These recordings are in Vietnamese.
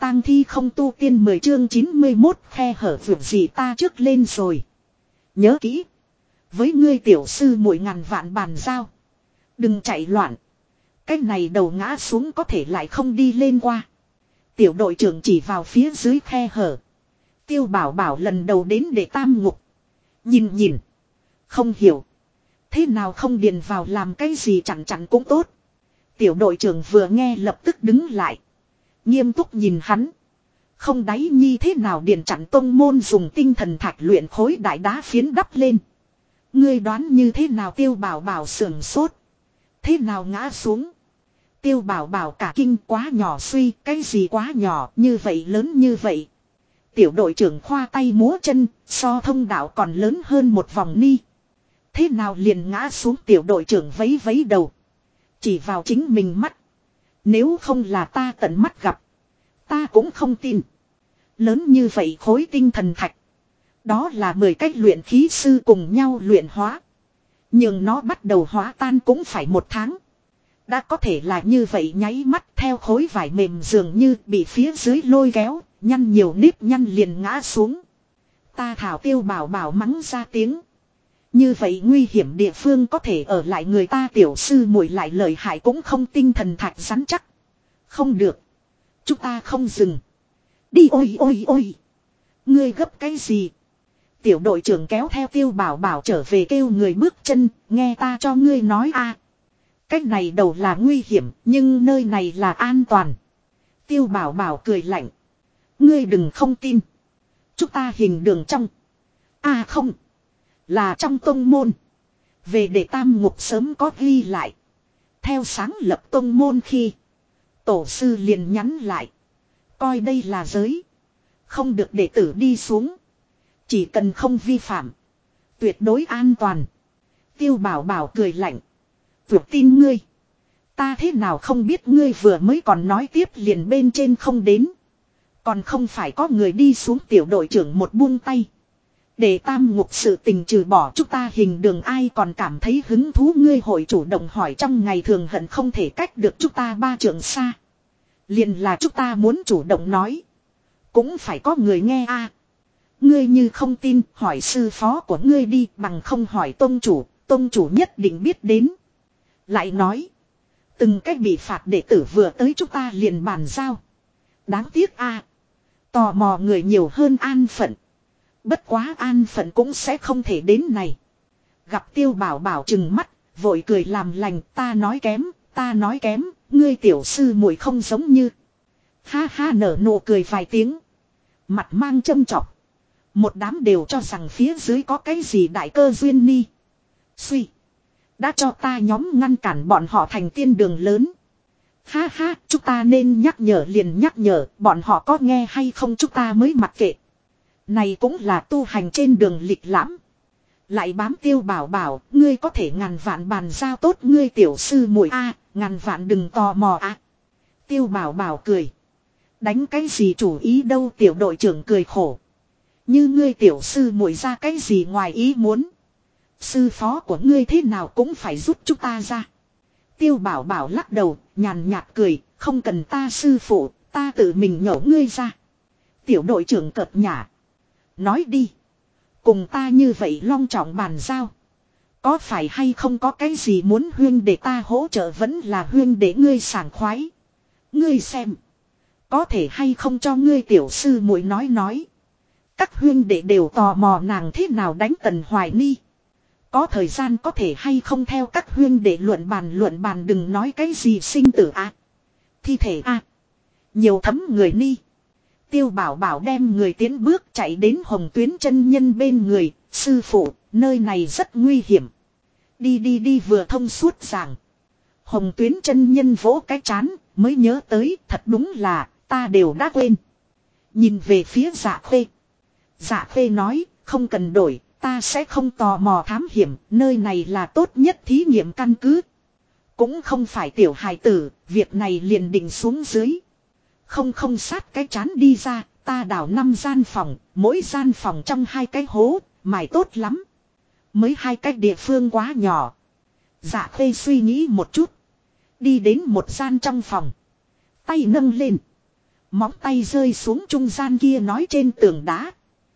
tang thi không tu tiên 10 chương 91 khe hở vượt gì ta trước lên rồi. Nhớ kỹ. Với ngươi tiểu sư muội ngàn vạn bàn giao. Đừng chạy loạn. Cái này đầu ngã xuống có thể lại không đi lên qua. Tiểu đội trưởng chỉ vào phía dưới khe hở. Tiêu bảo bảo lần đầu đến để tam ngục. Nhìn. Không hiểu. Thế nào không điền vào làm cái gì chẳng cũng tốt. Tiểu đội trưởng vừa nghe lập tức đứng lại. Nghiêm túc nhìn hắn. Không đáy nhi thế nào điền chặn tông môn dùng tinh thần thạch luyện khối đại đá phiến đắp lên. Ngươi đoán như thế nào tiêu bảo bảo sưởng sốt. Thế nào ngã xuống. Tiêu bảo bảo cả kinh quá nhỏ suy. Cái gì quá nhỏ như vậy lớn như vậy. Tiểu đội trưởng khoa tay múa chân. So thông đạo còn lớn hơn một vòng ni. Thế nào liền ngã xuống tiểu đội trưởng vấy vấy đầu. Chỉ vào chính mình mắt. Nếu không là ta tận mắt gặp. Ta cũng không tin. Lớn như vậy khối tinh thần thạch. Đó là 10 cách luyện khí sư cùng nhau luyện hóa. Nhưng nó bắt đầu hóa tan cũng phải 1 tháng. Đã có thể là như vậy nháy mắt theo khối vải mềm dường như bị phía dưới lôi kéo. Nhăn nhiều nếp nhăn liền ngã xuống. Ta thảo tiêu bảo bảo mắng ra tiếng. Như vậy nguy hiểm địa phương có thể ở lại người ta tiểu sư muội lại lợi hại cũng không tinh thần thạch rắn chắc. Không được. Chúng ta không dừng. Đi ôi. Ngươi gấp cái gì? Tiểu đội trưởng kéo theo tiêu bảo bảo trở về kêu người bước chân. Nghe ta cho ngươi nói a. Cách này đầu là nguy hiểm nhưng nơi này là an toàn. Tiêu bảo bảo cười lạnh. Ngươi đừng không tin. Chúng ta hình đường trong. Không. Là trong tông môn. Về để tam ngục sớm có ghi lại. Theo sáng lập tông môn khi. Tổ sư liền nhắn lại. Coi đây là giới. Không được đệ tử đi xuống. Chỉ cần không vi phạm. Tuyệt đối an toàn. Tiêu bảo bảo cười lạnh. Vượt tin ngươi. Ta thế nào không biết ngươi vừa mới còn nói tiếp liền bên trên không đến. Còn không phải có người đi xuống tiểu đội trưởng một buông tay. Để tam ngục sự tình trừ bỏ chúng ta hình đường ai còn cảm thấy hứng thú ngươi hội chủ động hỏi trong ngày thường hận không thể cách được chúng ta 3 trượng xa. Liền là chúng ta muốn chủ động nói. Cũng phải có người nghe a. Ngươi như không tin hỏi sư phó của ngươi đi bằng không hỏi tông chủ nhất định biết đến. Lại nói. Từng cách bị phạt đệ tử vừa tới chúng ta liền bàn giao. Đáng tiếc a. Tò mò người nhiều hơn an phận. Bất quá an phận cũng sẽ không thể đến này. Gặp tiêu bảo bảo trừng mắt, vội cười làm lành ta nói kém, ngươi tiểu sư muội không giống như. Ha nở nụ cười vài tiếng. Mặt mang châm chọc. Một đám đều cho rằng phía dưới có cái gì đại cơ duyên ni. Suy. Đã cho ta nhóm ngăn cản bọn họ thành tiên đường lớn. Ha, chúng ta nên nhắc nhở liền nhắc nhở, bọn họ có nghe hay không chúng ta mới mặc kệ. Này cũng là tu hành trên đường lịch lãm. Lại bám tiêu bảo bảo, ngươi có thể ngàn vạn bàn giao tốt ngươi tiểu sư muội ngàn vạn đừng tò mò Tiêu bảo bảo cười. Đánh cái gì chủ ý đâu tiểu đội trưởng cười khổ. Như ngươi tiểu sư muội ra cái gì ngoài ý muốn. Sư phó của ngươi thế nào cũng phải giúp chúng ta ra. Tiêu bảo bảo lắc đầu, nhàn nhạt cười, không cần ta sư phụ, ta tự mình nhổ ngươi ra. Tiểu đội trưởng cợt nhả. Nói đi. Cùng ta như vậy long trọng bàn giao. Có phải hay không có cái gì muốn huyên để ta hỗ trợ vẫn là huyên để ngươi sảng khoái. Ngươi xem. Có thể hay không cho ngươi tiểu sư muội nói. Các huyên đệ đều tò mò nàng thế nào đánh Tần Hoài Ni. Có thời gian có thể hay không theo các huyên đệ luận bàn đừng nói cái gì sinh tử thi thể nhiều thấm người ni. Tiêu bảo bảo đem người tiến bước chạy đến Hồng Tuyến chân nhân bên người. Sư phụ, nơi này rất nguy hiểm. Đi vừa thông suốt giảng. Hồng Tuyến chân nhân vỗ cái chán mới nhớ tới thật đúng là ta đều đã quên. Nhìn về phía Dạ Khê. Dạ Khê nói không cần đổi, ta sẽ không tò mò thám hiểm, nơi này là tốt nhất thí nghiệm căn cứ. Cũng không phải tiểu hài tử, việc này liền định xuống dưới. Không sát cái chán đi ra, ta đào 5 gian phòng, mỗi gian phòng trong 2 cái hố, mài tốt lắm. Mới 2 cái địa phương quá nhỏ. Dạ Khê suy nghĩ một chút. Đi đến một gian trong phòng. Tay nâng lên. Móng tay rơi xuống trung gian kia nói trên tường đá.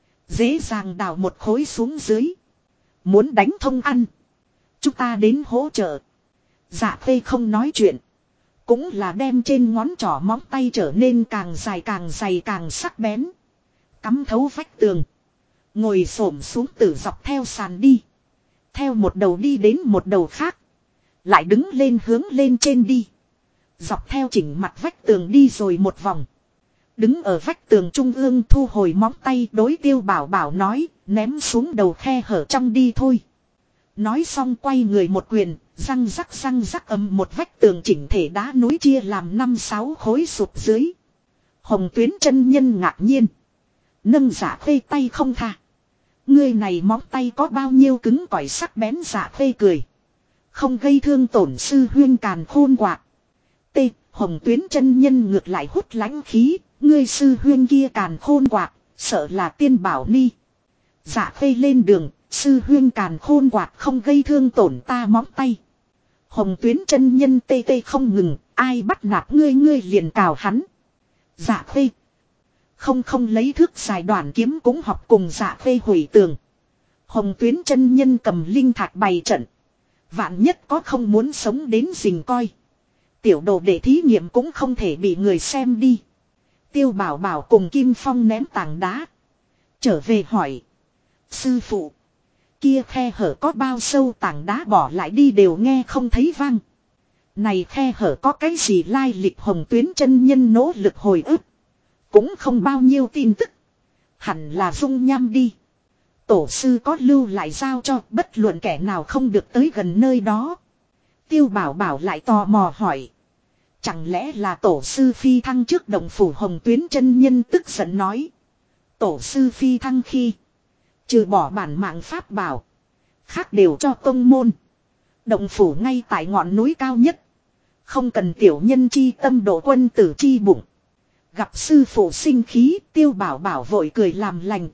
Dễ dàng đào một khối xuống dưới. Muốn đánh thông ăn. Chúng ta đến hỗ trợ. Dạ Khê không nói chuyện. Cũng là đem trên ngón trỏ móng tay trở nên càng dài càng dày càng sắc bén. Cắm thấu vách tường. Ngồi xổm xuống tử dọc theo sàn đi. Theo một đầu đi đến một đầu khác. Lại đứng lên hướng lên trên đi. Dọc theo chỉnh mặt vách tường đi rồi một vòng. Đứng ở vách tường trung ương thu hồi móng tay đối Tiêu Bảo Bảo nói, ném xuống đầu khe hở trong đi thôi. Nói xong quay người một quyền, răng rắc ầm một vách tường chỉnh thể đá núi chia làm 5-6 khối sụp dưới. Hồng Tuyến chân nhân ngạc nhiên. Nâng Dạ Khê tay không tha. Người này móng tay có bao nhiêu cứng cỏi sắc bén. Dạ Khê cười. Không gây thương tổn sư huyên càn khôn quạt. T. Hồng Tuyến chân nhân ngược lại hút lãnh khí. Ngươi sư huyên kia càn khôn quạt. Sợ là tiên bảo ni. Dạ Khê lên đường. Sư huyên càn khôn quạt không gây thương tổn ta móng tay. Hồng Tuyến chân nhân tê tê không ngừng. Ai bắt nạt ngươi ngươi liền cào hắn. Dạ Khê. Không lấy thước dài đoạn kiếm cũng học cùng Dạ Khê hủy tường. Hồng Tuyến chân nhân cầm linh thạch bày trận. Vạn nhất có không muốn sống đến rình coi. Tiểu đồ để thí nghiệm cũng không thể bị người xem đi. Tiêu Bảo Bảo cùng Kim Phong ném tảng đá. Trở về hỏi. Sư phụ. Kia khe hở có bao sâu tảng đá bỏ lại đi đều nghe không thấy vang. Này khe hở có cái gì lai lịch Hồng Tuyến chân nhân nỗ lực hồi ức. Cũng không bao nhiêu tin tức. Hẳn là dung nham đi. Tổ sư có lưu lại giao cho bất luận kẻ nào không được tới gần nơi đó. Tiêu Bảo Bảo lại tò mò hỏi. Chẳng lẽ là tổ sư phi thăng trước động phủ Hồng Tuyến chân nhân tức giận nói. Tổ sư phi thăng khi. Trừ bỏ bản mạng pháp bảo. Khác đều cho tông môn. Động phủ ngay tại ngọn núi cao nhất. Không cần tiểu nhân chi tâm độ quân tử chi bụng. Gặp sư phụ sinh khí Tiêu Bảo Bảo vội cười làm lành.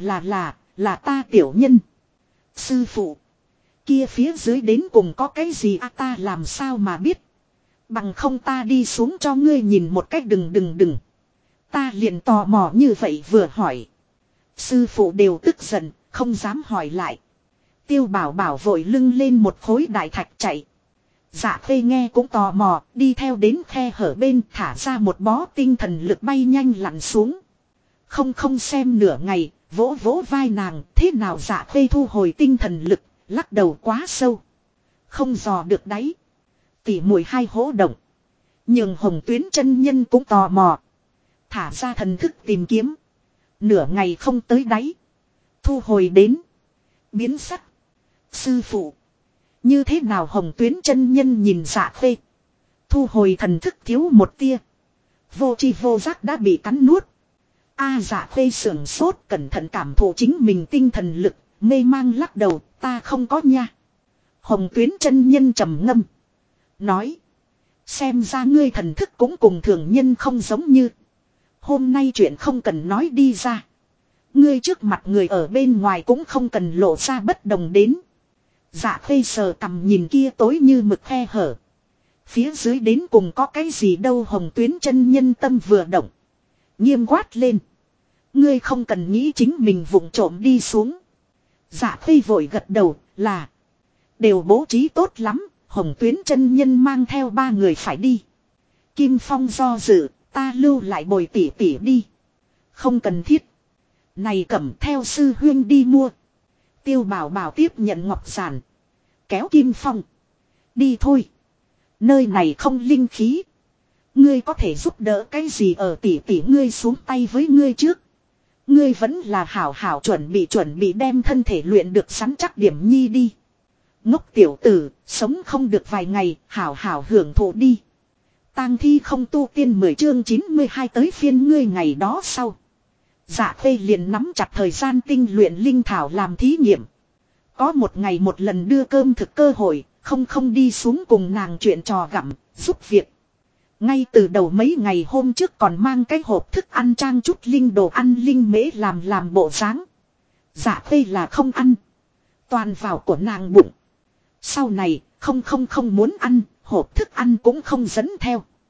Là ta tiểu nhân. Sư phụ. Kia phía dưới đến cùng có cái gì ta làm sao mà biết. Bằng không ta đi xuống cho ngươi nhìn một cách đừng. Ta liền tò mò như vậy vừa hỏi. Sư phụ đều tức giận, không dám hỏi lại. Tiêu Bảo Bảo vội lưng lên một khối đại thạch chạy. Dạ Khê nghe cũng tò mò, đi theo đến khe hở bên thả ra một bó tinh thần lực bay nhanh lặn xuống. Không xem nửa ngày, vỗ vai nàng, thế nào Dạ Khê thu hồi tinh thần lực, lắc đầu quá sâu. Không dò được đáy. Tỉ muội hai hỗ động. Nhưng Hồng Tuyến chân nhân cũng tò mò. Thả ra thần thức tìm kiếm. Nửa ngày không tới đáy. Thu hồi đến. Biến sắc. Sư phụ. Như thế nào Hồng Tuyến chân nhân nhìn Dạ Khê. Thu hồi thần thức thiếu một tia. Vô tri vô giác đã bị cắn nuốt. Dạ Khê sưởng sốt cẩn thận cảm thụ chính mình tinh thần lực. Mê mang lắc đầu ta không có nha. Hồng Tuyến chân nhân trầm ngâm. Nói. Xem ra ngươi thần thức cũng cùng thường nhân không giống như. Hôm nay chuyện không cần nói đi ra. Ngươi trước mặt người ở bên ngoài cũng không cần lộ ra bất đồng đến. Dạ Khê sờ cằm nhìn kia tối như mực khe hở. Phía dưới đến cùng có cái gì đâu Hồng Tuyến chân nhân tâm vừa động. Nghiêm quát lên. Ngươi không cần nghĩ chính mình vụng trộm đi xuống. Dạ Khê vội gật đầu là. Đều bố trí tốt lắm. Hồng Tuyến chân nhân mang theo 3 người phải đi. Kim Phong do dự. Ta lưu lại bồi tỉ đi. Không cần thiết. Này cầm theo sư huyên đi mua. Tiêu Bảo Bảo tiếp nhận ngọc giản. Kéo Kim Phong. Đi thôi. Nơi này không linh khí. Ngươi có thể giúp đỡ cái gì ở tỉ ngươi xuống tay với ngươi trước. Ngươi vẫn là hảo chuẩn bị đem thân thể luyện được sắn chắc điểm nhi đi. Ngốc tiểu tử, sống không được vài ngày, hảo hưởng thụ đi. Tang thi không tu tiên 10 chương 92 tới phiên ngươi ngày đó sau. Dạ Khê liền nắm chặt thời gian tinh luyện linh thảo làm thí nghiệm. Có một ngày một lần đưa cơm thực cơ hội, không đi xuống cùng nàng chuyện trò gặm, giúp việc. Ngay từ đầu mấy ngày hôm trước còn mang cái hộp thức ăn trang chút linh đồ ăn linh mễ làm bộ dáng. Dạ Khê là không ăn. Toàn vào của nàng bụng. Sau này, không muốn ăn, hộp thức ăn cũng không dẫn theo.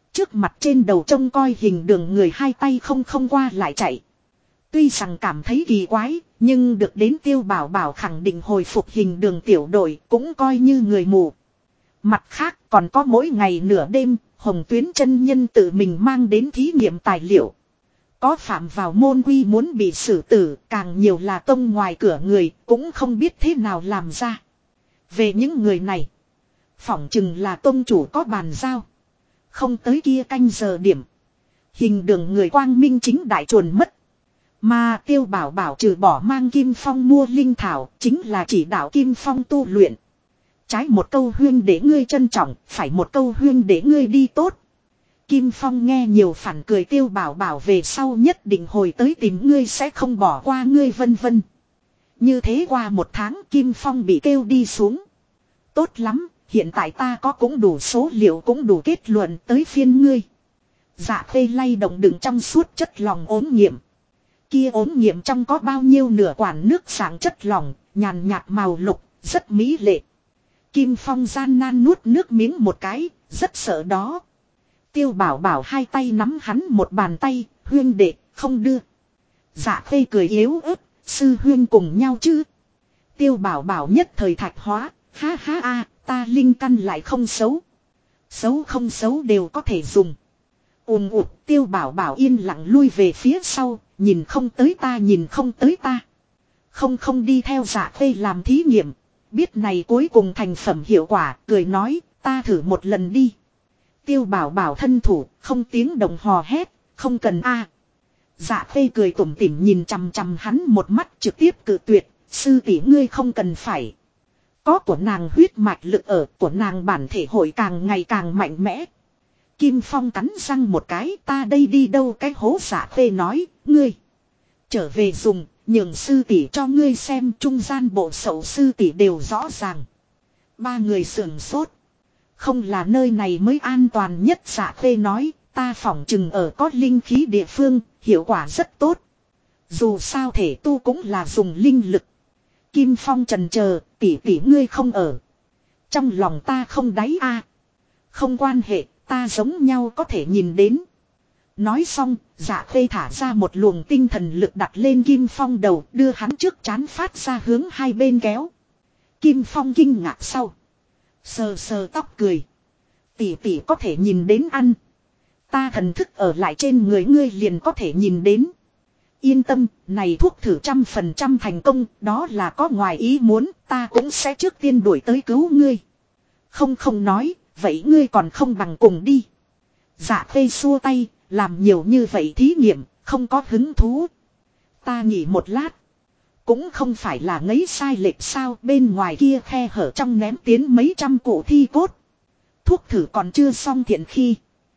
Trước mặt trên đầu trông coi hình đường người hai tay không qua lại chạy. Tuy rằng cảm thấy kỳ quái, nhưng được đến Tiêu Bảo Bảo khẳng định hồi phục hình đường tiểu đội cũng coi như người mù. Mặt khác còn có mỗi ngày nửa đêm, Hồng Tuyến chân nhân tự mình mang đến thí nghiệm tài liệu. Có phạm vào môn quy muốn bị xử tử, càng nhiều là tông ngoài cửa người, cũng không biết thế nào làm ra. Về những người này, phỏng chừng là tông chủ có bàn giao. Không tới kia canh giờ điểm. Hình đường người quang minh chính đại chuồn mất. Mà Tiêu Bảo Bảo trừ bỏ mang Kim Phong mua linh thảo, chính là chỉ đạo Kim Phong tu luyện. Trái một câu huyên để ngươi trân trọng, phải một câu huyên để ngươi đi tốt. Kim Phong nghe nhiều phản cười Tiêu Bảo Bảo về sau nhất định hồi tới tìm ngươi sẽ không bỏ qua ngươi vân vân. Như thế qua một tháng Kim Phong bị kêu đi xuống. Tốt lắm, hiện tại ta có cũng đủ số liệu cũng đủ kết luận tới phiên ngươi. Dạ Khê lay động đựng trong suốt chất lỏng ốm nghiệm. Kia ốm nghiệm trong có bao nhiêu nửa quản nước sáng chất lỏng, nhàn nhạt màu lục, rất mỹ lệ. Kim Phong gian nan nuốt nước miếng một cái, rất sợ đó. Tiêu Bảo Bảo hai tay nắm hắn một bàn tay, huyên đệ, không đưa. Dạ Khê cười yếu ớt, sư huyên cùng nhau chứ. Tiêu Bảo Bảo nhất thời thạch hóa, ha ha a, ta linh căn lại không xấu. Xấu không xấu đều có thể dùng. Ụt Tiêu Bảo Bảo yên lặng lui về phía sau, nhìn không tới ta nhìn không tới ta. Không đi theo Dạ Khê làm thí nghiệm. Biết này cuối cùng thành phẩm hiệu quả, cười nói, ta thử một lần đi. Tiêu Bảo Bảo thân thủ, không tiếng đồng hò hét, không cần a. Dạ Khê cười tủm tỉm nhìn chằm chằm hắn một mắt trực tiếp cự tuyệt, sư tỷ ngươi không cần phải. Có của nàng huyết mạch lực ở, của nàng bản thể hội càng ngày càng mạnh mẽ. Kim Phong cắn răng một cái, ta đây đi đâu cái hố. Dạ Khê nói, ngươi trở về dùng, nhường sư tỷ cho ngươi xem. Trung gian bộ sậu sư tỷ đều rõ ràng. Ba người sườn sốt. Không là nơi này mới an toàn nhất. Dạ Khê nói, ta phỏng chừng ở có linh khí địa phương, hiệu quả rất tốt. Dù sao thể tu cũng là dùng linh lực. Kim Phong trần chờ, tỷ tỷ ngươi không ở. Trong lòng ta không đáy a. Không quan hệ, ta giống nhau có thể nhìn đến. Nói xong, Dạ Khê thả ra một luồng tinh thần lực đặt lên Kim Phong đầu, đưa hắn trước chán phát ra hướng hai bên kéo. Kim Phong kinh ngạc sau. Sờ sờ tóc cười. Tỷ tỷ có thể nhìn đến ăn. Ta thần thức ở lại trên người ngươi liền có thể nhìn đến. Yên tâm, này thuốc thử 100% thành công, đó là có ngoài ý muốn, ta cũng sẽ trước tiên đuổi tới cứu ngươi. Không nói, vậy ngươi còn không bằng cùng đi. Dạ Khê xua tay, làm nhiều như vậy thí nghiệm, không có hứng thú. Ta nghỉ một lát. Cũng không phải là ngấy sai lệch sao, bên ngoài kia khe hở trong ném tiến mấy trăm cụ thi cốt. Thuốc thử còn chưa xong thiện khi.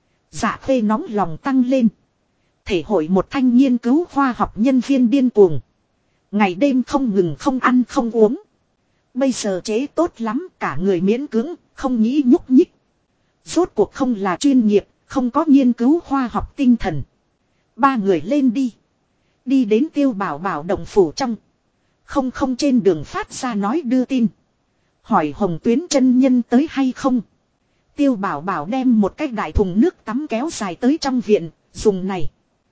Dạ Khê nóng lòng tăng lên. Thể hội một thanh nghiên cứu khoa học nhân viên điên cuồng. Ngày đêm không ngừng không ăn không uống. Bây giờ chế tốt lắm, cả người miễn cưỡng, không nghĩ nhúc nhích. Rốt cuộc không là chuyên nghiệp, không có nghiên cứu khoa học tinh thần. Ba người lên đi. Đi đến Tiêu Bảo Bảo động phủ trong. Không trên đường phát ra nói đưa tin. Hỏi Hồng Tuyến chân nhân tới hay không. Tiêu Bảo Bảo đem một cái đại thùng nước tắm kéo dài tới trong viện, dùng này.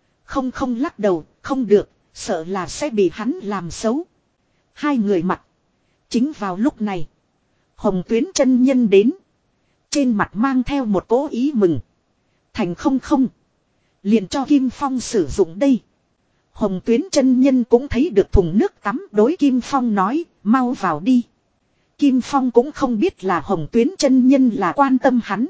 Không lắc đầu, không được, sợ là sẽ bị hắn làm xấu. Hai người mặt. Chính vào lúc này. Hồng Tuyến chân nhân đến. Trên mặt mang theo một cố ý mừng. Thành không. Liền cho Kim Phong sử dụng đây. Hồng Tuyến chân nhân cũng thấy được thùng nước tắm, đối Kim Phong nói, mau vào đi. Kim Phong cũng không biết là Hồng Tuyến chân nhân là quan tâm hắn.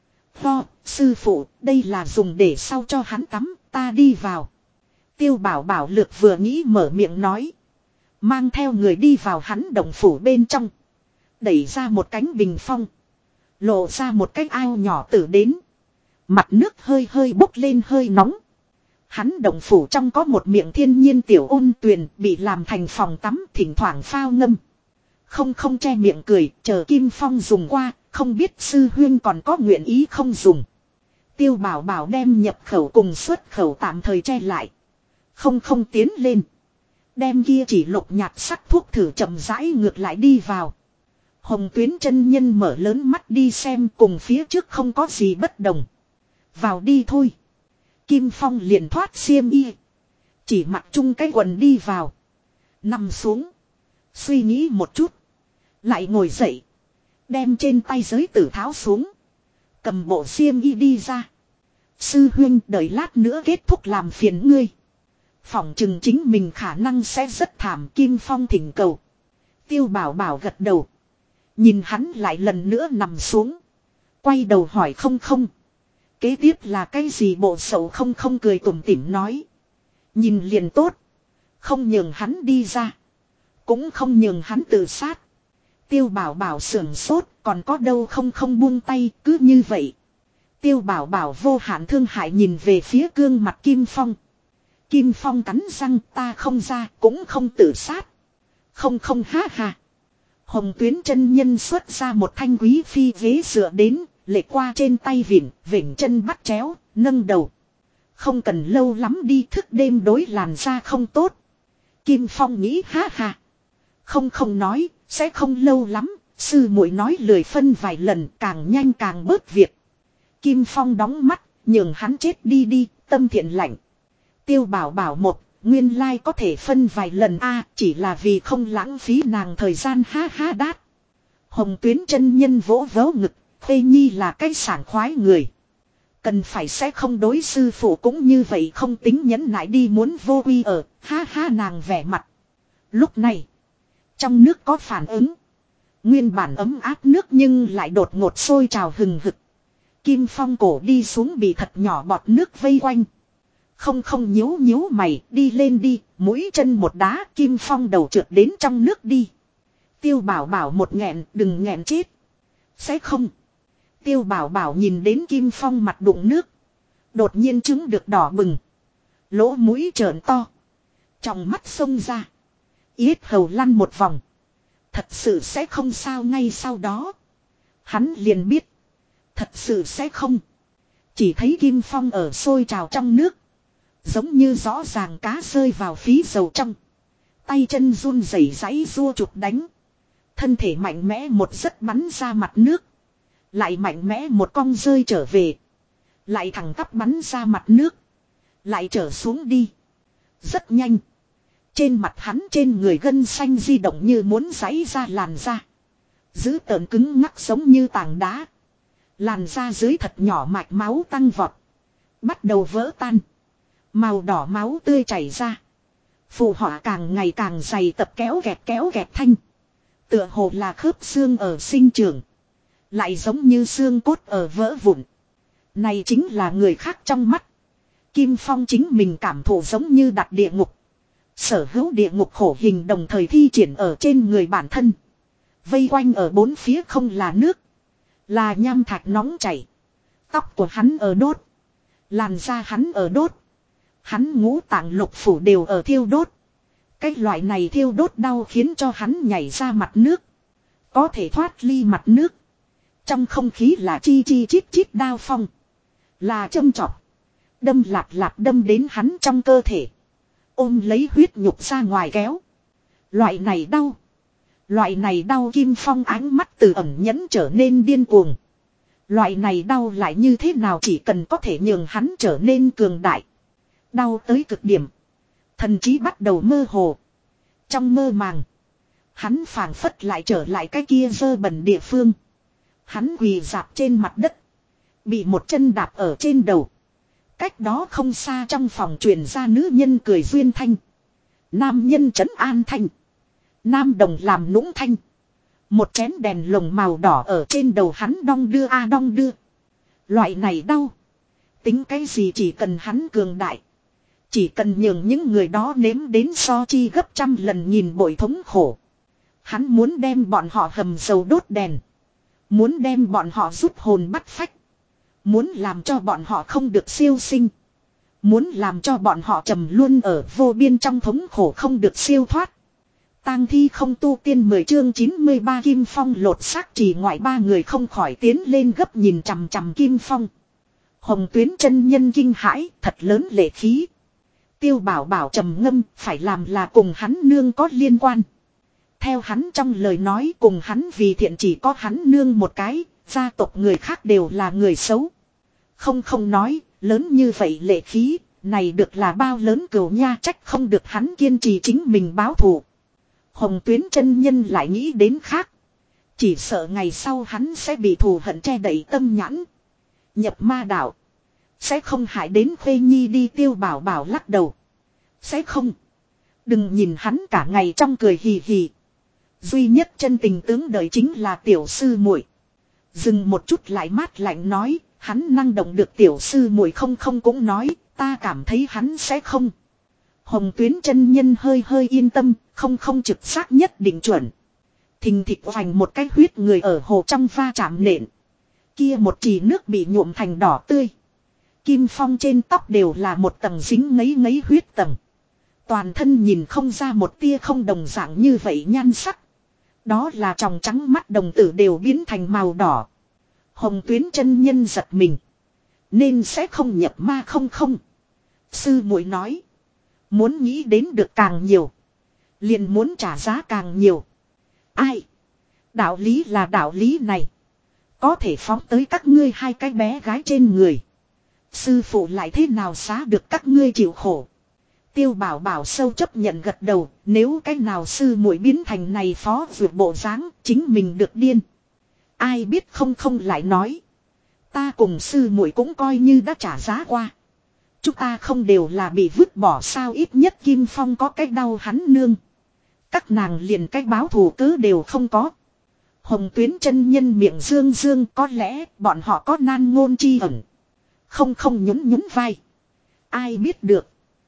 Sư phụ, đây là dùng để sau cho hắn tắm, ta đi vào. Tiêu Bảo Bảo lược vừa nghĩ mở miệng nói. Mang theo người đi vào hắn động phủ bên trong. Đẩy ra một cánh bình phong. Lộ ra một cái ao nhỏ tử đến. Mặt nước hơi bốc lên hơi nóng. Hắn động phủ trong có một miệng thiên nhiên tiểu ôn tuyền bị làm thành phòng tắm thỉnh thoảng phao ngâm. Không che miệng cười, chờ Kim Phong dùng qua, không biết sư huyên còn có nguyện ý không dùng. Tiêu Bảo Bảo đem nhập khẩu cùng xuất khẩu tạm thời che lại. Không tiến lên. Đem kia chỉ lục nhạt sắc thuốc thử chậm rãi ngược lại đi vào. Hồng Tuyến chân nhân mở lớn mắt đi xem cùng phía trước không có gì bất đồng. Vào đi thôi. Kim Phong liền thoát xiêm y. Chỉ mặc chung cái quần đi vào. Nằm xuống. Suy nghĩ một chút. Lại ngồi dậy. Đem trên tay giới tử tháo xuống. Cầm bộ xiêm y đi ra. Sư huynh đợi lát nữa kết thúc làm phiền ngươi. Phỏng chừng chính mình khả năng sẽ rất thảm. Kim Phong thỉnh cầu. Tiêu Bảo Bảo gật đầu. Nhìn hắn lại lần nữa nằm xuống. Quay đầu hỏi không không. Kế tiếp là cái gì bộ sầu không không cười tủm tỉm nói. Nhìn liền tốt. Không nhường hắn đi ra. Cũng không nhường hắn tự sát. Tiêu Bảo Bảo sưởng sốt. Còn có đâu không không buông tay cứ như vậy. Tiêu Bảo Bảo vô hạn thương hại nhìn về phía gương mặt Kim Phong. Kim Phong cắn răng ta không ra cũng không tự sát. Không không ha ha. Hồng Tuyến chân nhân xuất ra một thanh quý phi ghế dựa đến, lệ qua trên tay vểnh chân bắt chéo, nâng đầu. Không cần lâu lắm đi thức đêm đối làn da không tốt. Kim Phong nghĩ ha ha. Không không nói, sẽ không lâu lắm, sư muội nói lười phân vài lần càng nhanh càng bớt việc. Kim Phong đóng mắt, nhường hắn chết đi đi, tâm thiện lạnh. Tiêu Bảo Bảo một, nguyên lai có thể phân vài lần a, chỉ là vì không lãng phí nàng thời gian ha ha đát. Hồng Tuyến chân nhân vỗ vỗ ngực, Khê Nhi là cái sảng khoái người. Cần phải sẽ không đối sư phụ cũng như vậy không tính nhẫn nại đi muốn vô quy ở, ha ha nàng vẻ mặt. Lúc này, trong nước có phản ứng. Nguyên bản ấm áp nước nhưng lại đột ngột sôi trào hừng hực. Kim Phong cổ đi xuống bị thật nhỏ bọt nước vây quanh. Không không nhíu nhíu mày đi lên đi, mũi chân một đá Kim Phong đầu trượt đến trong nước đi. Tiêu Bảo Bảo một nghẹn đừng nghẹn chết. Sẽ không. Tiêu Bảo Bảo nhìn đến Kim Phong mặt đụng nước. Đột nhiên trứng được đỏ bừng. Lỗ mũi trợn to. Trong mắt xông ra. Yết hầu lăn một vòng. Thật sự sẽ không sao ngay sau đó. Hắn liền biết. Thật sự sẽ không. Chỉ thấy Kim Phong ở sôi trào trong nước. Giống như rõ ràng cá rơi vào phí dầu trong. Tay chân run rẩy giãy rua chụp đánh. Thân thể mạnh mẽ một giấc bắn ra mặt nước. Lại mạnh mẽ một cong rơi trở về. Lại thẳng tắp bắn ra mặt nước. Lại trở xuống đi. Rất nhanh. Trên mặt hắn trên người gân xanh di động như muốn giãy ra làn da. Giữ tợn cứng ngắc giống như tảng đá. Làn da dưới thật nhỏ mạch máu tăng vọt. Bắt đầu vỡ tan. Màu đỏ máu tươi chảy ra. Phù họa càng ngày càng dày tập kéo gẹt thanh. Tựa hồ là khớp xương ở sinh trưởng. Lại giống như xương cốt ở vỡ vụn. Này chính là người khác trong mắt. Kim Phong chính mình cảm thụ giống như đặt địa ngục. Sở hữu địa ngục khổ hình đồng thời thi triển ở trên người bản thân. Vây quanh ở bốn phía không là nước. Là nham thạch nóng chảy. Tóc của hắn ở đốt. Làn da hắn ở đốt. Hắn ngũ tạng lục phủ đều ở thiêu đốt. Cái loại này thiêu đốt đau khiến cho hắn nhảy ra mặt nước. Có thể thoát ly mặt nước. Trong không khí là chi chi chít chít đao phong. Là châm chọc. Đâm lạp lạp đâm đến hắn trong cơ thể. Ôm lấy huyết nhục ra ngoài kéo. Loại này đau. Loại này đau Kim Phong ánh mắt từ ẩn nhẫn trở nên điên cuồng. Loại này đau lại như thế nào chỉ cần có thể nhường hắn trở nên cường đại. Đau tới cực điểm. Thần trí bắt đầu mơ hồ. Trong mơ màng. Hắn phảng phất lại trở lại cái kia dơ bẩn địa phương. Hắn quỳ dạp trên mặt đất. Bị một chân đạp ở trên đầu. Cách đó không xa trong phòng truyền ra nữ nhân cười duyên thanh. Nam nhân trấn an thanh. Nam đồng làm nũng thanh. Một chén đèn lồng màu đỏ ở trên đầu hắn đong đưa a đong đưa. Loại này đau. Tính cái gì chỉ cần hắn cường đại. Chỉ cần nhường những người đó nếm đến so chi gấp trăm lần nghìn bội thống khổ. Hắn muốn đem bọn họ hầm dầu đốt đèn. Muốn đem bọn họ rút hồn bắt phách. Muốn làm cho bọn họ không được siêu sinh. Muốn làm cho bọn họ trầm luôn ở vô biên trong thống khổ không được siêu thoát. Tang thi không tu tiên 10 chương 93 Kim Phong lột xác chỉ ngoại ba người không khỏi tiến lên gấp nhìn chằm chằm Kim Phong. Hồng Tuyến chân nhân kinh hãi thật lớn lệ khí. Tiêu Bảo Bảo trầm ngâm phải làm là cùng hắn nương có liên quan. Theo hắn trong lời nói cùng hắn vì thiện chỉ có hắn nương một cái, gia tộc người khác đều là người xấu. Không nói, lớn như vậy lệ khí, này được là bao lớn cừu nha, trách không được hắn kiên trì chính mình báo thù. Hồng Tuyến chân nhân lại nghĩ đến khác. Chỉ sợ ngày sau hắn sẽ bị thù hận che đậy tâm nhãn. Nhập ma đạo. Sẽ không hại đến Khuê Nhi đi. Tiêu Bảo Bảo lắc đầu. Sẽ không. Đừng nhìn hắn cả ngày trong cười hì hì. Duy nhất chân tình tướng đợi chính là tiểu sư muội. Dừng một chút lại mát lạnh nói. Hắn năng động được tiểu sư muội không cũng nói. Ta cảm thấy hắn sẽ không. Hồng Tuyến chân nhân hơi yên tâm. Không trực xác nhất định chuẩn. Thình thịch vành một cái huyết người ở hồ trong va chạm nện. Kia một trì nước bị nhuộm thành đỏ tươi. Kim Phong trên tóc đều là một tầng dính ngấy huyết tầng. Toàn thân nhìn không ra một tia không đồng dạng như vậy nhan sắc. Đó là tròng trắng mắt đồng tử đều biến thành màu đỏ. Hồng Tuyến chân nhân giật mình. Nên sẽ không nhập ma không. Sư muội nói. Muốn nghĩ đến được càng nhiều. Liền muốn trả giá càng nhiều. Ai? Đạo lý là đạo lý này. Có thể phóng tới các ngươi hai cái bé gái trên người. Sư phụ lại thế nào xá được các ngươi chịu khổ. Tiêu Bảo Bảo sâu chấp nhận gật đầu. Nếu cái nào sư muội biến thành này phó vượt bộ dáng chính mình được điên. Ai biết không lại nói. Ta cùng sư muội cũng coi như đã trả giá qua. Chúng ta không đều là bị vứt bỏ sao, ít nhất Kim Phong có cách đau hắn nương. Các nàng liền cách báo thù cớ đều không có. Hồng Tuyến chân nhân miệng dương có lẽ bọn họ có nan ngôn chi ẩn. Không nhún vai. Ai biết được.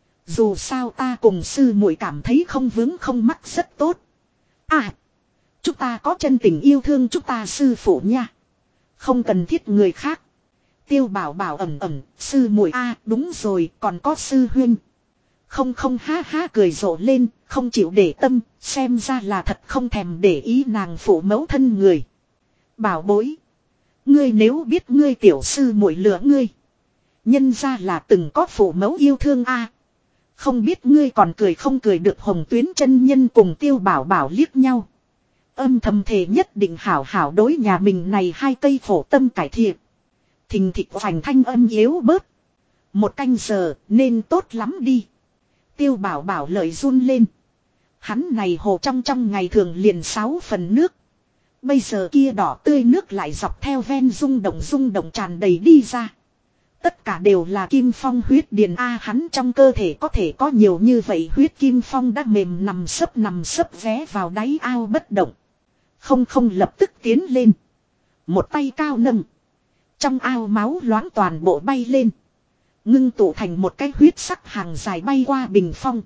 Dù sao ta cùng sư muội cảm thấy không vướng không mắc rất tốt. À. Chúng ta có chân tình yêu thương chúng ta sư phụ nha. Không cần thiết người khác. Tiêu Bảo Bảo ẩm sư muội a đúng rồi còn có sư huynh. Không ha cười rộ lên, không chịu để tâm, xem ra là thật không thèm để ý nàng phụ mẫu thân người. Bảo bối. Ngươi nếu biết ngươi tiểu sư muội lửa ngươi. Nhân ra là từng có phụ mẫu yêu thương a. Không biết ngươi còn cười không cười được. Hồng Tuyến chân nhân cùng Tiêu Bảo Bảo liếc nhau. Âm thầm thề nhất định hảo đối nhà mình này hai cây khổ tâm cải thiện. Thình thịch vành thanh âm yếu bớt. 1 canh giờ nên tốt lắm đi. Tiêu Bảo Bảo lời run lên. Hắn này hồ trong ngày thường liền 6 phần nước. Bây giờ kia đỏ tươi nước lại dọc theo ven rung động tràn đầy đi ra. Tất cả đều là Kim Phong huyết điền a. Hắn trong cơ thể có thể có nhiều như vậy huyết. Kim Phong đã mềm nằm sấp vé vào đáy ao bất động. Không lập tức tiến lên. Một tay cao nâng. Trong ao máu loãng toàn bộ bay lên. Ngưng tụ thành một cái huyết sắc hàng dài bay qua bình phong.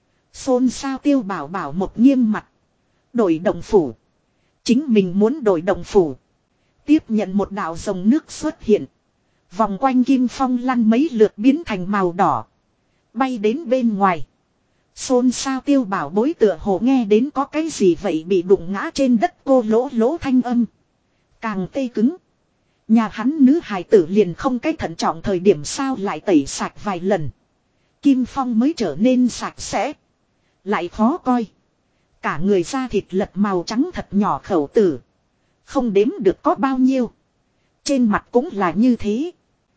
Xôn xao. Tiêu Bảo Bảo một nghiêm mặt. Đổi động phủ. Chính mình muốn đổi động phủ. Tiếp nhận một đạo dòng nước xuất hiện. Vòng quanh Kim Phong lăn mấy lượt biến thành màu đỏ. Bay đến bên ngoài. Xôn xao. Tiêu Bảo bối tựa hồ nghe đến có cái gì vậy bị đụng ngã trên đất cô lỗ thanh âm. Càng tê cứng. Nhà hắn nữ hài tử liền không cái thận trọng thời điểm sao lại tẩy sạch vài lần. Kim Phong mới trở nên sạch sẽ. Lại khó coi. Cả người da thịt lật màu trắng thật nhỏ khẩu tử. Không đếm được có bao nhiêu. Trên mặt cũng là như thế.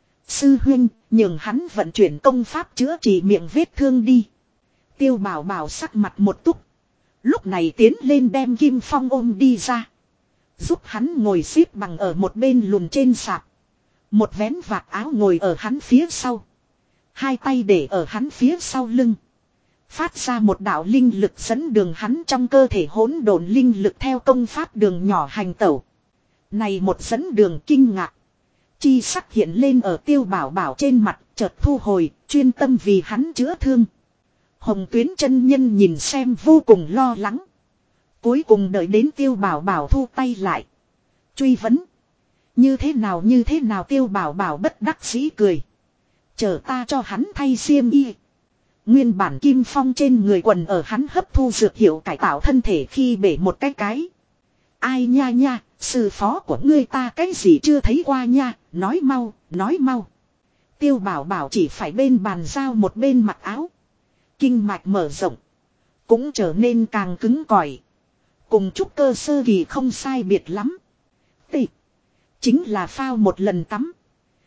Sư huynh nhường hắn vận chuyển công pháp chữa trị miệng vết thương đi. Tiêu Bảo Bảo sắc mặt một túc. Lúc này tiến lên đem Kim Phong ôm đi ra. Giúp hắn ngồi xếp bằng ở một bên lùn trên sạp. Một vén vạt áo ngồi ở hắn phía sau. Hai tay để ở hắn phía sau lưng. Phát ra một đạo linh lực dẫn đường hắn trong cơ thể hỗn độn linh lực theo công pháp đường nhỏ hành tẩu. Này một dẫn đường kinh ngạc. Chi sắc hiện lên ở Tiêu Bảo Bảo trên mặt chợt thu hồi, chuyên tâm vì hắn chữa thương. Hồng Tuyến chân nhân nhìn xem vô cùng lo lắng. Cuối cùng đợi đến Tiêu Bảo Bảo thu tay lại. Truy vấn. Như thế nào Tiêu Bảo Bảo bất đắc dĩ cười. Chờ ta cho hắn thay xiêm y. Nguyên bản Kim Phong trên người quần ở hắn hấp thu dược hiệu cải tạo thân thể khi bể một cái. Ai nha, sư phó của ngươi ta cái gì chưa thấy qua nha, nói mau. Tiêu Bảo Bảo chỉ phải bên bàn giao một bên mặc áo. Kinh mạch mở rộng. Cũng trở nên càng cứng cỏi. Cùng trúc cơ sơ kỳ không sai biệt lắm. Chính là phao một lần tắm.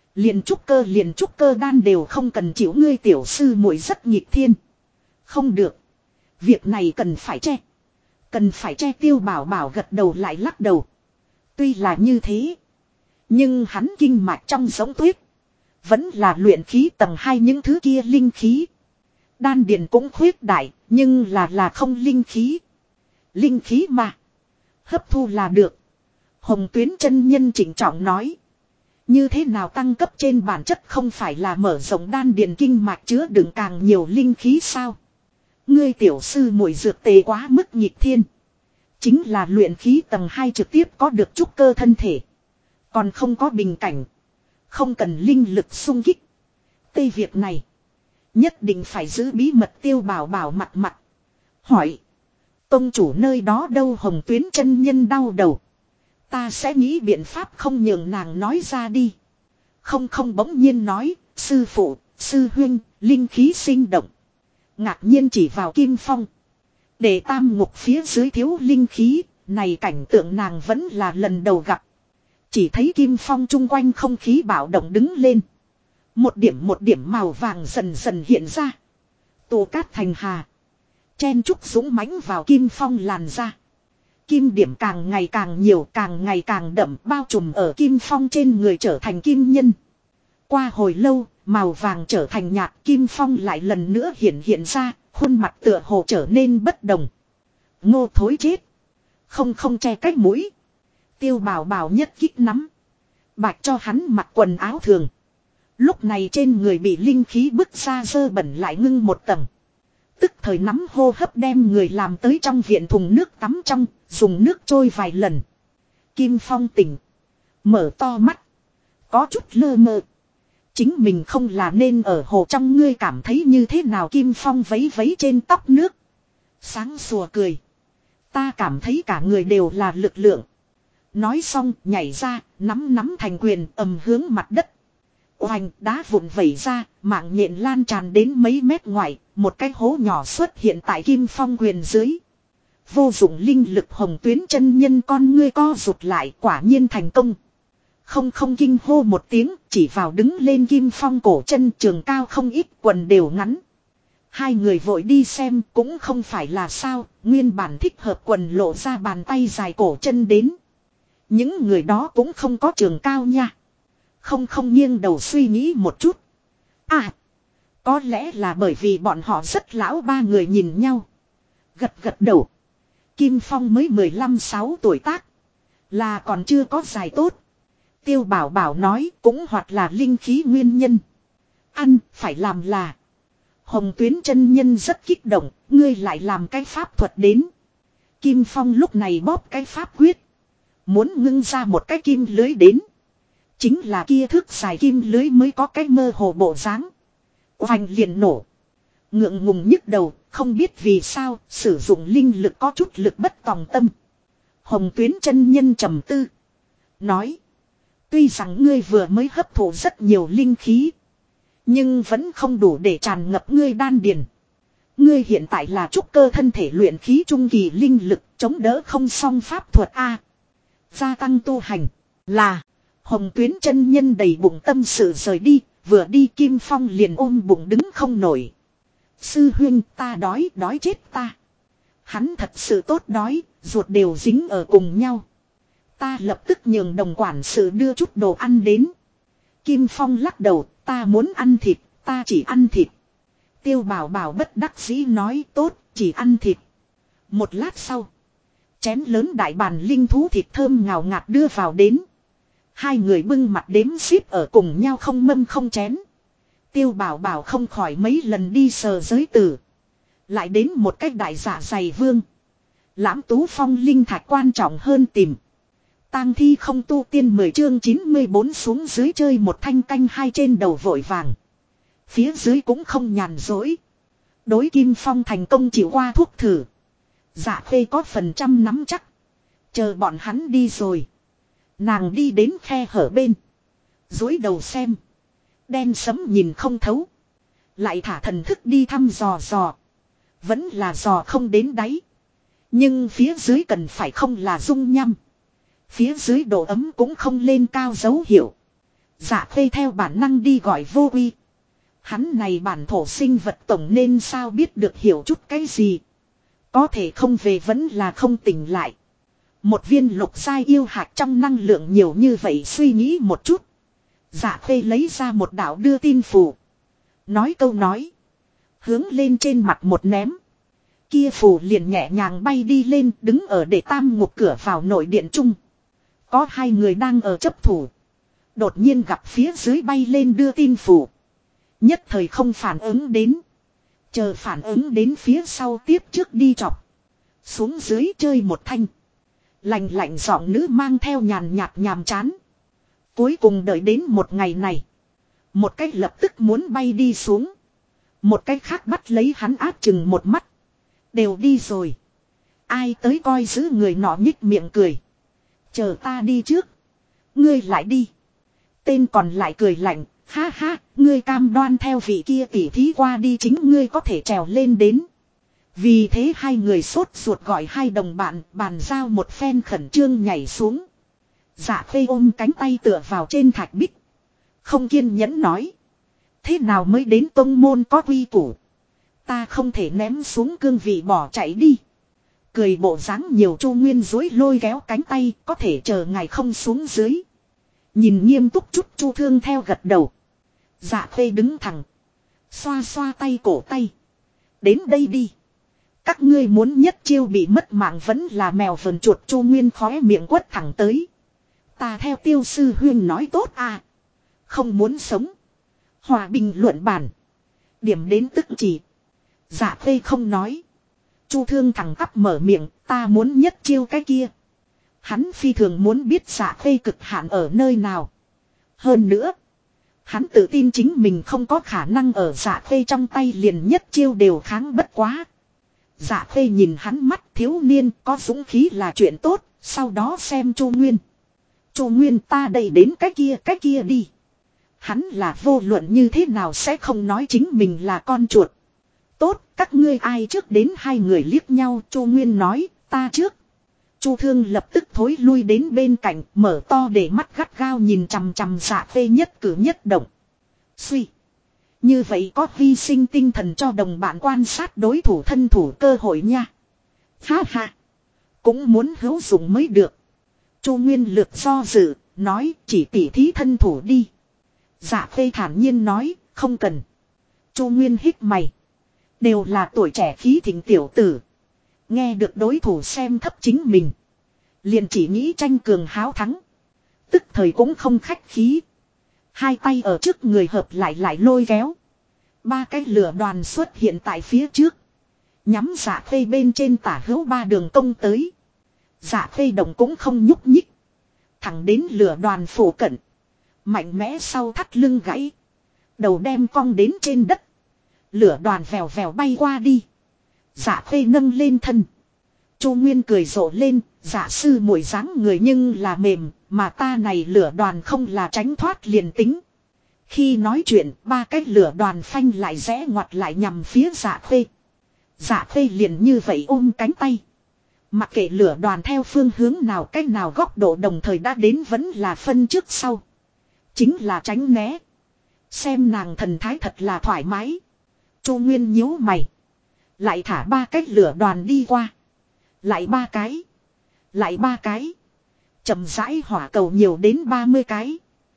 Liền trúc cơ đan đều không cần chịu, ngươi tiểu sư muội rất nghịch thiên. Không được. Việc này cần phải che. Cần phải che, Tiêu Bảo Bảo gật đầu lại lắc đầu. Tuy là như thế. Nhưng hắn kinh mạch trong giống tuyết. Vẫn là luyện khí tầng 2 những thứ kia linh khí. Đan điền cũng khuyết đại. Nhưng là không linh khí. Linh khí mà. Hấp thu là được. Hồng Tuyến chân nhân chỉnh trọng nói. Như thế nào tăng cấp trên bản chất không phải là mở rộng đan điền kinh mạch chứa đựng càng nhiều linh khí sao? Ngươi tiểu sư muội dược tề quá mức nghịch thiên. Chính là luyện khí tầng 2 trực tiếp có được trúc cơ thân thể. Còn không có bình cảnh. Không cần linh lực xung kích. Tây việc này. Nhất định phải giữ bí mật. Tiêu Bảo Bảo mặt. Hỏi. Tông chủ nơi đó đâu? Hồng Tuyến chân nhân đau đầu. Ta sẽ nghĩ biện pháp không nhường nàng nói ra đi. Không bỗng nhiên nói. Sư phụ, sư huynh, linh khí sinh động. Ngạc nhiên chỉ vào Kim Phong. Để tam ngục phía dưới thiếu linh khí. Này cảnh tượng nàng vẫn là lần đầu gặp. Chỉ thấy Kim Phong chung quanh không khí bạo động đứng lên. Một điểm màu vàng dần dần hiện ra. Tụ cát thành hà. Chen trúc dũng mãnh vào Kim Phong làn ra. Kim điểm càng ngày càng nhiều, càng ngày càng đậm, bao trùm ở Kim Phong trên người trở thành kim nhân. Qua hồi lâu, màu vàng trở thành nhạt, Kim Phong lại lần nữa hiện ra, khuôn mặt tựa hồ trở nên bất đồng. Ngô thối chết. Không che cách mũi. Tiêu Bảo Bảo nhất kích nắm. Bạch cho hắn mặc quần áo thường. Lúc này trên người bị linh khí bức ra dơ bẩn lại ngưng một tầng. Tức thời nắm hô hấp đem người làm tới trong viện thùng nước tắm trong, dùng nước trôi vài lần. Kim Phong tỉnh. Mở to mắt. Có chút lơ mơ. Chính mình không là nên ở hồ trong, ngươi cảm thấy như thế nào? Kim Phong vấy trên tóc nước. Sáng sủa cười. Ta cảm thấy cả người đều là lực lượng. Nói xong nhảy ra, nắm thành quyền ầm hướng mặt đất. Oanh, đá vụn vẩy ra, mạng nhện lan tràn đến mấy mét ngoài, một cái hố nhỏ xuất hiện tại Kim Phong quyền dưới. Vô dụng linh lực. Hồng Tuyến chân nhân con ngươi co rụt lại, quả nhiên thành công. Không kinh hô một tiếng, chỉ vào đứng lên Kim Phong cổ chân trường cao không ít, quần đều ngắn. Hai người vội đi xem, cũng không phải là sao, nguyên bản thích hợp quần lộ ra bàn tay dài cổ chân đến. Những người đó cũng không có trường cao nha. Không nghiêng đầu suy nghĩ một chút. À, có lẽ là bởi vì bọn họ rất lão. Ba người nhìn nhau. Gật đầu. Kim Phong mới 15-16 tuổi tác. Là còn chưa có dài tốt. Tiêu Bảo Bảo nói cũng hoặc là linh khí nguyên nhân. Ăn, phải làm là. Hồng Tuyến chân nhân rất kích động, ngươi lại làm cái pháp thuật đến. Kim Phong lúc này bóp cái pháp quyết. Muốn ngưng ra một cái kim lưới đến. Chính là kia thước dài kim lưới mới có cái mơ hồ bộ dáng. Oanh liền nổ. Ngượng ngùng nhức đầu, không biết vì sao, sử dụng linh lực có chút lực bất tòng tâm. Hồng Tuyến chân nhân trầm tư. Nói. Tuy rằng ngươi vừa mới hấp thụ rất nhiều linh khí. Nhưng vẫn không đủ để tràn ngập ngươi đan điền. Ngươi hiện tại là trúc cơ thân thể luyện khí trung kỳ linh lực, chống đỡ không xong pháp thuật A. Gia tăng tu hành. Là. Hồng Tuyến chân nhân đầy bụng tâm sự rời đi, vừa đi Kim Phong liền ôm bụng đứng không nổi. Sư huynh, ta đói chết ta. Hắn thật sự tốt đói, ruột đều dính ở cùng nhau. Ta lập tức nhường đồng quản sự đưa chút đồ ăn đến. Kim Phong lắc đầu, ta muốn ăn thịt, ta chỉ ăn thịt. Tiêu Bảo Bảo bất đắc dĩ nói tốt, chỉ ăn thịt. Một lát sau, chén lớn đại bàn linh thú thịt thơm ngào ngạt đưa vào đến. Hai người bưng mặt đếm xíp ở cùng nhau không mâm không chén. Tiêu Bảo Bảo không khỏi mấy lần đi sờ giới tử. Lại đến một cách đại dạ dày vương. Lãm Tú Phong linh thạch quan trọng hơn tìm. Tang thi không tu tiên 10 chương 94 xuống dưới chơi một thanh canh hai trên đầu vội vàng. Phía dưới cũng không nhàn dối. Đối Kim Phong thành công chịu qua thuốc thử. Dạ Khê có phần trăm nắm chắc. Chờ bọn hắn đi rồi. Nàng đi đến khe hở bên. Dối đầu xem. Đen sấm nhìn không thấu. Lại thả thần thức đi thăm dò. Vẫn là dò không đến đáy. Nhưng phía dưới cần phải không là dung nhăm. Phía dưới độ ấm cũng không lên cao dấu hiệu. Dạ Khê theo bản năng đi gọi Vô Uy. Hắn này bản thổ sinh vật tổng nên sao biết được hiểu chút cái gì. Có thể không về vẫn là không tỉnh lại. Một viên lục giai yêu hạt trong năng lượng nhiều như vậy suy nghĩ một chút. Dạ Khê lấy ra một đạo đưa tin phù. Nói câu nói. Hướng lên trên mặt một ném. Kia phù liền nhẹ nhàng bay đi lên đứng ở để tam ngục cửa vào nội điện trung. Có hai người đang ở chấp thủ. Đột nhiên gặp phía dưới bay lên đưa tin phù. Nhất thời không phản ứng đến. Chờ phản ứng đến phía sau tiếp trước đi chọc. Xuống dưới chơi một thanh. Lạnh lạnh giọng nữ mang theo nhàn nhạt nhàm chán. Cuối cùng đợi đến một ngày này. Một cách lập tức muốn bay đi xuống. Một cách khác bắt lấy hắn áp chừng một mắt. Đều đi rồi. Ai tới coi giữ người nọ nhích miệng cười. Chờ ta đi trước. Ngươi lại đi. Tên còn lại cười lạnh. Ha ha, ngươi cam đoan theo vị kia tỉ thí qua đi chính ngươi có thể trèo lên đến. Vì thế hai người sốt ruột gọi hai đồng bạn bàn giao một phen khẩn trương nhảy xuống. Dạ Khê ôm cánh tay tựa vào trên thạch bích. Không kiên nhẫn nói. Thế nào mới đến tông môn có quy củ. Ta không thể ném xuống cương vị bỏ chạy đi. Cười bộ dáng nhiều Chu Nguyên dối lôi kéo cánh tay có thể chờ ngài không xuống dưới. Nhìn nghiêm túc chút Chu Thương theo gật đầu. Dạ Khê đứng thẳng. Xoa xoa tay cổ tay. Đến đây đi. Các ngươi muốn nhất chiêu bị mất mạng vẫn là mèo vờn chuột Chu Nguyên khóe miệng quất thẳng tới. Ta theo Tiêu sư huyên nói tốt à. Không muốn sống. Hòa bình luận bản. Điểm đến tức chỉ. Dạ Khê không nói. Chu Thương thẳng tắp mở miệng. Ta muốn nhất chiêu cái kia. Hắn phi thường muốn biết Dạ Khê cực hạn ở nơi nào. Hơn nữa. Hắn tự tin chính mình không có khả năng ở Dạ Khê trong tay liền nhất chiêu đều kháng bất quá. Dạ Khê nhìn hắn mắt thiếu niên có dũng khí là chuyện tốt. Sau đó xem Chu Nguyên. Chu Nguyên ta đẩy đến cái kia đi. Hắn là vô luận như thế nào sẽ không nói chính mình là con chuột. Tốt, các ngươi ai trước đến hai người liếc nhau. Chu Nguyên nói, ta trước. Chu Thương lập tức thối lui đến bên cạnh, mở to để mắt gắt gao nhìn chằm chằm Dạ Khê nhất cử nhất động. Suy. Như vậy có hy sinh tinh thần cho đồng bạn quan sát đối thủ thân thủ cơ hội nha. Ha ha. Cũng muốn hữu dụng mới được. Chu Nguyên lược do dự, nói chỉ tỉ thí thân thủ đi. Dạ Khê thản nhiên nói, không cần. Chu Nguyên hít mày. Đều là tuổi trẻ khí thịnh tiểu tử. Nghe được đối thủ xem thấp chính mình. Liền chỉ nghĩ tranh cường háo thắng. Tức thời cũng không khách khí. Hai tay ở trước người hợp lại lôi kéo. Ba cái lửa đoàn xuất hiện tại phía trước. Nhắm Dạ Khê bên trên tả hữu ba đường công tới. Dạ Khê động cũng không nhúc nhích. Thẳng đến lửa đoàn phủ cận. Mạnh mẽ sau thắt lưng gãy. Đầu đem cong đến trên đất. Lửa đoàn vèo vèo bay qua đi. Dạ Khê nâng lên thân. Chu Nguyên cười rộ lên. Dạ sư muội dáng người nhưng là mềm. Mà ta này lửa đoàn không là tránh thoát liền tính. Khi nói chuyện ba cái lửa đoàn phanh lại rẽ ngoặt lại nhằm phía Dạ Khê. Dạ Khê liền như vậy ôm cánh tay. Mặc kệ lửa đoàn theo phương hướng nào cách nào góc độ đồng thời đã đến vẫn là phân trước sau. Chính là tránh né. Xem nàng thần thái thật là thoải mái. Chu Nguyên nhíu mày. Lại thả ba cách lửa đoàn đi qua. Lại ba cái. Lại ba cái. Chậm rãi hỏa cầu nhiều đến 30 cái.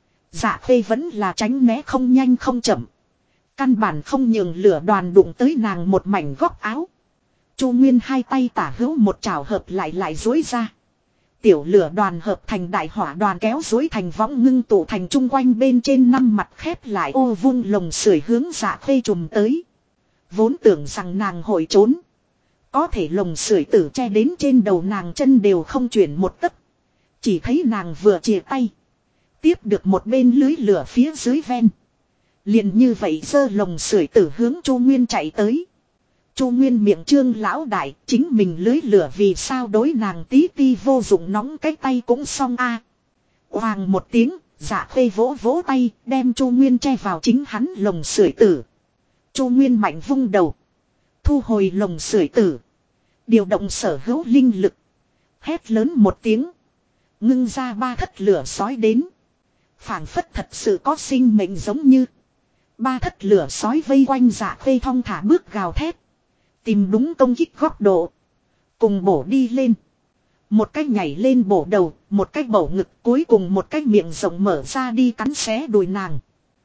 Dạ Khê vẫn là tránh né không nhanh không chậm. Căn bản không nhường lửa đoàn đụng tới nàng một mảnh góc áo. Chu Nguyên hai tay tả hữu một chảo hợp lại dối ra. Tiểu lửa đoàn hợp thành đại hỏa đoàn kéo dối thành võng ngưng tụ thành chung quanh bên trên năm mặt khép lại ô vung lồng sưởi hướng Dạ Khê trùm tới. Vốn tưởng rằng nàng hội trốn. Có thể lồng sưởi tử che đến trên đầu nàng chân đều không chuyển một tấc. Chỉ thấy nàng vừa chìa tay. Tiếp được một bên lưới lửa phía dưới ven. Liền như vậy giơ lồng sưởi tử hướng Chu Nguyên chạy tới. Chu Nguyên miệng trương lão đại, chính mình lưới lửa vì sao đối nàng tí ti vô dụng nóng cái tay cũng xong a. Hoàng một tiếng, Dạ Khê vỗ vỗ tay, đem Chu Nguyên che vào chính hắn lồng sưởi tử. Chu Nguyên mạnh vung đầu, thu hồi lồng sưởi tử, điều động sở hữu linh lực, hét lớn một tiếng, ngưng ra ba thất lửa sói đến. Phảng phất thật sự có sinh mệnh giống như. Ba thất lửa sói vây quanh Dạ Khê thong thả bước gào thét. Tìm đúng công kích góc độ. Cùng bổ đi lên. Một cách nhảy lên bổ đầu, một cách bổ ngực, cuối cùng một cách miệng rộng mở ra đi cắn xé đùi nàng.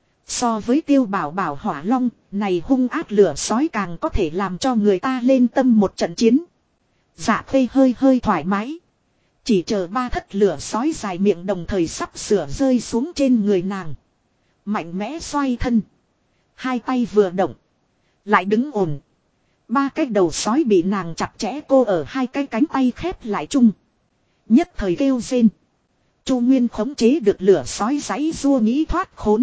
So với Tiêu Bảo Bảo hỏa long, này hung ác lửa sói càng có thể làm cho người ta lên tâm một trận chiến. Dạ Khê hơi hơi thoải mái. Chỉ chờ ba thất lửa sói dài miệng đồng thời sắp sửa rơi xuống trên người nàng. Mạnh mẽ xoay thân. Hai tay vừa động. Lại đứng ổn. Ba cái đầu sói bị nàng chặt chẽ cô ở hai cái cánh tay khép lại chung. Nhất thời kêu rên. Chu Nguyên khống chế được lửa sói giãy rua nghĩ thoát khốn.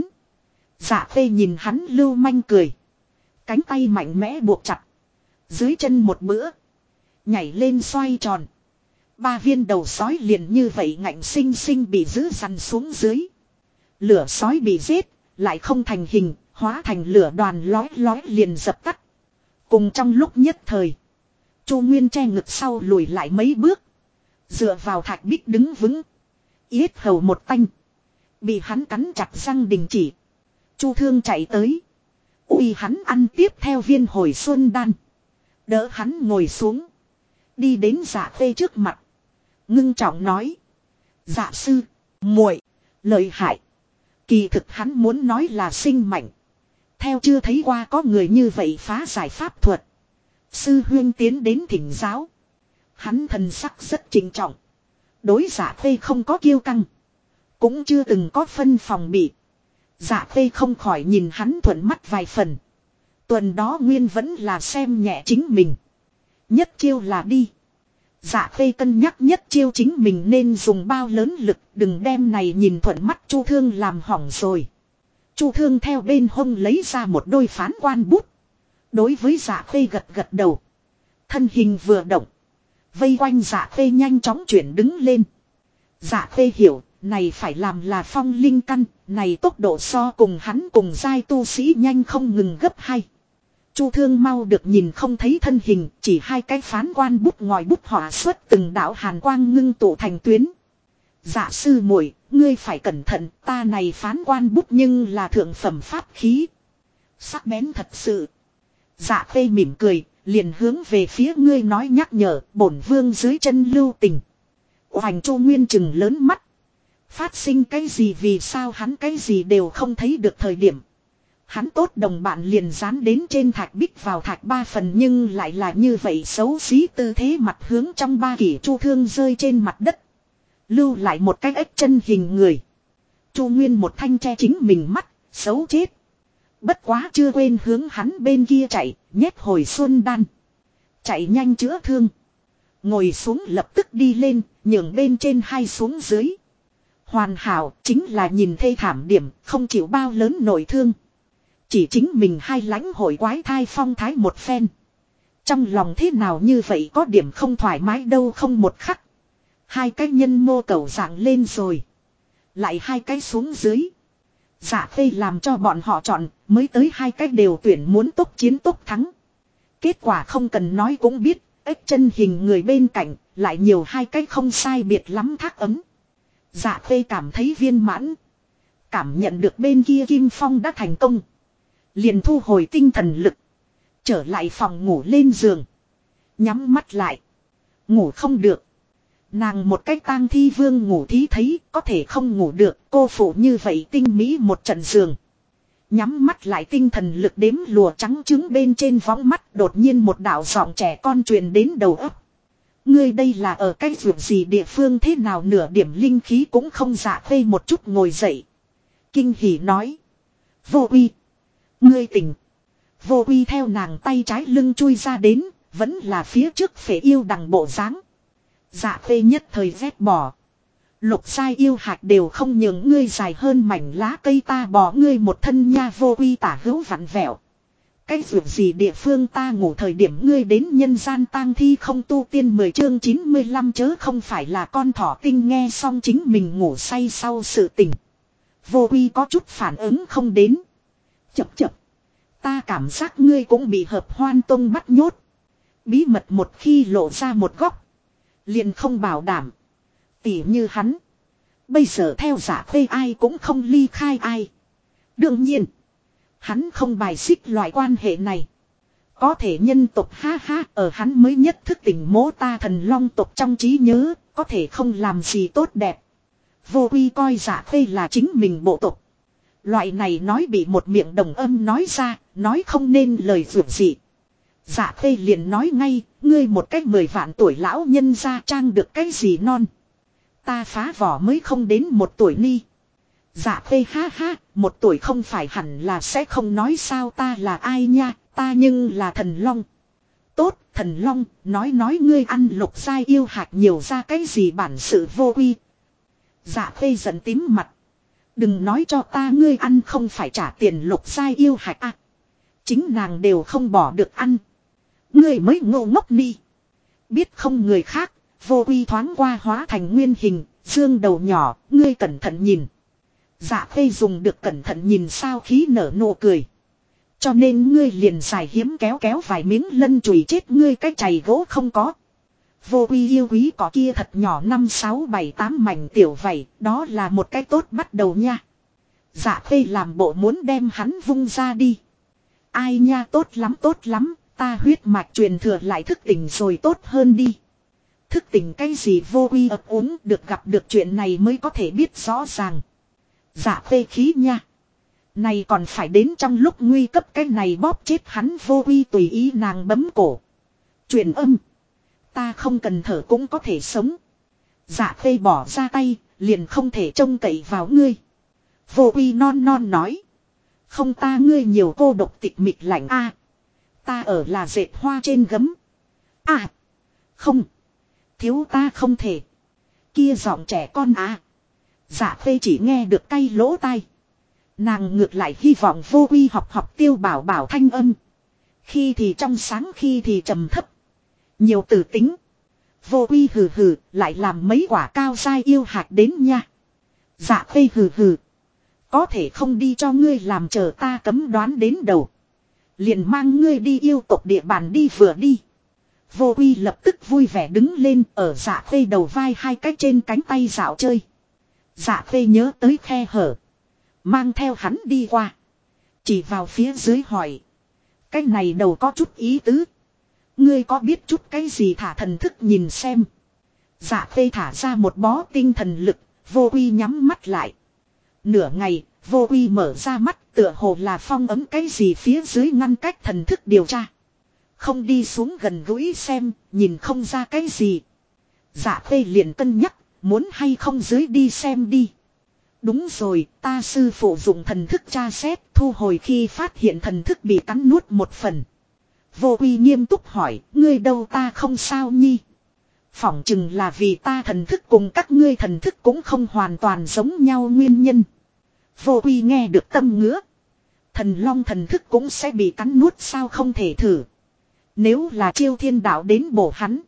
Dạ Khê nhìn hắn lưu manh cười. Cánh tay mạnh mẽ buộc chặt. Dưới chân một bữa. Nhảy lên xoay tròn. Ba viên đầu sói liền như vậy ngạnh sinh sinh bị giữ dằn xuống dưới. Lửa sói bị giết. Lại không thành hình. Hóa thành lửa đoàn lói lói liền dập tắt. Cùng trong lúc nhất thời. Chu Nguyên che ngực sau lùi lại mấy bước. Dựa vào thạch bích đứng vững. Yết hầu một tanh. Bị hắn cắn chặt răng đình chỉ. Chu Thương chạy tới. Ui hắn ăn tiếp theo viên hồi xuân đan. Đỡ hắn ngồi xuống. Đi đến Dạ Khê trước mặt. Ngưng trọng nói. Dạ sư. Muội lợi hại. Kỳ thực hắn muốn nói là sinh mạnh. Theo chưa thấy qua có người như vậy phá giải pháp thuật. Sư huyên tiến đến thỉnh giáo. Hắn thần sắc rất trịnh trọng. Đối Dạ Khê không có kiêu căng. Cũng chưa từng có phân phòng bị. Dạ Khê không khỏi nhìn hắn thuận mắt vài phần. Tuần đó Nguyên vẫn là xem nhẹ chính mình. Nhất chiêu là đi. Dạ Khê cân nhắc nhất chiêu chính mình nên dùng bao lớn lực. Đừng đem này nhìn thuận mắt Chu Thương làm hỏng rồi. Chu Thương theo bên hông lấy ra một đôi phán quan bút. Đối với Dạ Khê gật gật đầu. Thân hình vừa động. Vây quanh Dạ Khê nhanh chóng chuyển đứng lên. Dạ Khê hiểu, này phải làm là phong linh căn, này tốc độ so cùng hắn cùng giai tu sĩ nhanh không ngừng gấp hai. Chu Thương mau được nhìn không thấy thân hình, chỉ hai cái phán quan bút ngòi bút họa xuất từng đạo hàn quang ngưng tụ thành tuyến. Dạ sư muội, ngươi phải cẩn thận, ta này phán quan bút nhưng là thượng phẩm pháp khí. Sắc bén thật sự. Dạ Khê mỉm cười, liền hướng về phía ngươi nói nhắc nhở, bổn vương dưới chân lưu tình. Hoành Chu Nguyên chừng lớn mắt. Phát sinh cái gì vì sao hắn cái gì đều không thấy được thời điểm. Hắn tốt đồng bạn liền dán đến trên thạch bích vào thạch ba phần nhưng lại là như vậy xấu xí tư thế mặt hướng trong ba kỷ Chu Thương rơi trên mặt đất. Lưu lại một cái ếch chân hình người. Chu Nguyên một thanh che chính mình mắt, xấu chết. Bất quá chưa quên hướng hắn bên kia chạy, nhét hồi xuân đan. Chạy nhanh chữa thương. Ngồi xuống lập tức đi lên, nhường bên trên hai xuống dưới. Hoàn hảo chính là nhìn thê thảm điểm, không chịu bao lớn nổi thương. Chỉ chính mình hai lãnh hội quái thai phong thái một phen. Trong lòng thế nào như vậy có điểm không thoải mái đâu không một khắc. Hai cái nhân mô cầu dạng lên rồi. Lại hai cái xuống dưới. Dạ Khê làm cho bọn họ chọn, mới tới hai cái đều tuyển muốn tốc chiến tốc thắng. Kết quả không cần nói cũng biết, ếch chân hình người bên cạnh, lại nhiều hai cái không sai biệt lắm thác ấm. Dạ Khê cảm thấy viên mãn. Cảm nhận được bên kia Kim Phong đã thành công. Liền thu hồi tinh thần lực. Trở lại phòng ngủ lên giường. Nhắm mắt lại. Ngủ không được. Nàng một cách tang thi vương ngủ thí thấy có thể không ngủ được. Cô phụ như vậy tinh mỹ một trận giường. Nhắm mắt lại tinh thần lực đếm lùa trắng trứng bên trên võng mắt. Đột nhiên một đạo giọng trẻ con truyền đến đầu óc. Ngươi đây là ở cái vườn gì địa phương thế nào nửa điểm linh khí cũng không. Dạ Khê một chút ngồi dậy. Kinh hỉ nói. Vô uy. Ngươi tỉnh. Vô uy theo nàng tay trái lưng chui ra đến. Vẫn là phía trước phế yêu đằng bộ dáng. Dạ Khê nhất thời vét bỏ. Lục sai yêu hạt đều không nhường ngươi dài hơn mảnh lá cây ta bỏ ngươi một thân nha. Vô uy tả hữu vặn vẹo. Cái vườn gì địa phương ta ngủ thời điểm ngươi đến nhân gian tang thi không tu tiên 10 chương 95 chớ không phải là con thỏ tinh nghe xong chính mình ngủ say sau sự tỉnh. Vô uy có chút phản ứng không đến. Chập chập. Ta cảm giác ngươi cũng bị hợp hoan tông bắt nhốt. Bí mật một khi lộ ra một góc. Liền không bảo đảm. Tỉ như hắn. Bây giờ theo Dạ Khê ai cũng không ly khai ai. Đương nhiên. Hắn không bài xích loại quan hệ này. Có thể nhân tộc ha ha ở hắn mới nhất thức tỉnh mố ta thần long tộc trong trí nhớ. Có thể không làm gì tốt đẹp. Vô Quy coi Dạ Khê là chính mình bộ tộc. Loại này nói bị một miệng đồng âm nói ra. Nói không nên lời vượt gì. Dạ Khê liền nói ngay. Ngươi một cách 10 vạn tuổi lão nhân ra trang được cái gì non. Ta phá vỏ mới không đến 1 tuổi ni. Dạ Khê ha ha. 1 tuổi không phải hẳn là sẽ không nói sao ta là ai nha. Ta nhưng là thần long. Tốt thần long. Nói ngươi ăn lục giai yêu hạt nhiều ra cái gì bản sự Vô Quy. Dạ Khê giận tím mặt. Đừng nói cho ta ngươi ăn không phải trả tiền lục giai yêu hạt à. Chính nàng đều không bỏ được ăn. Ngươi mới ngô ngốc ni. Biết không người khác. Vô Quy thoáng qua hóa thành nguyên hình. Dương đầu nhỏ. Ngươi cẩn thận nhìn. Dạ Khê dùng được cẩn thận nhìn sao khí nở nụ cười. Cho nên ngươi liền dài hiếm kéo vài miếng lân chùi chết ngươi cái chày gỗ không có. Vô Quy yêu quý có kia thật nhỏ 5, 6, 7, 8 mảnh tiểu vảy. Đó là một cái tốt bắt đầu nha. Dạ Khê làm bộ muốn đem hắn vung ra đi. Ai nha tốt lắm. Ta huyết mạch truyền thừa lại thức tỉnh rồi tốt hơn đi. Thức tỉnh cái gì Vô Quy ấp úng được gặp được chuyện này mới có thể biết rõ ràng. Dạ Khê khí nha. Này còn phải đến trong lúc nguy cấp cái này bóp chết hắn Vô Quy tùy ý nàng bấm cổ. Truyền âm. Ta không cần thở cũng có thể sống. Dạ Khê bỏ ra tay, liền không thể trông cậy vào ngươi. Vô Quy non nói. Không ta ngươi nhiều cô độc tịch mịch lạnh a. Ta ở là dệt hoa trên gấm. À. Không. Thiếu ta không thể. Kia giọng trẻ con à. Dạ Khê chỉ nghe được cay lỗ tai. Nàng ngược lại hy vọng Vô Quy học Tiêu Bảo Bảo thanh âm. Khi thì trong sáng khi thì trầm thấp. Nhiều từ tính. Vô Quy hừ lại làm mấy quả cao dai yêu hạt đến nha. Dạ Khê hừ. Có thể không đi cho ngươi làm chờ ta cấm đoán đến đầu. Liền mang ngươi đi yêu tộc địa bàn đi vừa đi. Vô Quy lập tức vui vẻ đứng lên ở Dạ Khê đầu vai hai cái trên cánh tay dạo chơi. Dạ Khê nhớ tới khe hở. Mang theo hắn đi qua. Chỉ vào phía dưới hỏi. Cái này đầu có chút ý tứ. Ngươi có biết chút cái gì thả thần thức nhìn xem. Dạ Khê thả ra một bó tinh thần lực. Vô Quy nhắm mắt lại. Nửa ngày, Vô Quy mở ra mắt tựa hồ là phong ấm cái gì phía dưới ngăn cách thần thức điều tra. Không đi xuống gần gũi xem, nhìn không ra cái gì. Dạ Khê liền cân nhắc, muốn hay không dưới đi xem đi. Đúng rồi, ta sư phụ dùng thần thức tra xét, thu hồi khi phát hiện thần thức bị cắn nuốt một phần. Vô Quy nghiêm túc hỏi, ngươi đâu ta không sao nhi. Phỏng chừng là vì ta thần thức cùng các ngươi thần thức cũng không hoàn toàn giống nhau nguyên nhân. Vô Quy nghe được tâm ngứa. Thần long thần thức cũng sẽ bị cắn nuốt sao không thể thử. Nếu là chiêu thiên đạo đến bổ hắn.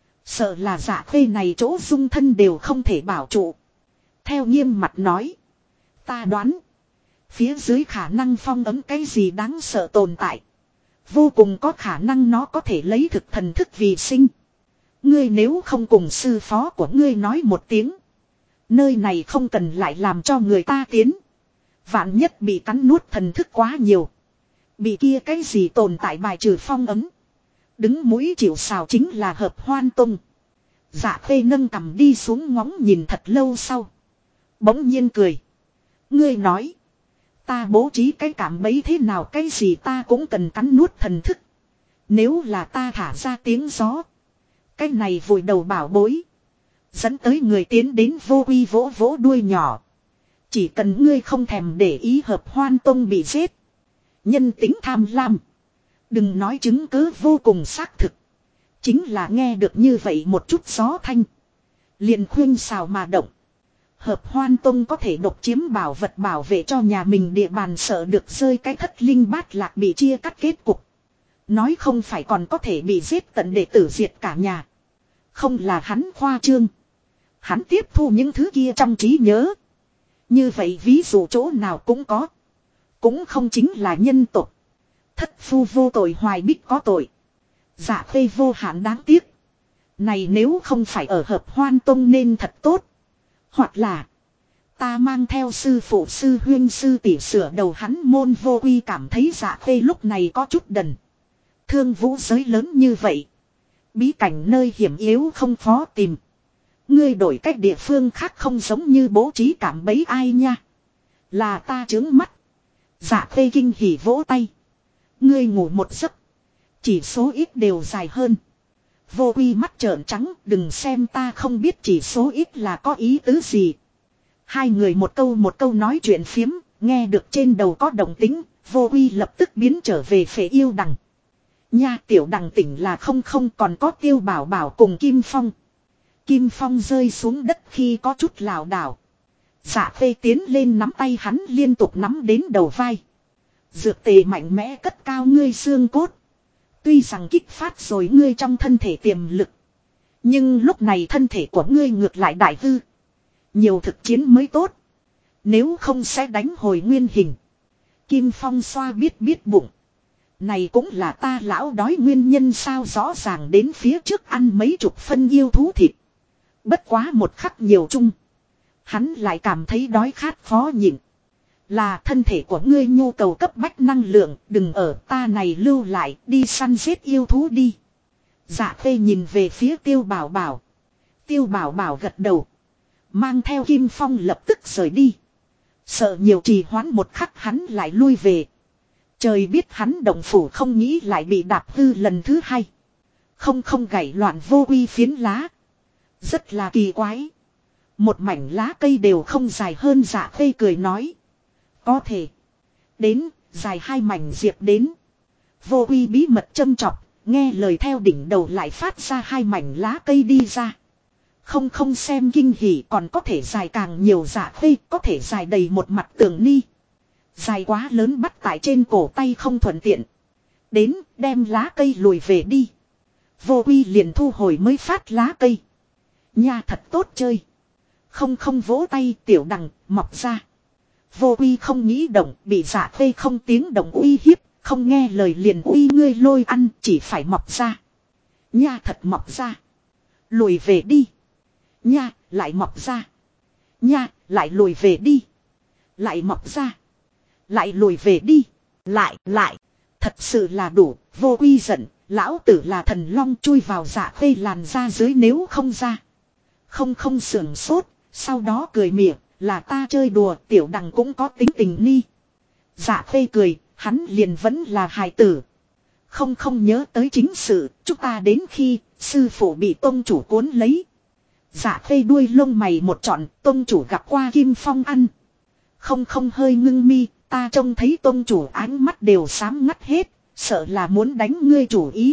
Sợ là Dạ Khê này chỗ dung thân đều không thể bảo trụ. Theo nghiêm mặt nói. Ta đoán. Phía dưới khả năng phong ấm cái gì đáng sợ tồn tại. Vô cùng có khả năng nó có thể lấy thực thần thức vì sinh. Ngươi nếu không cùng sư phó của ngươi nói một tiếng. Nơi này không cần lại làm cho người ta tiến. Vạn nhất bị cắn nuốt thần thức quá nhiều. Bị kia cái gì tồn tại bài trừ phong ấm. Đứng mũi chịu sào chính là Hợp Hoan Tông. Dạ Khê nâng cầm đi xuống ngóng nhìn thật lâu sau. Bỗng nhiên cười. Ngươi nói. Ta bố trí cái cảm bấy thế nào cái gì ta cũng cần cắn nuốt thần thức. Nếu là ta thả ra tiếng gió. Cái này vùi đầu bảo bối. Dẫn tới người tiến đến Vô Quy vỗ vỗ đuôi nhỏ. Chỉ cần ngươi không thèm để ý Hợp Hoan Tông bị giết. Nhân tính tham lam. Đừng nói chứng cứ vô cùng xác thực. Chính là nghe được như vậy một chút gió thanh. Liền khuyên xào mà động. Hợp Hoan Tông có thể độc chiếm bảo vật bảo vệ cho nhà mình địa bàn sợ được rơi cái thất linh bát lạc bị chia cắt kết cục. Nói không phải còn có thể bị giết tận để tử diệt cả nhà. Không là hắn khoa trương. Hắn tiếp thu những thứ kia trong trí nhớ. Như vậy ví dụ chỗ nào cũng có. Cũng không chính là nhân tộc. Thất phu vô tội hoài bích có tội. Dạ Khê vô hạn đáng tiếc. Này nếu không phải ở Hợp Hoan Tông nên thật tốt. Hoặc là Ta mang theo sư phụ sư huyên sư tỷ sửa đầu hắn môn vô uy cảm thấy Dạ Khê lúc này có chút đần. Thương vũ giới lớn như vậy. Bí cảnh nơi hiểm yếu không khó tìm. Ngươi đổi cách địa phương khác không giống như bố trí cảm bấy ai nha. Là ta trướng mắt. Dạ Khê kinh hỉ vỗ tay. Ngươi ngủ một giấc. Chỉ số ít đều dài hơn. Vô uy mắt trợn trắng, đừng xem ta không biết chỉ số ít là có ý tứ gì. Hai người một câu nói chuyện phiếm, nghe được trên đầu có động tính, vô uy lập tức biến trở về phệ yêu đằng. Nha tiểu đằng tỉnh là không còn có Tiêu Bảo Bảo cùng Kim Phong. Kim Phong rơi xuống đất khi có chút lảo đảo. Dạ Khê tiến lên nắm tay hắn liên tục nắm đến đầu vai. Dược tề mạnh mẽ cất cao ngươi xương cốt. Tuy rằng kích phát rồi ngươi trong thân thể tiềm lực. Nhưng lúc này thân thể của ngươi ngược lại đại hư. Nhiều thực chiến mới tốt. Nếu không sẽ đánh hồi nguyên hình. Kim Phong xoa biết bụng. Này cũng là ta lão đói nguyên nhân sao rõ ràng đến phía trước ăn mấy chục phân yêu thú thịt. Bất quá một khắc nhiều chung. Hắn lại cảm thấy đói khát khó nhịn. Là thân thể của ngươi nhu cầu cấp bách năng lượng, đừng ở ta này lưu lại, đi săn giết yêu thú đi. Dạ Khê nhìn về phía Tiêu Bảo Bảo. Tiêu Bảo Bảo gật đầu. Mang theo Kim Phong lập tức rời đi. Sợ nhiều trì hoãn một khắc hắn lại lui về. Trời biết hắn động phủ không nghĩ lại bị đạp hư lần thứ hai. Không gảy loạn vô uy phiến lá. Rất là kỳ quái. Một mảnh lá cây đều không dài hơn. Dạ Khê cười nói. Có thể. Đến, dài hai mảnh diệp đến. Vô uy bí mật châm chọc, nghe lời theo đỉnh đầu lại phát ra hai mảnh lá cây đi ra. Không xem kinh hỉ còn có thể dài càng nhiều. Dạ Khê có thể dài đầy một mặt tường ni. Dài quá lớn bắt tại trên cổ tay không thuận tiện. Đến, đem lá cây lùi về đi. Vô uy liền thu hồi mới phát lá cây. Nha thật tốt chơi. Không vỗ tay tiểu đằng, mọc ra. Vô uy không nghĩ động, bị Dạ Khê không tiếng động uy hiếp, không nghe lời liền uy ngươi lôi ăn, chỉ phải mọc ra. Nha thật mọc ra. Lùi về đi. Nha, lại mọc ra. Nha, lại lùi về đi. Lại mọc ra. Lại lùi về đi. Lại. Thật sự là đủ, vô uy giận, lão tử là thần long chui vào Dạ Khê làn ra dưới nếu không ra. Không sưởng sốt, sau đó cười mỉa, là ta chơi đùa tiểu đằng cũng có tính tình ni. Dạ Khê cười, hắn liền vẫn là hài tử. Không nhớ tới chính sự, chúng ta đến khi sư phụ bị tông chủ cuốn lấy. Dạ Khê đuôi lông mày một trọn, tông chủ gặp qua Kim Phong ăn. Không hơi ngưng mi, ta trông thấy tông chủ ánh mắt đều xám ngắt hết, sợ là muốn đánh ngươi chủ ý.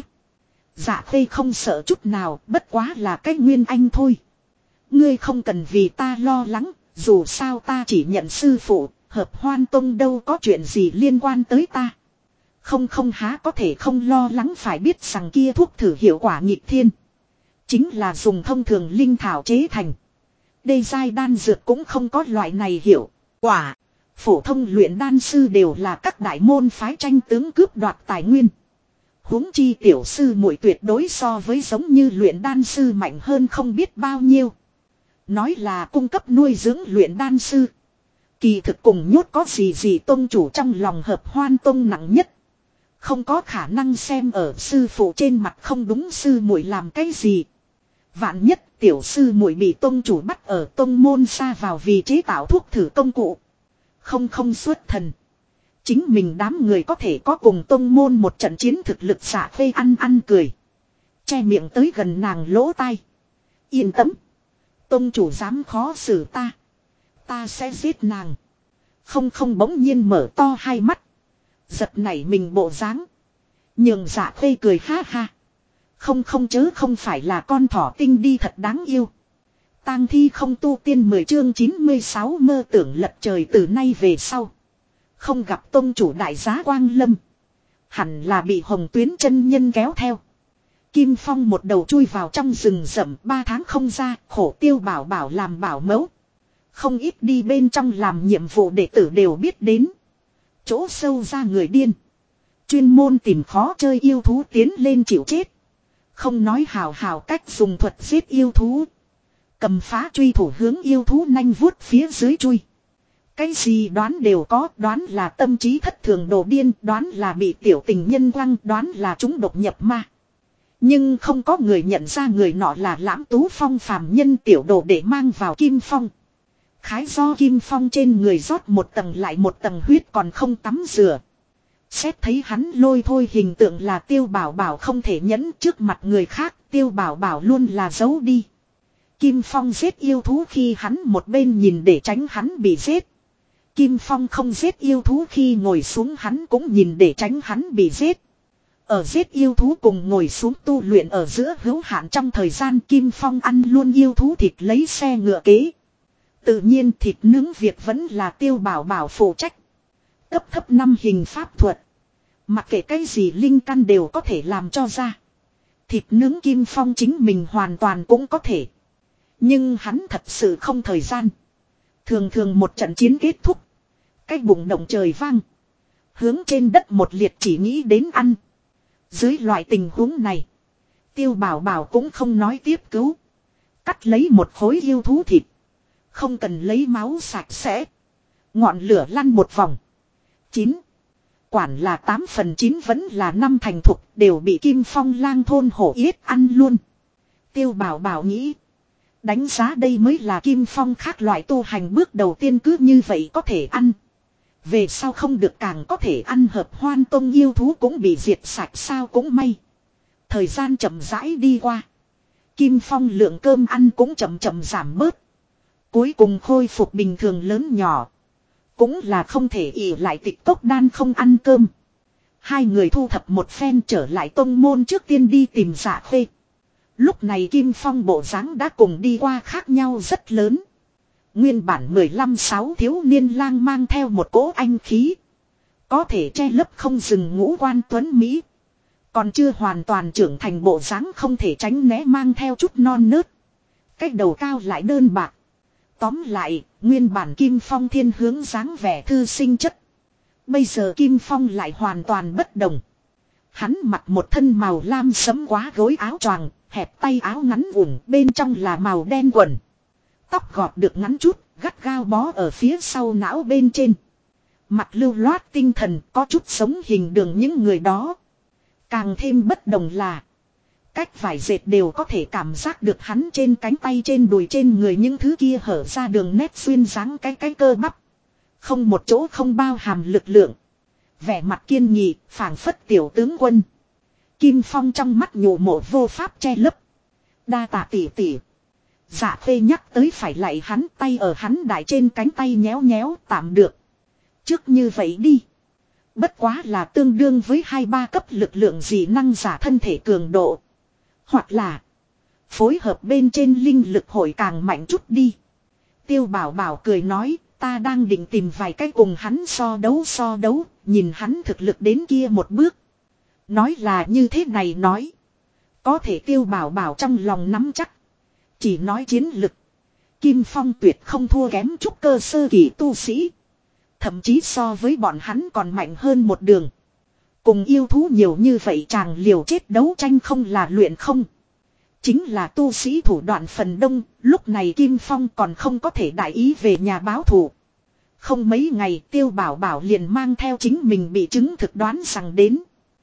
Dạ Khê không sợ chút nào, bất quá là cái nguyên anh thôi. Ngươi không cần vì ta lo lắng, dù sao ta chỉ nhận sư phụ, hợp hoan tông đâu có chuyện gì liên quan tới ta. Không há có thể không lo lắng phải biết rằng kia thuốc thử hiệu quả nghịch thiên. Chính là dùng thông thường linh thảo chế thành. Đê giai đan dược cũng không có loại này hiệu quả. Phổ thông luyện đan sư đều là các đại môn phái tranh tướng cướp đoạt tài nguyên. Huống chi tiểu sư muội tuyệt đối so với giống như luyện đan sư mạnh hơn không biết bao nhiêu. Nói là cung cấp nuôi dưỡng luyện đan sư. Kỳ thực cùng nhốt có gì tông chủ trong lòng hợp hoan tông nặng nhất. Không có khả năng xem ở sư phụ trên mặt không đúng sư muội làm cái gì. Vạn nhất tiểu sư muội bị tông chủ bắt ở tông môn xa vào vì chế tạo thuốc thử công cụ. Không xuất thần. Chính mình đám người có thể có cùng tông môn một trận chiến thực lực. Dạ Khê ăn cười. Che miệng tới gần nàng lỗ tai. Yên tâm. Tông chủ dám khó xử ta. Ta sẽ giết nàng. Không bỗng nhiên mở to hai mắt. Giật nảy mình bộ dáng. Nhường Dạ Khê cười ha ha. Không chớ không phải là con thỏ tinh đi thật đáng yêu. Tang thi không tu tiên 10 chương 96 mơ tưởng lật trời từ nay về sau. Không gặp tông chủ đại giá Quang Lâm. Hẳn là bị Hồng Tuyến chân nhân kéo theo. Kim Phong một đầu chui vào trong rừng rậm 3 tháng không ra, khổ Tiêu Bảo Bảo làm bảo mẫu. Không ít đi bên trong làm nhiệm vụ đệ tử đều biết đến. Chỗ sâu ra người điên. Chuyên môn tìm khó chơi yêu thú tiến lên chịu chết. Không nói hào cách dùng thuật giết yêu thú. Cầm phá truy thủ hướng yêu thú nanh vuốt phía dưới chui. Cái gì đoán đều có, đoán là tâm trí thất thường đồ điên, đoán là bị tiểu tình nhân quăng, đoán là chúng độc nhập ma. Nhưng không có người nhận ra người nọ là Lãm Tú Phong phàm nhân tiểu đồ để mang vào Kim Phong. Khái do Kim Phong trên người rót một tầng lại một tầng huyết còn không tắm rửa. Xét thấy hắn lôi thôi hình tượng là Tiêu Bảo Bảo không thể nhẫn trước mặt người khác, Tiêu Bảo Bảo luôn là giấu đi. Kim Phong giết yêu thú khi hắn một bên nhìn để tránh hắn bị giết. Kim Phong không giết yêu thú khi ngồi xuống hắn cũng nhìn để tránh hắn bị giết. Ở giết yêu thú cùng ngồi xuống tu luyện ở giữa hữu hạn trong thời gian Kim Phong ăn luôn yêu thú thịt lấy xe ngựa kế. Tự nhiên thịt nướng việc vẫn là Tiêu Bảo Bảo phụ trách. Cấp thấp 5 hình pháp thuật. Mặc kệ cái gì linh căn đều có thể làm cho ra. Thịt nướng Kim Phong chính mình hoàn toàn cũng có thể. Nhưng hắn thật sự không thời gian. Thường thường một trận chiến kết thúc. Cái bụng động trời vang. Hướng trên đất một liệt chỉ nghĩ đến ăn. Dưới loại tình huống này. Tiêu Bảo Bảo cũng không nói tiếp cứu. Cắt lấy một khối yêu thú thịt. Không cần lấy máu sạch sẽ. Ngọn lửa lăn một vòng. 9. Quản là 8 phần 9 vẫn là 5 thành thục đều bị Kim Phong lang thôn hổ yết ăn luôn. Tiêu Bảo Bảo nghĩ. Đánh giá đây mới là Kim Phong khác loại tu hành bước đầu tiên cứ như vậy có thể ăn. Về sau không được càng có thể ăn hợp hoan tông yêu thú cũng bị diệt sạch sao cũng may. Thời gian chậm rãi đi qua. Kim Phong lượng cơm ăn cũng chậm chậm giảm bớt. Cuối cùng khôi phục bình thường lớn nhỏ. Cũng là không thể ỷ lại tịch cốc đan không ăn cơm. Hai người thu thập một phen trở lại tông môn trước tiên đi tìm Dạ Khê. Lúc này Kim Phong bộ dáng đã cùng đi qua khác nhau rất lớn. Nguyên bản 15-6 thiếu niên lang mang theo một cỗ anh khí. Có thể che lấp không dừng ngũ quan tuấn Mỹ. Còn chưa hoàn toàn trưởng thành bộ dáng không thể tránh né mang theo chút non nớt. Cách đầu cao lại đơn bạc. Tóm lại, nguyên bản Kim Phong thiên hướng dáng vẻ thư sinh chất. Bây giờ Kim Phong lại hoàn toàn bất đồng. Hắn mặc một thân màu lam sẫm quá gối áo choàng, hẹp tay áo ngắn ủng bên trong là màu đen quần. Tóc gọt được ngắn chút, gắt gao bó ở phía sau não bên trên. Mặt lưu loát tinh thần có chút sống hình đường những người đó. Càng thêm bất đồng là cách vải dệt đều có thể cảm giác được hắn trên cánh tay trên đùi trên người những thứ kia hở ra đường nét xuyên dáng cái cơ bắp. Không một chỗ không bao hàm lực lượng. Vẻ mặt kiên nghị, phảng phất tiểu tướng quân. Kim Phong trong mắt nhổ mộ vô pháp che lấp. Đa tạ tỷ tỷ. Dạ Khê nhắc tới phải lạy hắn tay ở hắn đại trên cánh tay nhéo nhéo tạm được. Trước như vậy đi. Bất quá là tương đương với 2-3 cấp lực lượng dị năng giả thân thể cường độ. Hoặc là phối hợp bên trên linh lực hội càng mạnh chút đi. Tiêu Bảo Bảo cười nói, ta đang định tìm vài cái cùng hắn so đấu, nhìn hắn thực lực đến kia một bước. Nói là như thế này nói. Có thể Tiêu Bảo Bảo trong lòng nắm chắc. Chỉ nói chiến lực. Kim Phong tuyệt không thua kém chút cơ sơ kỳ tu sĩ. Thậm chí so với bọn hắn còn mạnh hơn một đường. Cùng yêu thú nhiều như vậy chàng liều chết đấu tranh không là luyện không. Chính là tu sĩ thủ đoạn phần đông, lúc này Kim Phong còn không có thể đại ý về nhà báo thù. Không mấy ngày Tiêu Bảo Bảo liền mang theo chính mình bị chứng thực đoán rằng đến.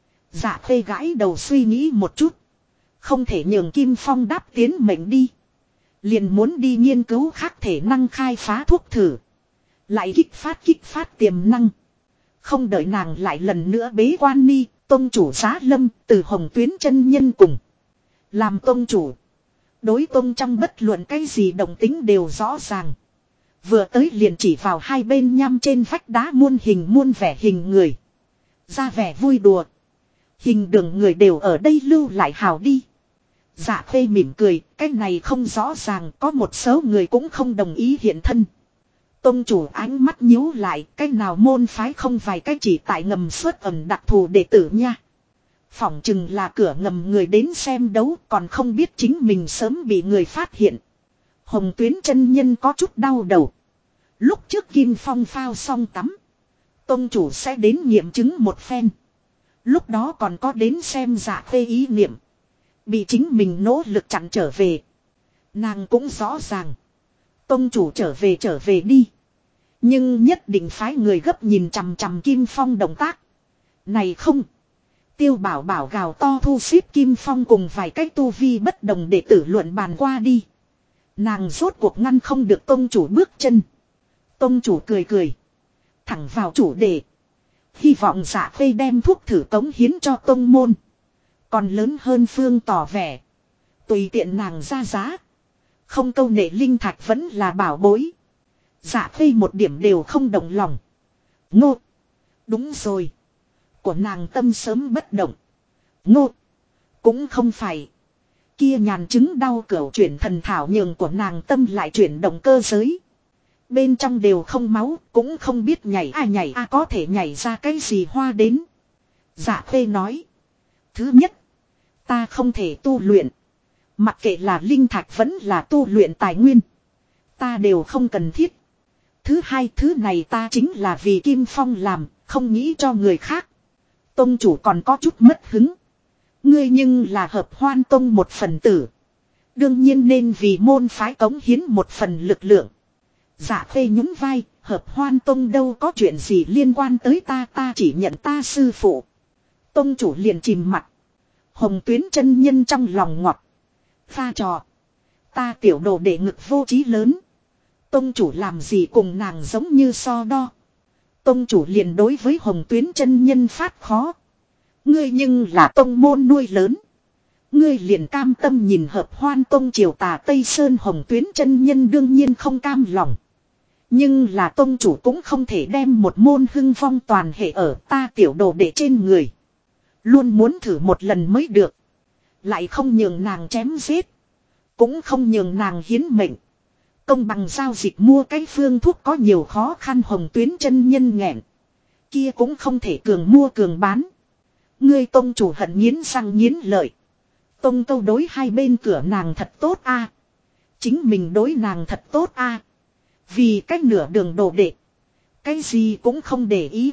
Dạ Khê gãi đầu suy nghĩ một chút. Không thể nhường Kim Phong đáp tiến mệnh đi. Liền muốn đi nghiên cứu khác thể năng khai phá thuốc thử. Lại kích phát tiềm năng. Không đợi nàng lại lần nữa bế quan ni, tông chủ Giá Lâm từ Hồng Tuyến chân nhân cùng. Làm tông chủ. Đối tông trong bất luận cái gì động tính đều rõ ràng. Vừa tới liền chỉ vào hai bên nhăm trên vách đá muôn hình muôn vẻ hình người. Ra vẻ vui đùa. Hình đường người đều ở đây lưu lại hào đi. Dạ Khê mỉm cười, cái này không rõ ràng có một số người cũng không đồng ý hiện thân. Tông chủ ánh mắt nhíu lại, cái nào môn phái không vài cái chỉ tại ngầm xuất ẩn đặc thù đệ tử nha. Phỏng chừng là cửa ngầm người đến xem đấu còn không biết chính mình sớm bị người phát hiện. Hồng Tuyến chân nhân có chút đau đầu. Lúc trước Kim Phong phao xong tắm. Tông chủ sẽ đến nghiệm chứng một phen. Lúc đó còn có đến xem Dạ Khê ý niệm. Bị chính mình nỗ lực chặn trở về. Nàng cũng rõ ràng. Tông chủ trở về đi. Nhưng nhất định phái người gấp nhìn chằm chằm Kim Phong động tác. Này không. Tiêu Bảo Bảo gào to thu xếp Kim Phong cùng vài cái tu vi bất đồng để tử luận bàn qua đi. Nàng rốt cuộc ngăn không được tông chủ bước chân. Tông chủ cười cười. Thẳng vào chủ đề. Hy vọng Dạ Khê đem thuốc thử cống hiến cho tông môn. Còn lớn hơn Phương tỏ vẻ. Tùy tiện nàng ra giá. Không câu nệ linh thạch vẫn là bảo bối. Dạ Khê một điểm đều không động lòng. Ngô. Đúng rồi. Của nàng tâm sớm bất động. Ngô. Cũng không phải. Kia nhàn chứng đau cửu chuyển thần thảo nhường của nàng tâm lại chuyển động cơ giới. Bên trong đều không máu, cũng không biết nhảy có thể nhảy ra cái gì hoa đến. Dạ Khê nói. Thứ nhất, ta không thể tu luyện. Mặc kệ là linh thạch vẫn là tu luyện tài nguyên. Ta đều không cần thiết. Thứ hai, thứ này ta chính là vì Kim Phong làm, không nghĩ cho người khác. Tông chủ còn có chút mất hứng. Ngươi nhưng là hợp Hoan Tông một phần tử. Đương nhiên nên vì môn phái cống hiến một phần lực lượng. Dạ Khê nhún vai, hợp Hoan Tông đâu có chuyện gì liên quan tới ta chỉ nhận ta sư phụ. Tông chủ liền chìm mặt. Hồng Tuyến chân nhân trong lòng ngọt. Pha trò. Ta tiểu đồ đệ ngực vô chí lớn. Tông chủ làm gì cùng nàng giống như so đo. Tông chủ liền đối với Hồng Tuyến chân nhân phát khó. Ngươi nhưng là tông môn nuôi lớn. Ngươi liền cam tâm nhìn hợp Hoan Tông triều tà Tây Sơn. Hồng Tuyến chân nhân đương nhiên không cam lòng. Nhưng là tông chủ cũng không thể đem một môn hưng vong toàn hệ ở ta tiểu đồ đệ trên người. Luôn muốn thử một lần mới được. Lại không nhường nàng chém giết. Cũng không nhường nàng hiến mệnh. Công bằng giao dịch mua cái phương thuốc có nhiều khó khăn. Hồng Tuyến chân nhân nghẹn. Kia cũng không thể cường mua cường bán. Ngươi tông chủ hận nghiến răng nghiến lợi. Tông câu đối hai bên cửa nàng thật tốt a. Chính mình đối nàng thật tốt a. Vì cách nửa đường đồ đệ. Cái gì cũng không để ý.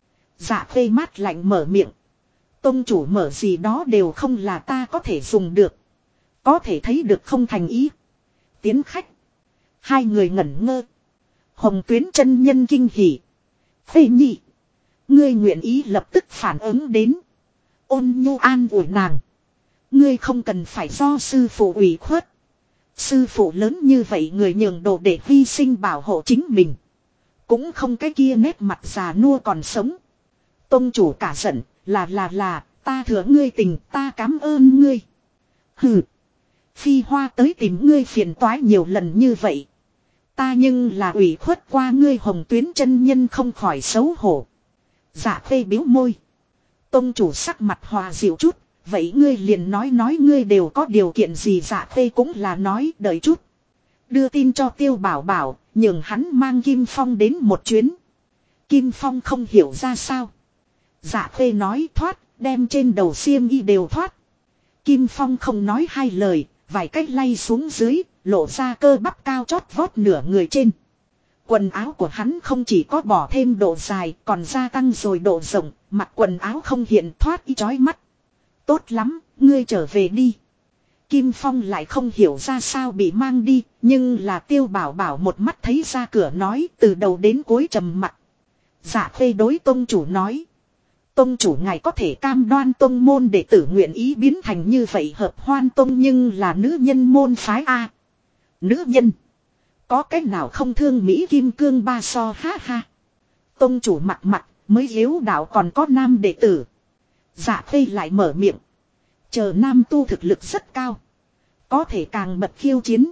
Dạ Khê mát lạnh mở miệng. Tông chủ mở gì đó đều không là ta có thể dùng được. Có thể thấy được không thành ý. Tiến khách. Hai người ngẩn ngơ. Hồng Tuyến chân nhân kinh hỉ. Phê nhị. Ngươi nguyện ý lập tức phản ứng đến. Ôn nhu an ủi nàng. Ngươi không cần phải do sư phụ ủy khuất. Sư phụ lớn như vậy người nhường đồ để hy sinh bảo hộ chính mình. Cũng không cái kia nét mặt già nua còn sống. Tông chủ cả giận. Là ta thừa ngươi tình, ta cảm ơn ngươi. Hừ. Phi Hoa tới tìm ngươi phiền toái nhiều lần như vậy. Ta nhưng là ủy khuất qua ngươi. Hồng Tuyến chân nhân không khỏi xấu hổ. Dạ Khê biếu môi. Tông chủ sắc mặt hòa dịu chút. Vậy ngươi liền nói ngươi đều có điều kiện gì. Dạ Khê cũng là nói đợi chút. Đưa tin cho Tiêu Bảo Bảo, nhường hắn mang Kim Phong đến một chuyến. Kim Phong không hiểu ra sao. Dạ Khê nói thoát, đem trên đầu xiêm y đều thoát. Kim Phong không nói hai lời, vài cách lay xuống dưới, lộ ra cơ bắp cao chót vót nửa người trên. Quần áo của hắn không chỉ có bỏ thêm độ dài, còn gia tăng rồi độ rộng, mặc quần áo không hiện thoát y chói mắt. Tốt lắm, ngươi trở về đi. Kim Phong lại không hiểu ra sao bị mang đi, nhưng là Tiêu Bảo Bảo một mắt thấy ra cửa nói từ đầu đến cuối trầm mặc. Dạ Khê đối tông chủ nói. Tông chủ ngài có thể cam đoan tông môn đệ tử nguyện ý biến thành như vậy hợp Hoan Tông nhưng là nữ nhân môn phái A. Nữ nhân. Có cách nào không thương Mỹ Kim Cương ba so ha ha. Tông chủ mặt mới yếu đạo còn có nam đệ tử. Dạ Khê lại mở miệng. Chờ nam tu thực lực rất cao. Có thể càng bật khiêu chiến.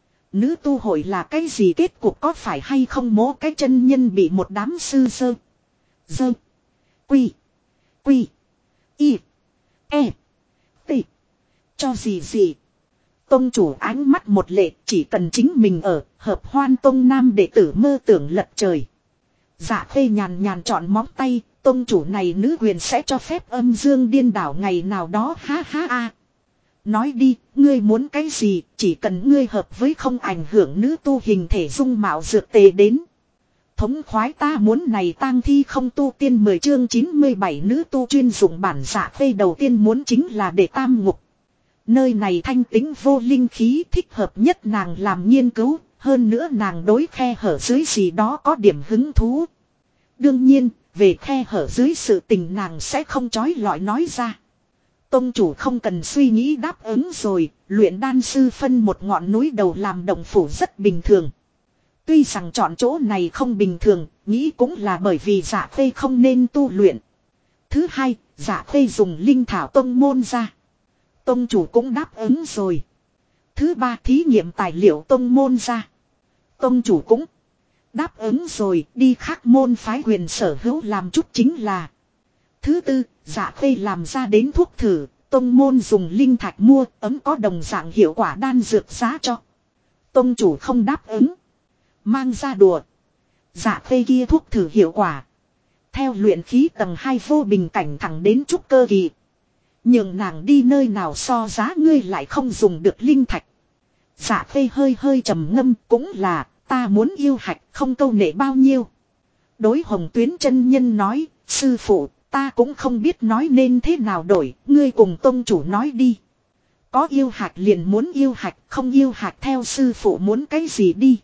Nữ tu hội là cái gì kết cục có phải hay không mố cái chân nhân bị một đám sư sơ. Dơ. Quy. Quy. Y. E. T. Cho gì. Tông chủ ánh mắt một lệ chỉ cần chính mình ở hợp Hoan Tông nam đệ tử mơ tưởng lật trời. Dạ Khê nhàn chọn móng tay. Tông chủ này nữ quyền sẽ cho phép âm dương điên đảo ngày nào đó ha ha a. Nói đi, ngươi muốn cái gì, chỉ cần ngươi hợp với không ảnh hưởng nữ tu hình thể dung mạo dược tề đến. Thống khoái ta muốn này tang thi không tu tiên 10 chương 97 nữ tu chuyên dụng bản. Dạ Khê đầu tiên muốn chính là để tam ngục. Nơi này thanh tĩnh vô linh khí thích hợp nhất nàng làm nghiên cứu, hơn nữa nàng đối khe hở dưới gì đó có điểm hứng thú. Đương nhiên, về khe hở dưới sự tình nàng sẽ không chói lọi nói ra. Tông chủ không cần suy nghĩ đáp ứng rồi, luyện đan sư phân một ngọn núi đầu làm động phủ rất bình thường. Tuy rằng chọn chỗ này không bình thường, nghĩ cũng là bởi vì Dạ Khê không nên tu luyện. Thứ hai, Dạ Khê dùng linh thảo tông môn ra. Tông chủ cũng đáp ứng rồi. Thứ ba, thí nghiệm tài liệu tông môn ra. Tông chủ cũng đáp ứng rồi, đi khác môn phái quyền sở hữu làm chút chính là. Thứ tư, Dạ Khê làm ra đến thuốc thử, tông môn dùng linh thạch mua, ấm có đồng dạng hiệu quả đan dược giá cho. Tông chủ không đáp ứng. Mang ra đùa. Dạ Khê kia thuốc thử hiệu quả. Theo luyện khí tầng 2 vô bình cảnh thẳng đến trúc cơ kỳ. Nhưng nàng đi nơi nào so giá ngươi lại không dùng được linh thạch. Dạ Khê hơi hơi trầm ngâm cũng là ta muốn yêu hạch không câu nệ bao nhiêu. Đối Hồng Tuyến chân nhân nói, sư phụ, ta cũng không biết nói nên thế nào đổi, ngươi cùng tông chủ nói đi. Có yêu hạch liền muốn yêu hạch, không yêu hạch theo sư phụ muốn cái gì đi.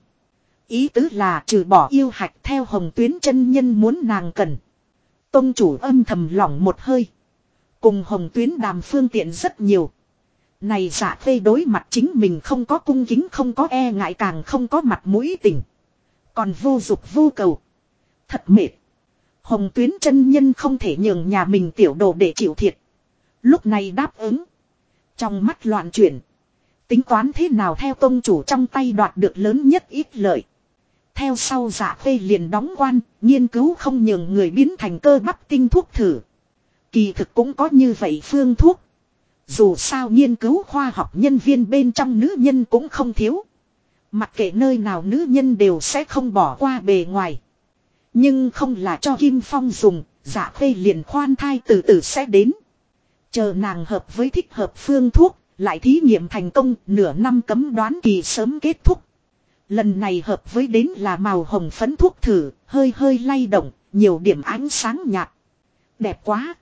Ý tứ là trừ bỏ yêu hạch theo Hồng Tuyến chân nhân muốn nàng cần. Tông chủ âm thầm lỏng một hơi. Cùng Hồng Tuyến đàm phương tiện rất nhiều. Này Dạ Khê đối mặt chính mình không có cung kính không có e ngại càng không có mặt mũi tình. Còn vô dục vô cầu. Thật mệt. Hồng Tuyến chân nhân không thể nhường nhà mình tiểu đồ để chịu thiệt. Lúc này đáp ứng. Trong mắt loạn chuyển. Tính toán thế nào theo tông chủ trong tay đoạt được lớn nhất ít lợi. Theo sau Dạ Khê liền đóng quan, nghiên cứu không nhường người biến thành cơ bắp tinh thuốc thử. Kỳ thực cũng có như vậy phương thuốc. Dù sao nghiên cứu khoa học nhân viên bên trong nữ nhân cũng không thiếu. Mặc kệ nơi nào nữ nhân đều sẽ không bỏ qua bề ngoài. Nhưng không là cho Kim Phong dùng, Dạ Khê liền khoan thai từ từ sẽ đến. Chờ nàng hợp với thích hợp phương thuốc, lại thí nghiệm thành công, nửa năm cấm đoán kỳ sớm kết thúc. Lần này hợp với đến là màu hồng phấn thuốc thử, hơi hơi lay động, nhiều điểm ánh sáng nhạt. Đẹp quá.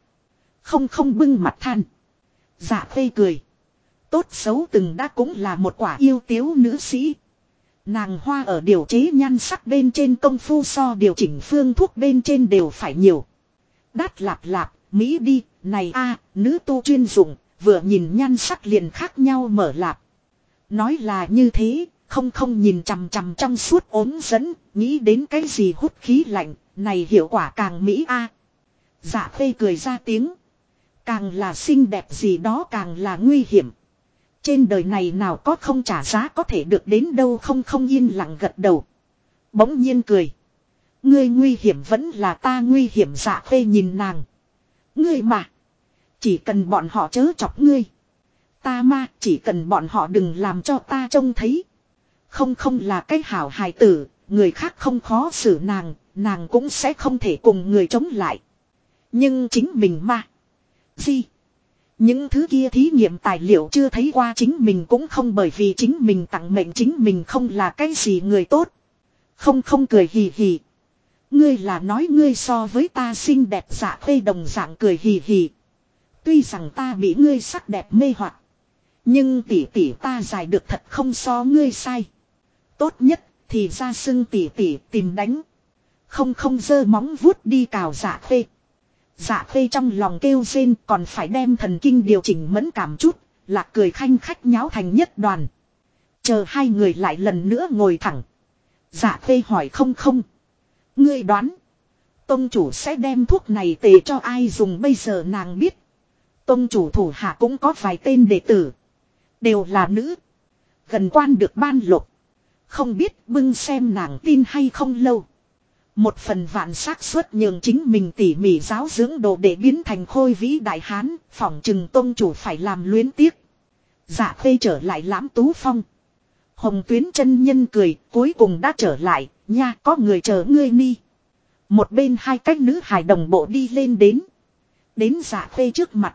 Không bưng mặt than. Dạ Khê cười. Tốt xấu từng đã cũng là một quả yêu tiếu nữ sĩ. Nàng hoa ở điều chế nhan sắc bên trên công phu so điều chỉnh phương thuốc bên trên đều phải nhiều. Đát lạp lạp, Mỹ đi, này a nữ tu chuyên dụng, vừa nhìn nhan sắc liền khác nhau mở lạp. Nói là như thế, không nhìn chằm chằm trong suốt ốm dẫn, nghĩ đến cái gì hút khí lạnh, này hiệu quả càng Mỹ a. Dạ Khê cười ra tiếng. Càng là xinh đẹp gì đó càng là nguy hiểm. Trên đời này nào có không trả giá có thể được đến đâu không yên lặng gật đầu. Bỗng nhiên cười. Ngươi nguy hiểm vẫn là ta nguy hiểm Dạ Khê nhìn nàng. Ngươi mà. Chỉ cần bọn họ chớ chọc ngươi. Ta mà chỉ cần bọn họ đừng làm cho ta trông thấy. Không là cái hảo hài tử. Người khác không khó xử nàng. Nàng cũng sẽ không thể cùng người chống lại. Nhưng chính mình mà. Gì? Những thứ kia thí nghiệm tài liệu chưa thấy qua chính mình cũng không bởi vì chính mình tặng mệnh chính mình không là cái gì người tốt. Không cười hì hì. Ngươi là nói ngươi so với ta xinh đẹp Dạ Khê đồng dạng cười hì hì. Tuy rằng ta bị ngươi sắc đẹp mê hoặc, nhưng tỷ ta dài được thật không so ngươi sai. Tốt nhất thì ra xưng tỷ tìm đánh. Không giơ móng vuốt đi cào Dạ Khê. Dạ Khê trong lòng kêu rên còn phải đem thần kinh điều chỉnh mẫn cảm chút, Lạc cười khanh khách nháo thành nhất đoàn. Chờ hai người lại lần nữa ngồi thẳng. Dạ Khê hỏi không. Ngươi đoán. Tông chủ sẽ đem thuốc này tề cho ai dùng bây giờ nàng biết. Tông chủ thủ hạ cũng có vài tên đệ tử. Đều là nữ. Gần quan được ban lộc. Không biết bưng xem nàng tin hay không lâu. Một phần vạn xác suất nhường chính mình tỉ mỉ giáo dưỡng đồ để biến thành khôi vĩ đại hán, phỏng chừng tông chủ phải làm luyến tiếc. Dạ Khê trở lại Lãm Tú Phong. Hồng Tuyến chân nhân cười, cuối cùng đã trở lại, nha có người chờ ngươi ni. Một bên hai cách nữ hài đồng bộ đi lên đến. Đến Dạ Khê trước mặt.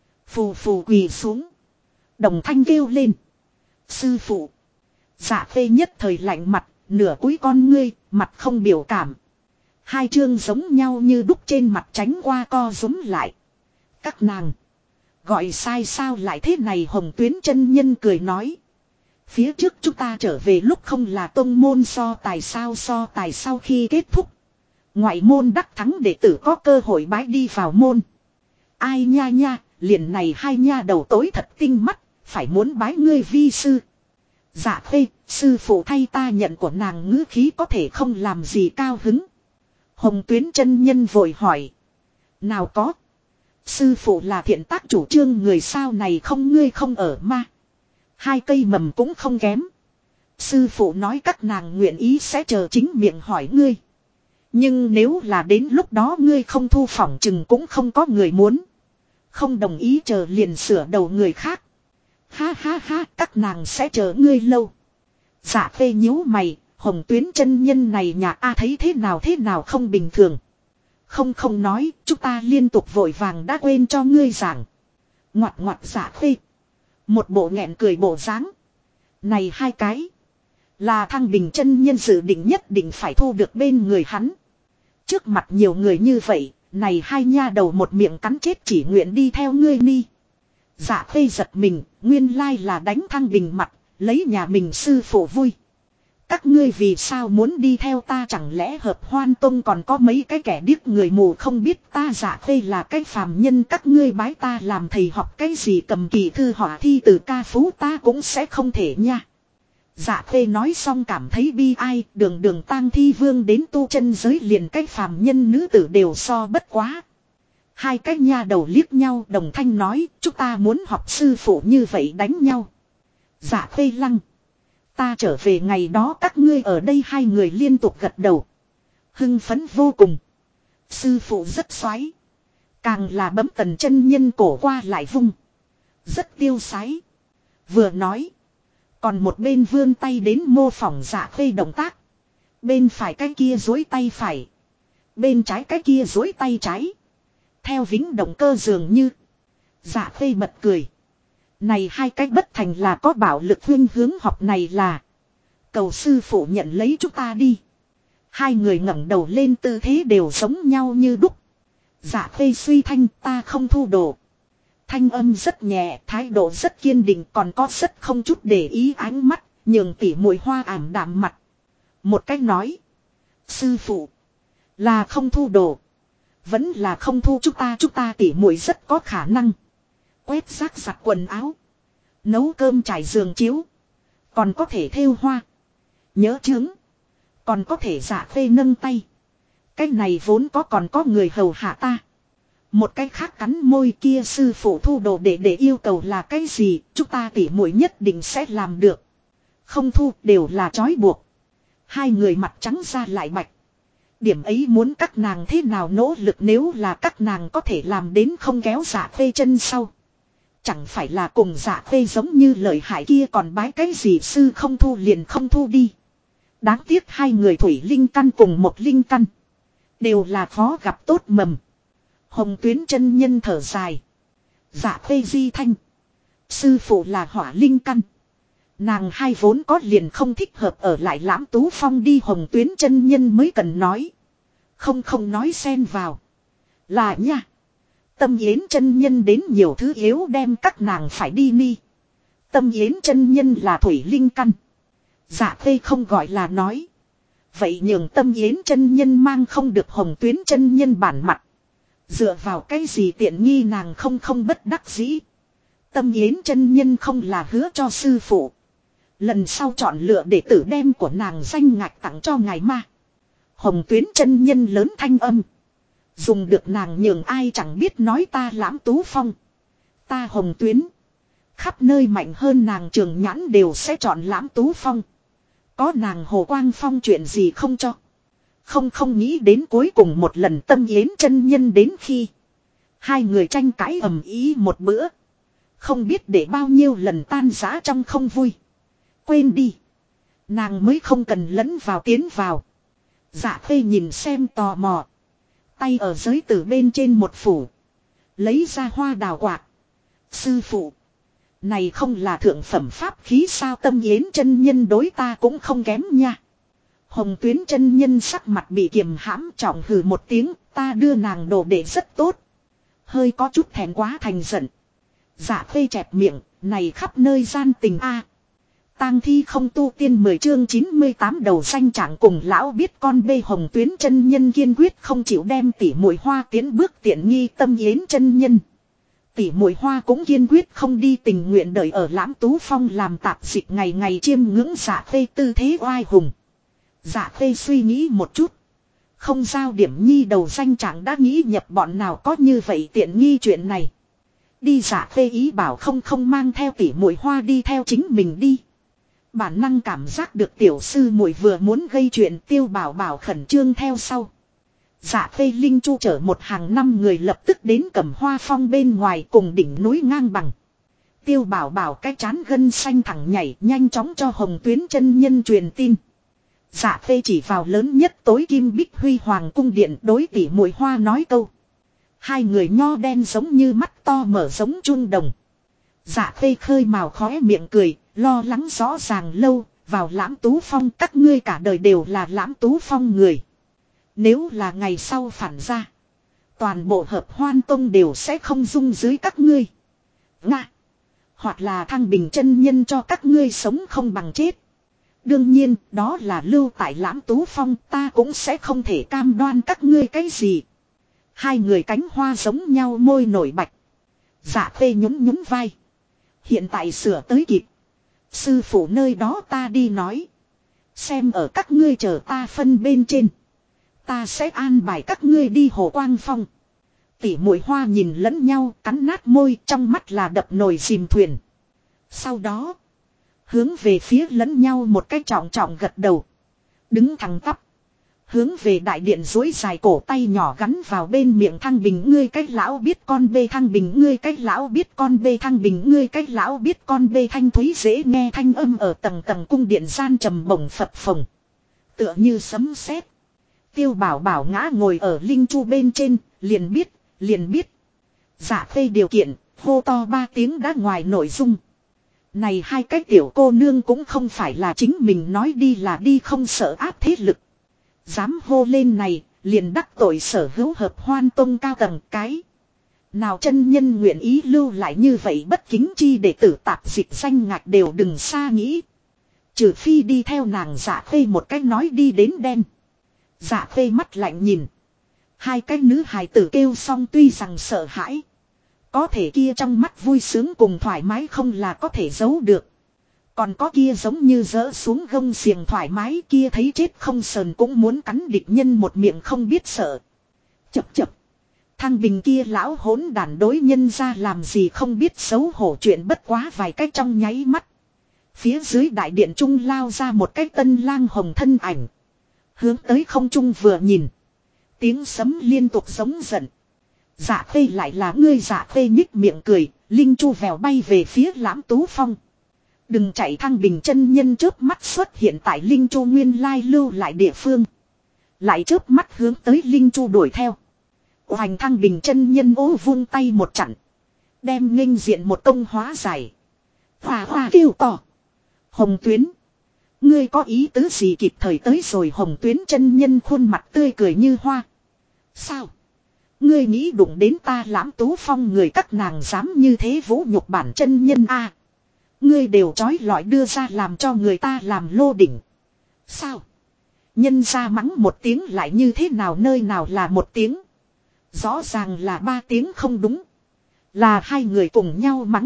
Phù quỳ xuống. Đồng thanh kêu lên. Sư phụ. Dạ Khê nhất thời lạnh mặt, nửa cúi con ngươi, mặt không biểu cảm. Hai chương giống nhau như đúc trên mặt tránh qua co rúm lại. Các nàng. Gọi sai sao lại thế này, Hồng Tuyến chân nhân cười nói. Phía trước chúng ta trở về lúc không là tông môn so tài sao, so tài sau khi kết thúc. Ngoại môn đắc thắng đệ tử có cơ hội bái đi vào môn. Ai nha nha, liền này hai nha đầu tối thật tinh mắt, phải muốn bái ngươi vi sư. Dạ khê, sư phụ thay ta nhận của nàng, ngữ khí có thể không làm gì cao hứng. Hồng Tuyến chân nhân vội hỏi. Nào có. Sư phụ là thiện tác chủ trương người sao này không, ngươi không ở ma. Hai cây mầm cũng không kém. Sư phụ nói các nàng nguyện ý sẽ chờ chính miệng hỏi ngươi. Nhưng nếu là đến lúc đó ngươi không thu phỏng chừng cũng không có người muốn. Không đồng ý chờ liền sửa đầu người khác. Ha ha ha, các nàng sẽ chờ ngươi lâu. Dạ phê nhíu mày, Hồng Tuyến chân nhân này nhà A thấy thế nào không bình thường. Không nói, chúng ta liên tục vội vàng đã quên cho ngươi giảng. Ngoặt dạ phê. Một bộ nghẹn cười bộ dáng. Này hai cái. Là Thăng Bình chân nhân dự định nhất định phải thu được bên người hắn. Trước mặt nhiều người như vậy, này hai nha đầu một miệng cắn chết chỉ nguyện đi theo ngươi ni. Dạ phê giật mình, nguyên lai là đánh Thăng Bình mặt, lấy nhà mình sư phụ vui. Các ngươi vì sao muốn đi theo ta, chẳng lẽ Hợp Hoan Tông còn có mấy cái kẻ điếc người mù không biết ta Dạ phê là cái phàm nhân, các ngươi bái ta làm thầy học cái gì cầm kỳ thư họa thi từ ca phú ta cũng sẽ không thể nha. Dạ phê nói xong cảm thấy bi ai, đường tang thi vương đến tu chân giới liền cái phàm nhân nữ tử đều so bất quá. Hai cái nha đầu liếc nhau đồng thanh nói, chúng ta muốn học sư phụ như vậy đánh nhau. Dạ phê lăng. Ta trở về ngày đó các ngươi ở đây, hai người liên tục gật đầu. Hưng phấn vô cùng. Sư phụ rất xoáy. Càng là bấm Tần chân nhân cổ qua lại vung. Rất tiêu sái. Vừa nói. Còn một bên vươn tay đến mô phỏng Dạ phê động tác. Bên phải cái kia duỗi tay phải. Bên trái cái kia duỗi tay trái. Theo vĩnh động cơ dường như. Dạ phê bật cười. Này hai cách bất thành là có bảo lực huyên hướng học này là. Cầu sư phụ nhận lấy chúng ta đi. Hai người ngẩng đầu lên tư thế đều giống nhau như đúc. Dạ phê suy thanh, ta không thu đồ. Thanh âm rất nhẹ, thái độ rất kiên định, còn có rất không chút để ý ánh mắt, nhường tỉ muội hoa ảm đạm mặt. Một cách nói. Sư phụ. Là không thu đồ. Vẫn là không thu chúng ta tỉ muội rất có khả năng. Quét rác giặt quần áo. Nấu cơm trải giường chiếu. Còn có thể thêu hoa. Nhớ chướng. Còn có thể Dạ phê nâng tay. Cái này vốn có còn có người hầu hạ ta. Một cái khác cắn môi, kia sư phụ thu đồ để yêu cầu là cái gì, chúng ta tỉ muội nhất định sẽ làm được. Không thu đều là trói buộc. Hai người mặt trắng ra lại bạch. Điểm ấy muốn các nàng thế nào nỗ lực, nếu là các nàng có thể làm đến không kéo Dạ phê chân sau. Chẳng phải là cùng Dạ phê giống như lợi hại kia, còn bái cái gì sư không thu liền không thu đi. Đáng tiếc hai người thủy linh căn cùng một linh căn. Đều là khó gặp tốt mầm. Hồng Tuyến chân nhân thở dài. Dạ phê di thanh. Sư phụ là hỏa linh căn. Nàng hai vốn có liền không thích hợp ở lại Lãm Tú Phong đi, Hồng Tuyến chân nhân mới cần nói. Không nói xen vào. Là nha. Tâm Yến chân nhân đến nhiều thứ yếu đem các nàng phải đi ni. Tâm Yến chân nhân là thủy linh căn. Dạ phê không gọi là nói. Vậy nhường Tâm Yến chân nhân mang không được Hồng Tuyến chân nhân bản mặt. Dựa vào cái gì tiện nghi nàng không bất đắc dĩ. Tâm Yến chân nhân không là hứa cho sư phụ. Lần sau chọn lựa đệ tử đem của nàng danh ngạch tặng cho ngài ma. Hồng Tuyến chân nhân lớn thanh âm. Dùng được nàng nhường ai chẳng biết nói ta Lãm Tú Phong. Ta Hồng Tuyến. Khắp nơi mạnh hơn nàng Trường Nhãn đều sẽ chọn Lãm Tú Phong. Có nàng Hồ Quang Phong chuyện gì không cho. Không nghĩ đến cuối cùng một lần Tâm Yến chân nhân đến khi. Hai người tranh cãi ầm ĩ một bữa. Không biết để bao nhiêu lần tan rã trong không vui. Quên đi. Nàng mới không cần lẫn vào tiến vào. Dạ phê nhìn xem tò mò. Tay ở giới tử bên trên một phủ. Lấy ra hoa đào quạt. Sư phụ. Này không là thượng phẩm pháp khí sao, Tâm Yến chân nhân đối ta cũng không kém nha. Hồng Tuyến chân nhân sắc mặt bị kiềm hãm, trọng hừ một tiếng, ta đưa nàng đồ để rất tốt. Hơi có chút thèm quá thành giận. Dạ Khê chẹp miệng, này khắp nơi gian tình a. Tang thi không tu tiên 10 chương 98 đầu xanh chẳng cùng lão biết con bê Hồng Tuyến chân nhân kiên quyết không chịu đem tỷ muội Hoa tiến bước tiện nghi Tâm Yến chân nhân. Tỷ muội Hoa cũng kiên quyết không đi tình nguyện đợi ở Lãm Tú Phong làm tạp dịch ngày ngày chiêm ngưỡng Dạ Khê tư thế oai hùng. Dạ Khê suy nghĩ một chút. Không giao điểm nhi đầu xanh chẳng đã nghĩ nhập bọn nào có như vậy tiện nghi chuyện này. Đi Dạ Khê ý bảo không mang theo tỷ muội Hoa đi theo chính mình đi. Bản năng cảm giác được tiểu sư muội vừa muốn gây chuyện Tiêu Bảo Bảo khẩn trương theo sau. Dạ Khê Linh Chu chở một hàng 5 người lập tức đến Cẩm Hoa Phong bên ngoài cùng đỉnh núi ngang bằng. Tiêu Bảo Bảo cái chán gân xanh thẳng nhảy nhanh chóng cho Hồng Tuyến chân nhân truyền tin. Dạ Khê chỉ vào lớn nhất tối kim bích huy hoàng cung điện đối tỷ muội Hoa nói câu. Hai người nho đen giống như mắt to mở giống chun đồng. Dạ Khê khơi mào khóe miệng cười, lo lắng rõ ràng lâu, vào Lãm Tú Phong các ngươi cả đời đều là Lãm Tú Phong người. Nếu là ngày sau phản ra, toàn bộ Hợp Hoan Tông đều sẽ không dung dưới các ngươi. Nga. Hoặc là Thăng Bình chân nhân cho các ngươi sống không bằng chết. Đương nhiên, đó là lưu tại Lãm Tú Phong, ta cũng sẽ không thể cam đoan các ngươi cái gì. Hai người cánh hoa giống nhau môi nổi bạch. Dạ Khê nhún vai. Hiện tại sửa tới kịp. Sư phụ nơi đó ta đi nói. Xem ở các ngươi chờ ta phân bên trên. Ta sẽ an bài các ngươi đi Hồ Quang Phong. Tỷ muội Hoa nhìn lẫn nhau cắn nát môi trong mắt là đập nồi dìm thuyền. Sau đó. Hướng về phía lẫn nhau một cách trọng trọng gật đầu. Đứng thẳng tắp. Hướng về đại điện duỗi dài cổ tay nhỏ gắn vào bên miệng Thăng Bình ngươi cách lão biết con bê Thăng Bình ngươi cách lão biết con bê Thăng Bình ngươi cách lão biết con bê thanh thúy dễ nghe thanh âm ở tầng tầng cung điện gian trầm bổng phập phồng. Tựa như sấm sét. Tiêu Bảo Bảo ngã ngồi ở linh chu bên trên, liền biết. Dạ Khê điều kiện, hô to 3 tiếng đã ngoài nội dung. Này hai cái tiểu cô nương cũng không phải là chính mình nói đi là đi không sợ áp thế lực. Dám hô lên này, liền đắc tội sở hữu Hợp Hoan Tông cao tầng cái. Nào chân nhân nguyện ý lưu lại như vậy bất kính chi để tử tạp dịch danh ngạch đều đừng xa nghĩ. Trừ phi đi theo nàng Dạ Khê một cách nói đi đến đen. Dạ Khê mắt lạnh nhìn. Hai cái nữ hài tử kêu xong tuy rằng sợ hãi. Có thể kia trong mắt vui sướng cùng thoải mái không là có thể giấu được. Còn có kia giống như rỡ xuống gông xiềng thoải mái kia thấy chết không sờn cũng muốn cắn địch nhân một miệng không biết sợ. Chập. Thăng Bình kia lão hỗn đàn đối nhân ra làm gì không biết xấu hổ chuyện bất quá vài cách trong nháy mắt. Phía dưới đại điện trung lao ra một cái tân lang hồng thân ảnh. Hướng tới không trung vừa nhìn. Tiếng sấm liên tục giống giận. Dạ Khê lại là ngươi Dạ Khê nhích miệng cười, linh chu vèo bay về phía Lãm Tú Phong. Đừng chạy Thăng Bình chân nhân chớp mắt xuất hiện tại linh chu nguyên lai lưu lại địa phương. Lại chớp mắt hướng tới linh chu đuổi theo. Hoành Thăng Bình chân nhân ố vung tay một chặn. Đem nghênh diện một công hóa giải. Hoa kêu to. Hồng Tuyến. Ngươi có ý tứ gì kịp thời tới rồi Hồng Tuyến chân nhân khuôn mặt tươi cười như hoa. Sao? Ngươi nghĩ đụng đến ta Lãm Tú Phong người các nàng dám như thế vũ nhục bản chân nhân a? Ngươi đều trói lọi đưa ra làm cho người ta làm lô đỉnh. Sao? Nhân ra mắng một tiếng lại như thế nào nơi nào là một tiếng. Rõ ràng là 3 tiếng không đúng. Là hai người cùng nhau mắng.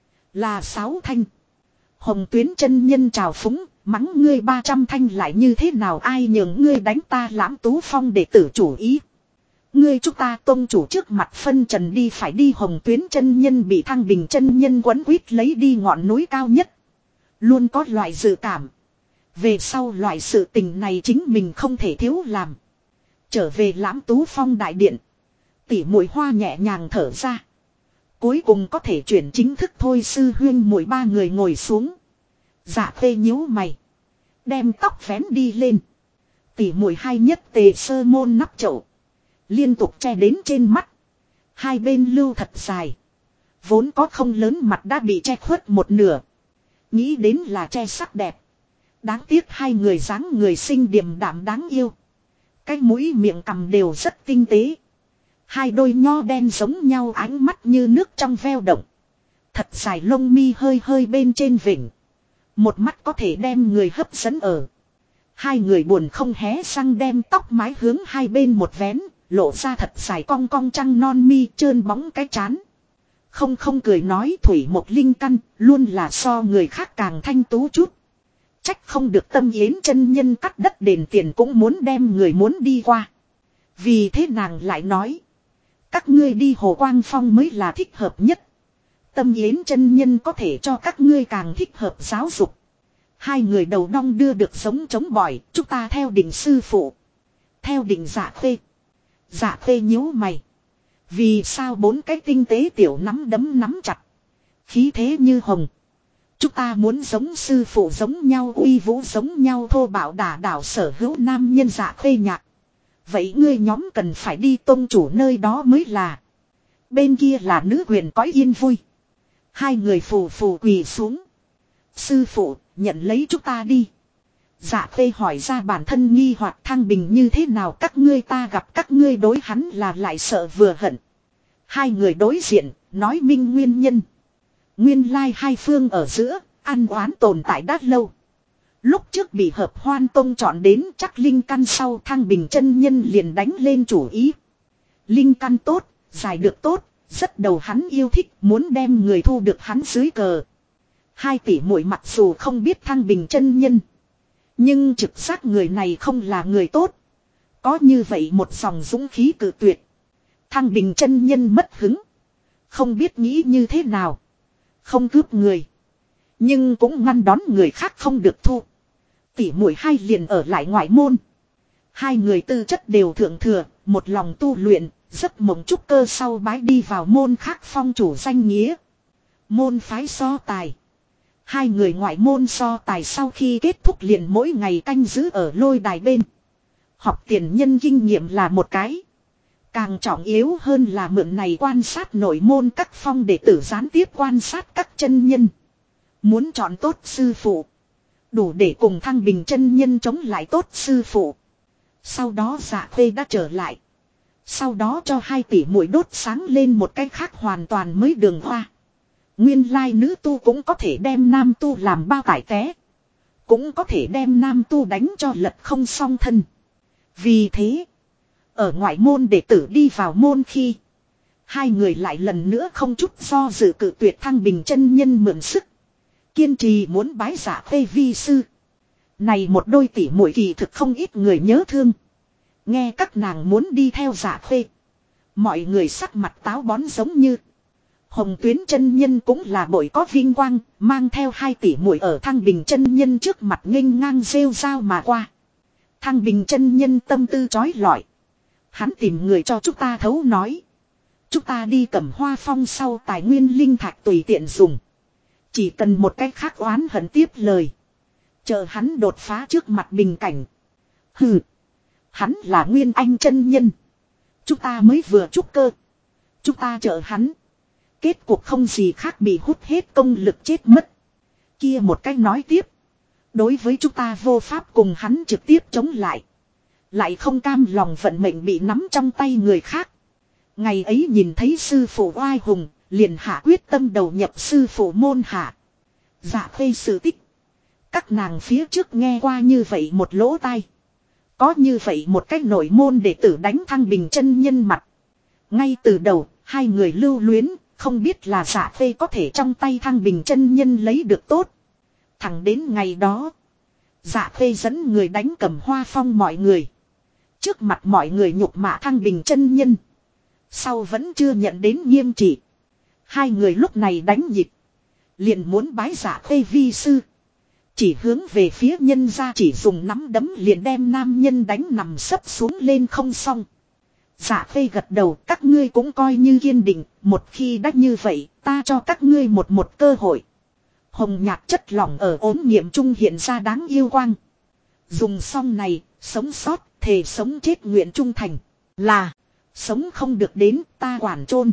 Là 6 thanh. Hồng Tuyến chân nhân trào phúng, mắng ngươi 300 thanh lại như thế nào ai nhường ngươi đánh ta Lãm Tú Phong để tử chủ ý. Ngươi chúng ta tông chủ trước mặt phân trần đi phải đi Hồng Tuyến chân nhân bị Thăng Bình chân nhân quấn quýt lấy đi ngọn núi cao nhất. Luôn có loại dự cảm. Về sau loại sự tình này chính mình không thể thiếu làm. Trở về Lãm Tú Phong đại điện. Tỷ muội Hoa nhẹ nhàng thở ra. Cuối cùng có thể chuyển chính thức thôi sư huyên muội 3 người ngồi xuống. Dạ Khê nhíu mày. Đem tóc vén đi lên. Tỷ muội hai nhất tề sơ môn nắp chậu. Liên tục che đến trên mắt. Hai bên lưu thật dài. Vốn có không lớn mặt đã bị che khuất một nửa. Nghĩ đến là che sắc đẹp. Đáng tiếc hai người dáng người xinh điềm đạm đáng yêu. Cái mũi miệng cằm đều rất tinh tế. Hai đôi nho đen giống nhau ánh mắt như nước trong veo động. Thật dài lông mi hơi hơi bên trên vỉnh. Một mắt có thể đem người hấp dẫn ở. Hai người buồn không hé răng đem tóc mái hướng hai bên một vén. Lộ ra thật dài cong cong trăng non mi trơn bóng cái chán. Không cười nói Thủy Mộc Linh căn luôn là so người khác càng thanh tú chút. Trách không được Tâm Yến chân nhân cắt đất đền tiền cũng muốn đem người muốn đi qua. Vì thế nàng lại nói. Các ngươi đi Hồ Quang Phong mới là thích hợp nhất. Tâm Yến chân nhân có thể cho các ngươi càng thích hợp giáo dục. Hai người đầu đong đưa được giống chống bỏi. Chúng ta theo định sư phụ. Theo định Dạ Khê. Dạ Khê nhíu mày. Vì sao bốn cái tinh tế tiểu nắm đấm nắm chặt. Khí thế như hồng. Chúng ta muốn giống sư phụ giống nhau uy vũ giống nhau thô bạo đả đảo sở hữu nam nhân Dạ Khê nhạc. Vậy ngươi nhóm cần phải đi tôn chủ nơi đó mới là. Bên kia là nữ quyền cõi yên vui. Hai người phù phù quỳ xuống. Sư phụ nhận lấy chúng ta đi. Dạ Khê hỏi ra bản thân nghi hoặc Thăng Bình như thế nào các ngươi ta gặp các ngươi đối hắn là lại sợ vừa hận. Hai người đối diện, nói minh nguyên nhân. Nguyên lai hai phương ở giữa, ăn oán tồn tại đã lâu. Lúc trước bị hợp hoan tông chọn đến chắc linh căn sau Thăng Bình chân nhân liền đánh lên chủ ý. Linh căn tốt, giải được tốt, rất đầu hắn yêu thích muốn đem người thu được hắn dưới cờ. Hai tỷ muội mặc dù không biết Thăng Bình chân nhân. Nhưng trực giác người này không là người tốt. Có như vậy một dòng dũng khí cự tuyệt. Thăng Bình chân nhân mất hứng. Không biết nghĩ như thế nào. Không cướp người. Nhưng cũng ngăn đón người khác không được thu. Tỷ muội hai liền ở lại ngoại môn. Hai người tư chất đều thượng thừa. Một lòng tu luyện. Giấc mộng trúc cơ sau bái đi vào môn khác phong chủ danh nghĩa. Môn phái so tài. Hai người ngoại môn so tài sau khi kết thúc liền mỗi ngày canh giữ ở lôi đài bên. Học tiền nhân kinh nghiệm là một cái. Càng trọng yếu hơn là mượn này quan sát nội môn các phong đệ tử gián tiếp quan sát các chân nhân. Muốn chọn tốt sư phụ. Đủ để cùng Thăng Bình chân nhân chống lại tốt sư phụ. Sau đó Dạ Khê đã trở lại. Sau đó cho hai tỷ muội đốt sáng lên một cái khác hoàn toàn mới đường hoa. Nguyên lai nữ tu cũng có thể đem nam tu làm bao tải té. Cũng có thể đem nam tu đánh cho lật không song thân. Vì thế, ở ngoại môn đệ tử đi vào môn khi, hai người lại lần nữa không chút do dự cự tuyệt Thăng Bình chân nhân mượn sức. Kiên trì muốn bái Dạ Khê vi sư. Này một đôi tỷ muội kỳ thực không ít người nhớ thương. Nghe các nàng muốn đi theo Dạ Khê. Mọi người sắc mặt táo bón giống như. Hồng Tuyến chân nhân cũng là bội có vinh quang, mang theo hai tỷ muội ở Thăng Bình chân nhân trước mặt nghênh ngang rêu rao mà qua. Thăng Bình chân nhân tâm tư chói lọi. Hắn tìm người cho chúng ta thấu nói. Chúng ta đi Cẩm Hoa Phong sau tài nguyên linh thạch tùy tiện dùng. Chỉ cần một cách khác oán hận tiếp lời. Chờ hắn đột phá trước mặt bình cảnh. Hừ. Hắn là Nguyên Anh chân nhân. Chúng ta mới vừa trúc cơ. Chúng ta chờ hắn. Kết cuộc không gì khác bị hút hết công lực chết mất. Kia một cách nói tiếp. Đối với chúng ta vô pháp cùng hắn trực tiếp chống lại. Lại không cam lòng vận mệnh bị nắm trong tay người khác. Ngày ấy nhìn thấy sư phụ oai hùng. Liền hạ quyết tâm đầu nhập sư phụ môn hạ. Dạ Khê sự tích. Các nàng phía trước nghe qua như vậy một lỗ tai. Có như vậy một cách nội môn đệ tử đánh Thăng Bình chân nhân mặt. Ngay từ đầu hai người lưu luyến. Không biết là Dạ Khê có thể trong tay Thăng Bình chân nhân lấy được tốt. Thẳng đến ngày đó. Dạ Khê dẫn người đánh Cẩm Hoa Phong mọi người. Trước mặt mọi người nhục mạ Thăng Bình chân nhân. Sau vẫn chưa nhận đến nghiêm trị. Hai người lúc này đánh nhịp. Liền muốn bái Dạ Khê vi sư. Chỉ hướng về phía nhân ra chỉ dùng nắm đấm liền đem nam nhân đánh nằm sấp xuống lên không xong. Dạ Khê gật đầu các ngươi cũng coi như kiên định. Một khi đã như vậy ta cho các ngươi một cơ hội. Hồng nhạc chất lỏng ở ốm nghiệm trung hiện ra đáng yêu quang. Dùng xong này sống sót thề sống chết nguyện trung thành. Là sống không được đến ta quản chôn.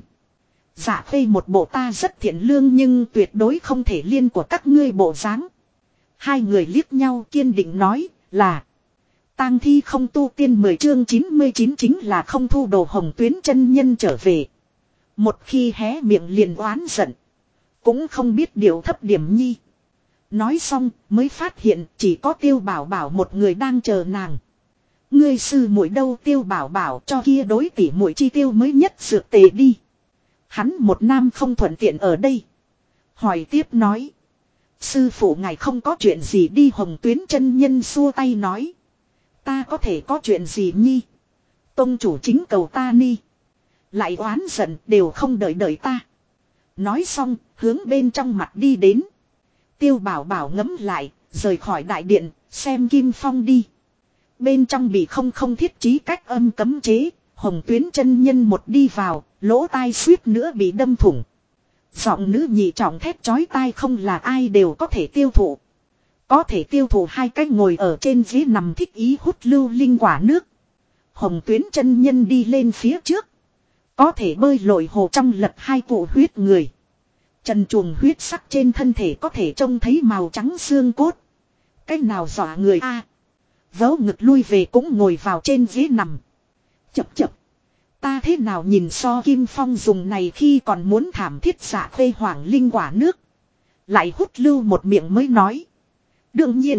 Dạ Khê một bộ ta rất thiện lương nhưng tuyệt đối không thể liên của các ngươi bộ dáng. Hai người liếc nhau kiên định nói là. Tang thi không tu tiên 10 chương 99 chính là không thu đồ Hồng Tuyến chân nhân trở về. Một khi hé miệng liền oán giận. Cũng không biết điều thấp điểm nhi. Nói xong mới phát hiện chỉ có Tiêu Bảo Bảo một người đang chờ nàng. Ngươi sư muội đâu? Tiêu Bảo Bảo cho kia đối tỷ muội chi tiêu mới nhất dược tề đi. Hắn một nam không thuận tiện ở đây. Hỏi tiếp nói. Sư phụ ngài không có chuyện gì đi. Hồng Tuyến chân nhân xua tay nói. Ta có thể có chuyện gì nhi? Tông chủ chính cầu ta ni. Lại oán giận đều không đợi ta. Nói xong hướng bên trong mặt đi đến. Tiêu Bảo Bảo ngấm lại, rời khỏi đại điện, xem Kim Phong đi. Bên trong bị không thiết trí cách âm cấm chế, Hồng Tuyến chân nhân một đi vào, lỗ tai suýt nữa bị đâm thủng. Giọng nữ nhị trọng thét chói tai không là ai đều có thể tiêu thụ. Có thể tiêu thụ hai cách ngồi ở trên ghế nằm thích ý hút lưu linh quả nước. Hồng Tuyến chân nhân đi lên phía trước. Có thể bơi lội hồ trong lật hai cụ huyết người. Trần truồng huyết sắc trên thân thể có thể trông thấy màu trắng xương cốt. Cách nào dọa người a? Vớ ngực lui về cũng ngồi vào trên ghế nằm. Chập. Ta thế nào nhìn so Kim Phong dùng này khi còn muốn thảm thiết dạ phê hoàng linh quả nước. Lại hút lưu một miệng mới nói. Đương nhiên.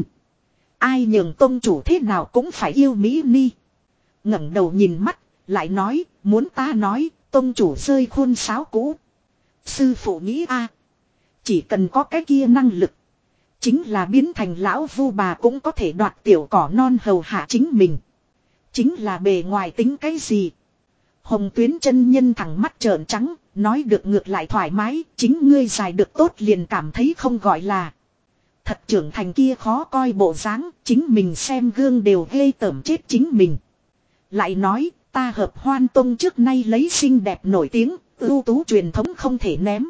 Ai nhường tông chủ thế nào cũng phải yêu Mỹ ni. Ngẩng đầu nhìn mắt. Lại nói. Muốn ta nói. Tông chủ rơi khuôn sáo cũ. Sư phụ nghĩ a, chỉ cần có cái kia năng lực. Chính là biến thành lão vu bà cũng có thể đoạt tiểu cỏ non hầu hạ chính mình. Chính là bề ngoài tính cái gì. Hồng Tuyến chân nhân thẳng mắt trợn trắng. Nói được ngược lại thoải mái. Chính ngươi dài được tốt liền cảm thấy không gọi là. Thật trưởng thành kia khó coi bộ dáng. Chính mình xem gương đều ghê tởm chết chính mình. Lại nói ta Hợp Hoan Tông trước nay lấy xinh đẹp nổi tiếng. Ưu tú truyền thống không thể ném.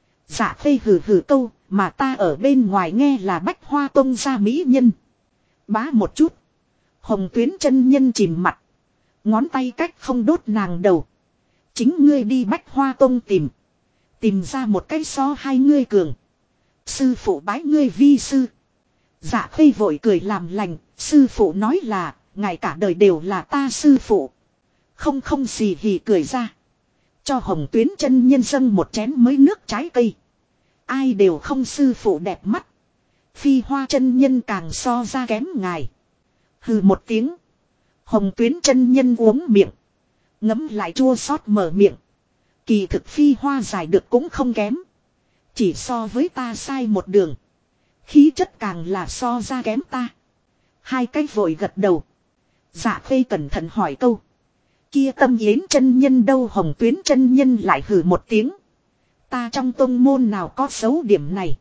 Dạ phê hừ câu. Mà ta ở bên ngoài nghe là Bách Hoa Tông gia mỹ nhân. Bá một chút. Hồng Tuyến chân nhân chìm mặt. Ngón tay cách không đốt nàng đầu. Chính ngươi đi Bách Hoa Tông tìm. Tìm ra một cái so hai ngươi cường. Sư phụ bái ngươi vi sư. Dạ phê vội cười làm lành. Sư phụ nói là. Ngài cả đời đều là ta sư phụ. Không xì hì cười ra. Cho Hồng Tuyến chân nhân dâng một chén mới nước trái cây. Ai đều không sư phụ đẹp mắt. Phi Hoa chân nhân càng so ra kém ngài. Hừ một tiếng. Hồng Tuyến chân nhân uống miệng. Ngấm lại chua xót mở miệng. Kỳ thực Phi Hoa giải được cũng không kém. Chỉ so với ta sai một đường. Khí chất càng là so ra kém ta. Hai cái vội gật đầu. Dạ phê cẩn thận hỏi câu. Kia Tâm Yến chân nhân đâu? Hồng Tuyến chân nhân lại hừ một tiếng. Ta trong tông môn nào có xấu điểm này.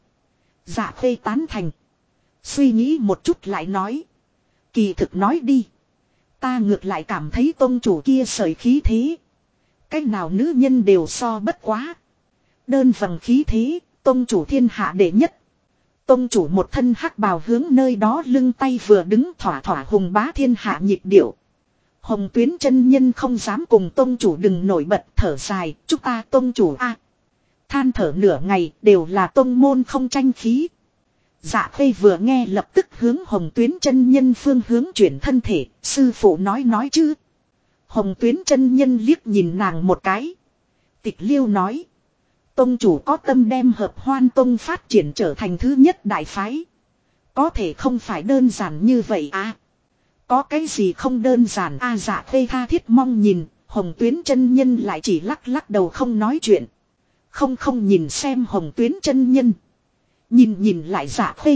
Dạ phê tán thành. Suy nghĩ một chút lại nói. Kỳ thực nói đi. Ta ngược lại cảm thấy tông chủ kia sởi khí thế. Cách nào nữ nhân đều so bất quá. Đơn vầng khí thế, tông chủ thiên hạ đệ nhất. Tông chủ một thân hắc bào hướng nơi đó lưng tay vừa đứng thỏa thỏa hùng bá thiên hạ nhịp điệu. Hồng Tuyến chân nhân không dám cùng tông chủ đừng nổi bật thở dài, chúc ta tông chủ a. Than thở nửa ngày đều là tông môn không tranh khí. Dạ Khê vừa nghe lập tức hướng Hồng Tuyến chân nhân phương hướng chuyển thân thể, sư phụ nói chứ. Hồng Tuyến chân nhân liếc nhìn nàng một cái. Tịch Liêu nói. Tông chủ có tâm đem Hợp Hoan Tông phát triển trở thành thứ nhất đại phái. Có thể không phải đơn giản như vậy à. Có cái gì không đơn giản à? Dạ Khê tha thiết mong nhìn, Hồng Tuyến chân nhân lại chỉ lắc lắc đầu không nói chuyện. Không nhìn xem Hồng Tuyến chân nhân. Nhìn lại Dạ Khê.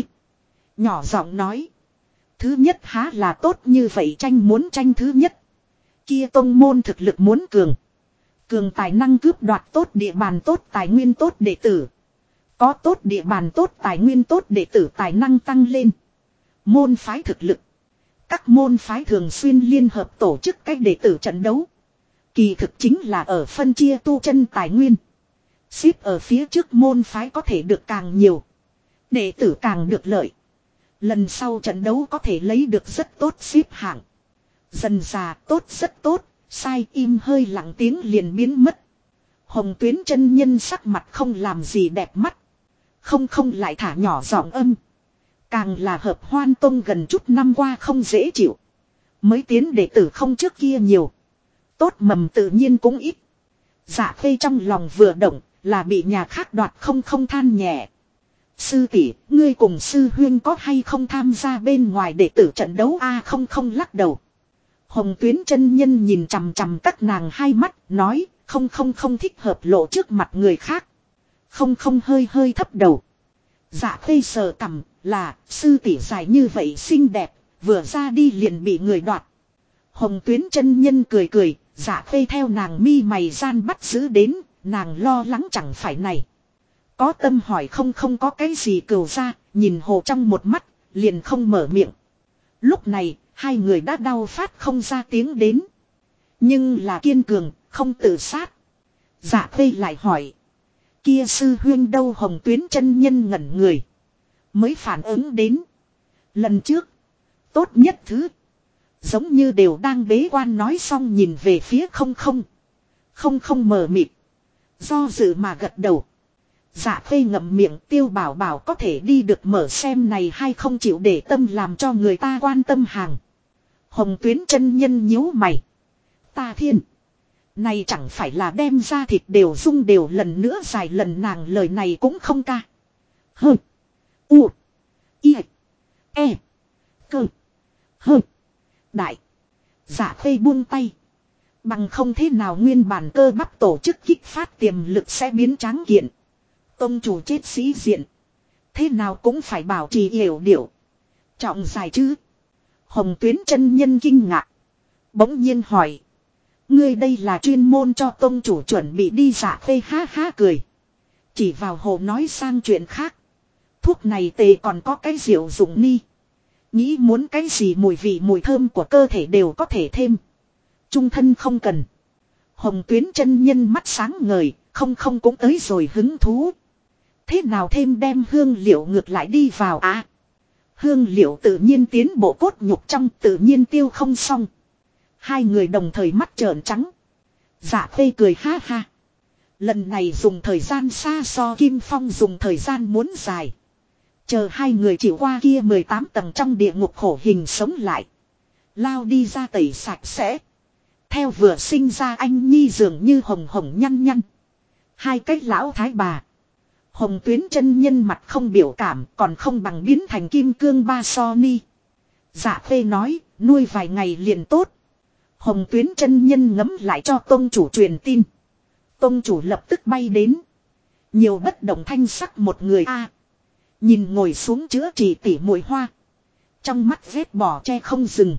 Nhỏ giọng nói. Thứ nhất há là tốt như vậy, muốn tranh thứ nhất. Kia tông môn thực lực muốn cường. Cường tài năng cướp đoạt tốt địa bàn tốt tài nguyên tốt đệ tử. Có tốt địa bàn tốt tài nguyên tốt đệ tử tài năng tăng lên. Môn phái thực lực. Các môn phái thường xuyên liên hợp tổ chức các đệ tử trận đấu. Kỳ thực chính là ở phân chia tu chân tài nguyên. Xếp ở phía trước môn phái có thể được càng nhiều. Đệ tử càng được lợi. Lần sau trận đấu có thể lấy được rất tốt xếp hạng. Dần già tốt rất tốt. Sai im hơi lặng tiếng liền biến mất. Hồng Tuyến chân nhân sắc mặt không làm gì đẹp mắt. Không lại thả nhỏ giọng âm. Càng là Hợp Hoan Tông gần chút năm qua không dễ chịu. Mới tiến đệ tử không trước kia nhiều. Tốt mầm tự nhiên cũng ít. Dạ Khê trong lòng vừa động, là bị nhà khác đoạt không không than nhẹ. Sư tỷ, ngươi cùng sư huyên có hay không tham gia bên ngoài đệ tử trận đấu a không không lắc đầu. Hồng Tuyến chân nhân nhìn chằm chằm các nàng hai mắt, nói, không không không thích hợp lộ trước mặt người khác. Không không hơi hơi thấp đầu. Dạ Khê sờ cằm, là, sư tỷ dài như vậy xinh đẹp, vừa ra đi liền bị người đoạt. Hồng Tuyến chân nhân cười cười, Dạ Khê theo nàng mi mày gian bắt giữ đến, nàng lo lắng chẳng phải này. Có tâm hỏi không không có cái gì cừu ra, nhìn hồ trong một mắt, liền không mở miệng. Lúc này, hai người đã đau phát không ra tiếng đến. Nhưng là kiên cường, không tự sát. Dạ Khê lại hỏi. Kia sư huyên đâu Hồng Tuyến chân nhân ngẩn người. Mới phản ứng đến. Lần trước, tốt nhất thứ. Giống như đều đang bế quan nói xong nhìn về phía không không. Không không mờ mịt. Do dự mà gật đầu. Dạ Khê ngậm miệng Tiêu Bảo Bảo có thể đi được mở xem này hay không chịu để tâm làm cho người ta quan tâm hàng. Hồng Tuyến chân nhân nhíu mày. Ta thiên. Này chẳng phải là đem ra thịt đều rung đều lần nữa dài lần nàng lời này cũng không ca. Hơ. U. I. E. Cơ. Hơ. Đại. Dạ Khê buông tay. Bằng không thế nào nguyên bản cơ bắp tổ chức kích phát tiềm lực sẽ biến tráng kiện. Tông chủ chết sĩ diện. Thế nào cũng phải bảo trì yểu điệu. Trọng dài chứ. Hồng Tuyến chân nhân kinh ngạc. Bỗng nhiên hỏi. Ngươi đây là chuyên môn cho tông chủ chuẩn bị đi Dạ Khê ha ha cười. Chỉ vào hồ nói sang chuyện khác. Thuốc này tề còn có cái rượu dụng ni. Nghĩ muốn cái gì mùi vị mùi thơm của cơ thể đều có thể thêm. Trung thân không cần. Hồng Tuyến chân nhân mắt sáng ngời, không không cũng tới rồi hứng thú. Thế nào thêm đem hương liệu ngược lại đi vào à? Hương liệu tự nhiên tiến bộ cốt nhục trong tự nhiên tiêu không xong. Hai người đồng thời mắt trợn trắng. Dạ Khê cười ha ha. Lần này dùng thời gian xa so Kim Phong dùng thời gian muốn dài. Chờ hai người chịu qua kia 18 tầng trong địa ngục khổ hình sống lại. Lao đi ra tẩy sạch sẽ. Theo vừa sinh ra anh nhi dường như hồng hồng nhăn nhăn. Hai cái lão thái bà. Hồng Tuyến chân nhân mặt không biểu cảm còn không bằng biến thành kim cương ba so ni. Dạ Khê nói nuôi vài ngày liền tốt. Hồng Tuyến chân nhân ngấm lại cho tông chủ truyền tin. Tông chủ lập tức bay đến. Nhiều bất động thanh sắc một người a nhìn ngồi xuống chữa trị tỉ mùi hoa. Trong mắt vết bỏ che không dừng.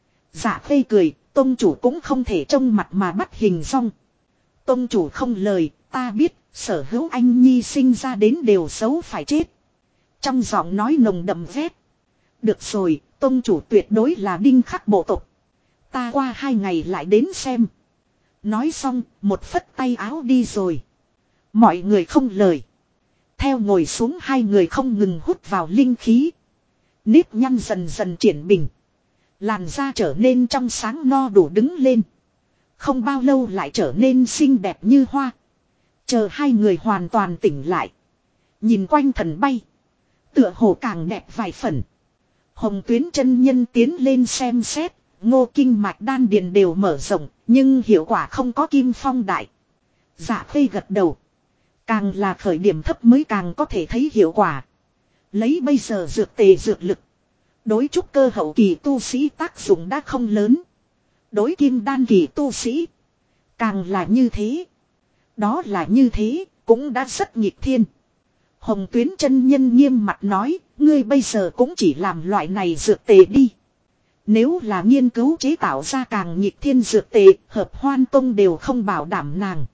Dạ Khê cười, tông chủ cũng không thể trông mặt mà bắt hình dong. Tông chủ không lời, ta biết, sở hữu anh nhi sinh ra đến đều xấu phải chết. Trong giọng nói nồng đậm vết. Được rồi, tông chủ tuyệt đối là đinh khắc bộ tộc. Ta qua 2 ngày lại đến xem. Nói xong, một phất tay áo đi rồi. Mọi người không lời. Theo ngồi xuống hai người không ngừng hút vào linh khí. Nếp nhăn dần dần triển bình. Làn da trở nên trong sáng no đủ đứng lên. Không bao lâu lại trở nên xinh đẹp như hoa. Chờ hai người hoàn toàn tỉnh lại. Nhìn quanh thần bay. Tựa hồ càng đẹp vài phần. Hồng Tuyến chân nhân tiến lên xem xét. Ngô kinh mạch đan điền đều mở rộng. Nhưng hiệu quả không có Kim Phong đại. Dạ Khê gật đầu. Càng là khởi điểm thấp mới càng có thể thấy hiệu quả. Lấy bây giờ dược tề dược lực. Đối trúc cơ hậu kỳ tu sĩ tác dụng đã không lớn. Đối kim đan kỳ tu sĩ. Càng là như thế. Đó là như thế, cũng đã rất nghịch thiên. Hồng Tuyến chân nhân nghiêm mặt nói, ngươi bây giờ cũng chỉ làm loại này dược tề đi. Nếu là nghiên cứu chế tạo ra càng nghịch thiên dược tề, hợp hoan tông đều không bảo đảm nàng.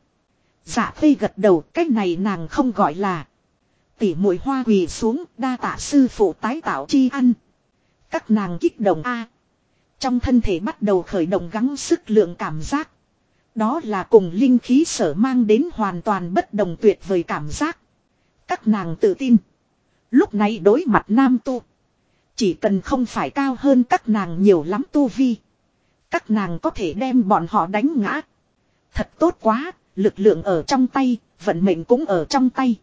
Dạ Khê gật đầu, cách này nàng không gọi là. Tỉ muội hoa quỳ xuống, đa tạ sư phụ tái tạo chi ăn. Các nàng kích động a, trong thân thể bắt đầu khởi động gắng sức lượng cảm giác. Đó là cùng linh khí sở mang đến hoàn toàn bất đồng tuyệt vời cảm giác. Các nàng tự tin. Lúc này đối mặt nam tu. Chỉ cần không phải cao hơn các nàng nhiều lắm tu vi. Các nàng có thể đem bọn họ đánh ngã. Thật tốt quá, lực lượng ở trong tay, vận mệnh cũng ở trong tay.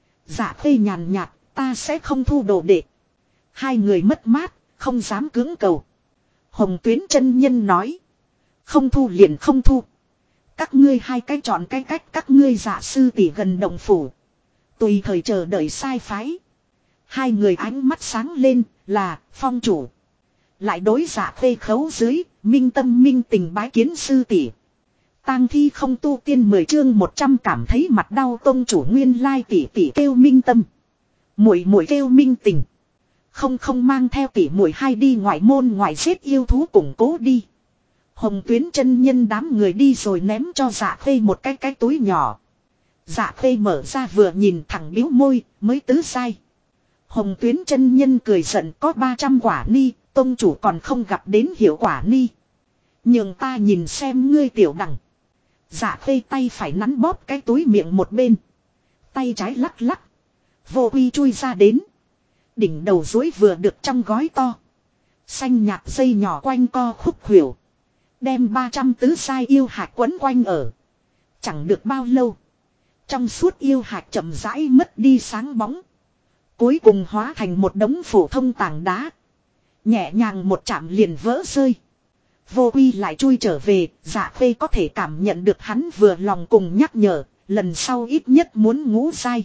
Dạ Khê nhàn nhạt, ta sẽ không thu đồ đệ. Hai người mất mát, không dám cưỡng cầu. Hồng Tuyến chân nhân nói. Không thu liền không thu. Các ngươi hai cái chọn cái cách các ngươi Dạ sư tỷ gần động phủ. Tùy thời chờ đợi sai phái. Hai người ánh mắt sáng lên là Phong chủ. Lại đối Dạ Khê khấu dưới, minh tâm minh tình bái kiến sư tỷ. Tang thi không tu tiên 10 chương 100 cảm thấy mặt đau tông chủ nguyên lai tỷ tỷ kêu minh tâm. Muội muội kêu minh tình. Không mang theo tỷ muội hai đi ngoại môn ngoại giết yêu thú củng cố đi. Hồng Tuyến chân nhân đám người đi rồi ném cho Dạ Khê một cái túi nhỏ. Dạ Khê mở ra vừa nhìn thẳng biếu môi, mới tứ sai. Hồng Tuyến chân nhân cười giận có 300 quả ni, tông chủ còn không gặp đến hiệu quả ni. Nhường ta nhìn xem ngươi tiểu đẳng. Dạ Khê tay phải nắn bóp cái túi miệng một bên. Tay trái lắc lắc. Vô uy chui ra đến. Đỉnh đầu duỗi vừa được trong gói to. Xanh nhạt dây nhỏ quanh co khúc khuỷu. Đem 300 tứ sai yêu hạt quấn quanh ở. Chẳng được bao lâu. Trong suốt yêu hạt chậm rãi mất đi sáng bóng. Cuối cùng hóa thành một đống phổ thông tảng đá. Nhẹ nhàng một chạm liền vỡ rơi. Vô uy lại chui trở về. Dạ Khê có thể cảm nhận được hắn vừa lòng cùng nhắc nhở. Lần sau ít nhất muốn ngũ sai.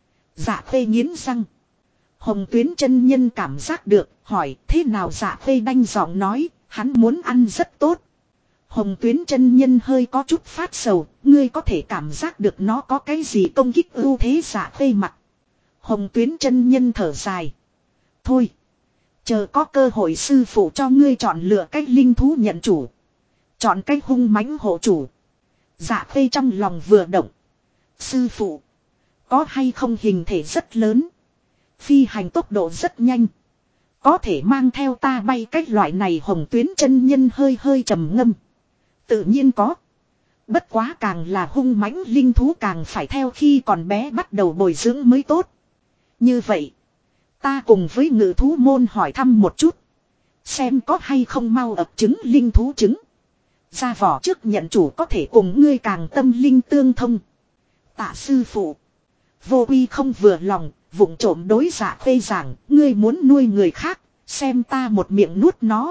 Dạ Khê nghiến răng. Hồng Tuyến chân nhân cảm giác được. Hỏi thế nào Dạ Khê đanh giọng nói. Hắn muốn ăn rất tốt. Hồng Tuyến chân nhân hơi có chút phát sầu. Ngươi có thể cảm giác được nó có cái gì công kích ưu thế Dạ Khê mặt. Hồng Tuyến chân nhân thở dài. Thôi. Chờ có cơ hội sư phụ cho ngươi chọn lựa cách linh thú nhận chủ. Chọn cách hung mãnh hộ chủ. Dạ Khê trong lòng vừa động. Sư phụ. Có hay không hình thể rất lớn. Phi hành tốc độ rất nhanh. Có thể mang theo ta bay cách loại này Hồng Tuyến chân nhân hơi trầm ngâm. Tự nhiên có. Bất quá càng là hung mãnh linh thú càng phải theo khi còn bé bắt đầu bồi dưỡng mới tốt. Như vậy. Ta cùng với ngự thú môn hỏi thăm một chút. Xem có hay không mau ập trứng linh thú trứng. Ra vỏ trước nhận chủ có thể cùng ngươi càng tâm linh tương thông. Tạ sư phụ. Vô uy không vừa lòng. Vụng trộm đối Dạ Khê giảng. Ngươi muốn nuôi người khác. Xem ta một miệng nuốt nó.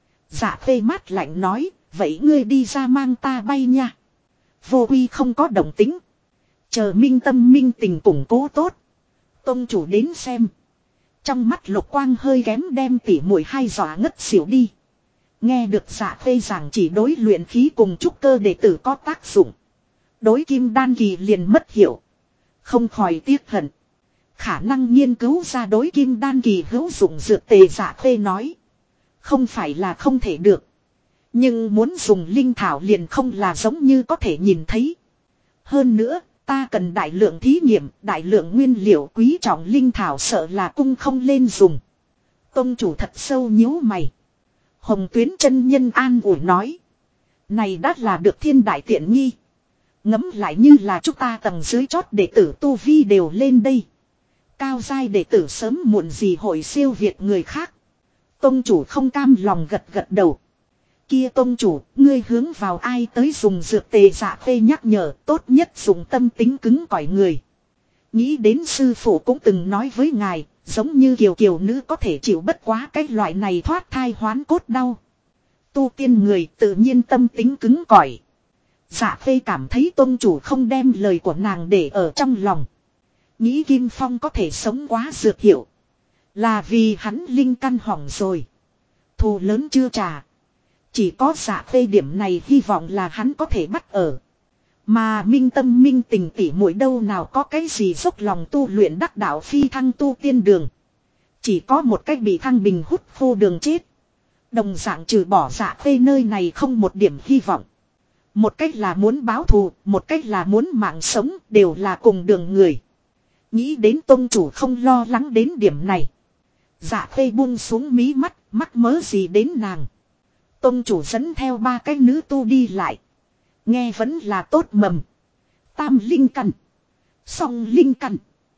Dạ Khê mát lạnh nói. Vậy ngươi đi ra mang ta bay nha. Vô uy không có động tính. Chờ minh tâm minh tình củng cố tốt. Tông chủ đến xem. Trong mắt lục quang hơi kém đem tỉ muội hai dọa ngất xỉu đi. Nghe được Dạ Khê giảng chỉ đối luyện khí cùng trúc cơ đệ tử có tác dụng. Đối kim đan kỳ liền mất hiểu. Không khỏi tiếc hận. Khả năng nghiên cứu ra đối kim đan kỳ hữu dụng dược tề Dạ Khê nói. Không phải là không thể được. Nhưng muốn dùng linh thảo liền không là giống như có thể nhìn thấy. Hơn nữa, ta cần đại lượng thí nghiệm, đại lượng nguyên liệu quý trọng linh thảo sợ là cung không lên dùng. Tông chủ thật sâu nhíu mày. Hồng Tuyến chân nhân an ủi nói. Này đã là được thiên đại tiện nghi. Ngẫm lại như là chúng ta tầng dưới chót đệ tử tu vi đều lên đây. Cao giai đệ tử sớm muộn gì hội siêu việt người khác. Tông chủ không cam lòng gật đầu. Kia tông chủ, ngươi hướng vào ai tới dùng dược tề Dạ Khê nhắc nhở tốt nhất dùng tâm tính cứng cỏi người. Nghĩ đến sư phụ cũng từng nói với ngài, giống như kiều nữ có thể chịu bất quá cái loại này thoát thai hoán cốt đau. Tu tiên người tự nhiên tâm tính cứng cỏi. Dạ Khê cảm thấy tông chủ không đem lời của nàng để ở trong lòng. Nghĩ Kim Phong có thể sống quá dược hiệu. Là vì hắn linh căn hỏng rồi. Thù lớn chưa trả. Chỉ có Dạ Khê điểm này hy vọng là hắn có thể bắt ở. Mà minh tâm minh tình tỉ muội đâu nào có cái gì dốc lòng tu luyện đắc đạo phi thăng tu tiên đường. Chỉ có một cách bị thăng bình hút khô đường chết. Đồng dạng trừ bỏ Dạ Khê nơi này không một điểm hy vọng. Một cách là muốn báo thù, một cách là muốn mạng sống, đều là cùng đường người. Nghĩ đến tông chủ không lo lắng đến điểm này. Dạ Khê buông xuống mí mắt, mắc mớ gì đến nàng. Tông chủ dẫn theo ba cái nữ tu đi lại. Nghe vẫn là tốt mầm. Tam linh căn. Song linh căn.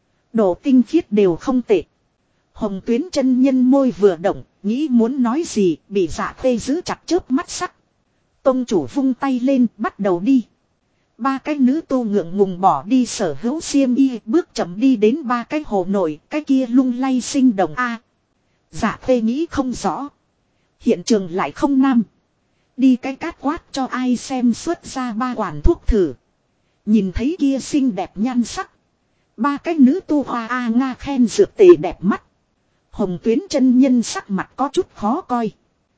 Độ tinh khiết đều không tệ. Hồng Tuyến chân nhân môi vừa động, nghĩ muốn nói gì, bị Dạ Khê giữ chặt chớp mắt sắc. Tông chủ vung tay lên, bắt đầu đi. Ba cái nữ tu ngượng ngùng bỏ đi sở hữu xiêm y, bước chậm đi đến ba cái hồ nổi, cái kia lung lay sinh động a. Dạ Khê nghĩ không rõ. Hiện trường lại không nam. Đi cái cát quát cho ai xem xuất ra ba quản thuốc thử. Nhìn thấy kia xinh đẹp nhan sắc. Ba cái nữ tu hoa a nga khen dược tề đẹp mắt. Hồng Tuyến chân nhân sắc mặt có chút khó coi.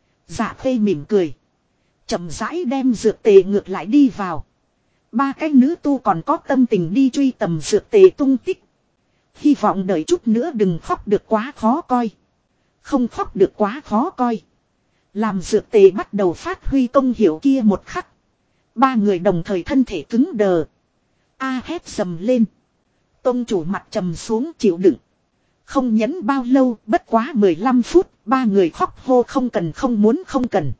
Dạ Khê mỉm cười. Chậm rãi đem dược tề ngược lại đi vào. Ba cái nữ tu còn có tâm tình đi truy tầm dược tề tung tích. Hy vọng đợi chút nữa đừng khóc được quá khó coi. Không khóc được quá khó coi. Làm dược tề bắt đầu phát huy công hiệu kia một khắc. Ba người đồng thời thân thể cứng đờ. A hét dầm lên. Tông chủ mặt trầm xuống chịu đựng. Không nhẫn bao lâu, bất quá 15 phút, ba người khóc hô không cần không muốn không cần.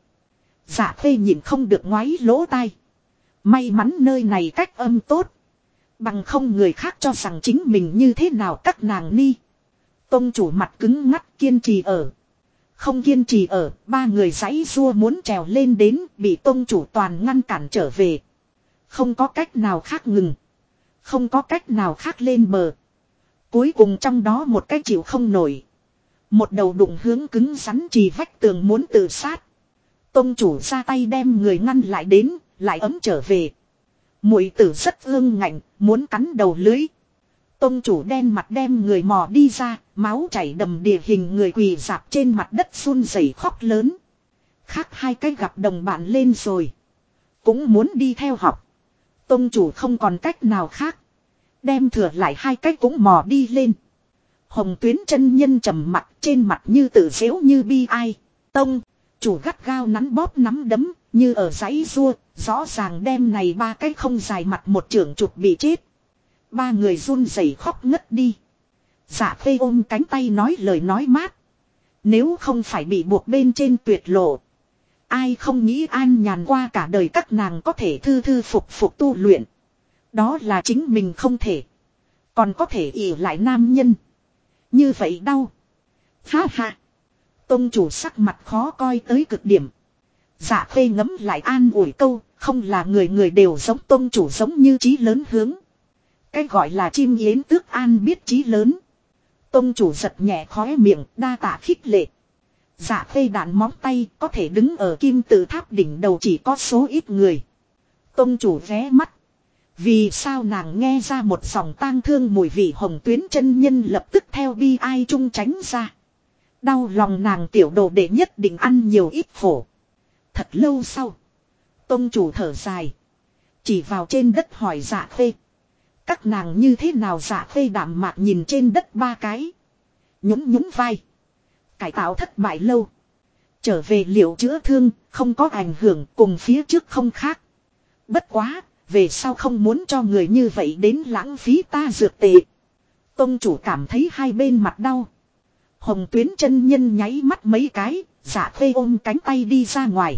Dạ Khê nhìn không được ngoáy lỗ tai. May mắn nơi này cách âm tốt. Bằng không người khác cho rằng chính mình như thế nào các nàng ni. Tông chủ mặt cứng ngắt kiên trì ở. Không kiên trì ở, ba người giãy rua muốn trèo lên đến, bị tông chủ toàn ngăn cản trở về. Không có cách nào khác ngừng. Không có cách nào khác lên bờ. Cuối cùng trong đó một cái chịu không nổi. Một đầu đụng hướng cứng rắn trì vách tường muốn tự sát. Tông chủ ra tay đem người ngăn lại đến, lại ấm trở về. Muội tử rất ương ngạnh, muốn cắn đầu lưới. Tông chủ đen mặt đem người mò đi ra, máu chảy đầm đìa hình người quỳ dạp trên mặt đất run rẩy khóc lớn. Khác hai cái gặp đồng bạn lên rồi. Cũng muốn đi theo học. Tông chủ không còn cách nào khác. Đem thừa lại hai cái cũng mò đi lên. Hồng Tuyến chân nhân trầm mặt trên mặt như tự dễu như bi ai. Tông chủ gắt gao nắn bóp nắm đấm như ở giãy rua. Rõ ràng đem này ba cái không dài mặt một trưởng chụp bị chết. Ba người run rẩy khóc ngất đi. Dạ Khê ôm cánh tay nói lời nói mát. Nếu không phải bị buộc bên trên tuyệt lộ. Ai không nghĩ an nhàn qua cả đời các nàng có thể thư thư phục phục tu luyện. Đó là chính mình không thể. Còn có thể ỷ lại nam nhân. Như vậy đau. Ha ha. Tông chủ sắc mặt khó coi tới cực điểm. Dạ Khê ngấm lại an ủi câu. Không là người người đều giống tông chủ giống như chí lớn hướng. Cái gọi là chim yến tước an biết chí lớn. Tông chủ giật nhẹ khóe miệng đa tạ khích lệ. Dạ Khê đạn móng tay có thể đứng ở kim tự tháp đỉnh đầu chỉ có số ít người. Tông chủ ghé mắt. Vì sao nàng nghe ra một dòng tang thương mùi vị Hồng Tuyến chân nhân lập tức theo bi ai trung tránh ra. Đau lòng nàng tiểu đồ đệ nhất định ăn nhiều ít khổ. Thật lâu sau. Tông chủ thở dài. Chỉ vào trên đất hỏi Dạ Khê. Các nàng như thế nào? Dạ Khê đạm mạc nhìn trên đất ba cái. Nhún nhún vai. Cải tạo thất bại lâu. Trở về liệu chữa thương không có ảnh hưởng cùng phía trước không khác. Bất quá. Về sau không muốn cho người như vậy đến lãng phí ta dược tệ. Tông chủ cảm thấy hai bên mặt đau. Hồng Tuyến chân nhân nháy mắt mấy cái. Dạ Khê ôm cánh tay đi ra ngoài.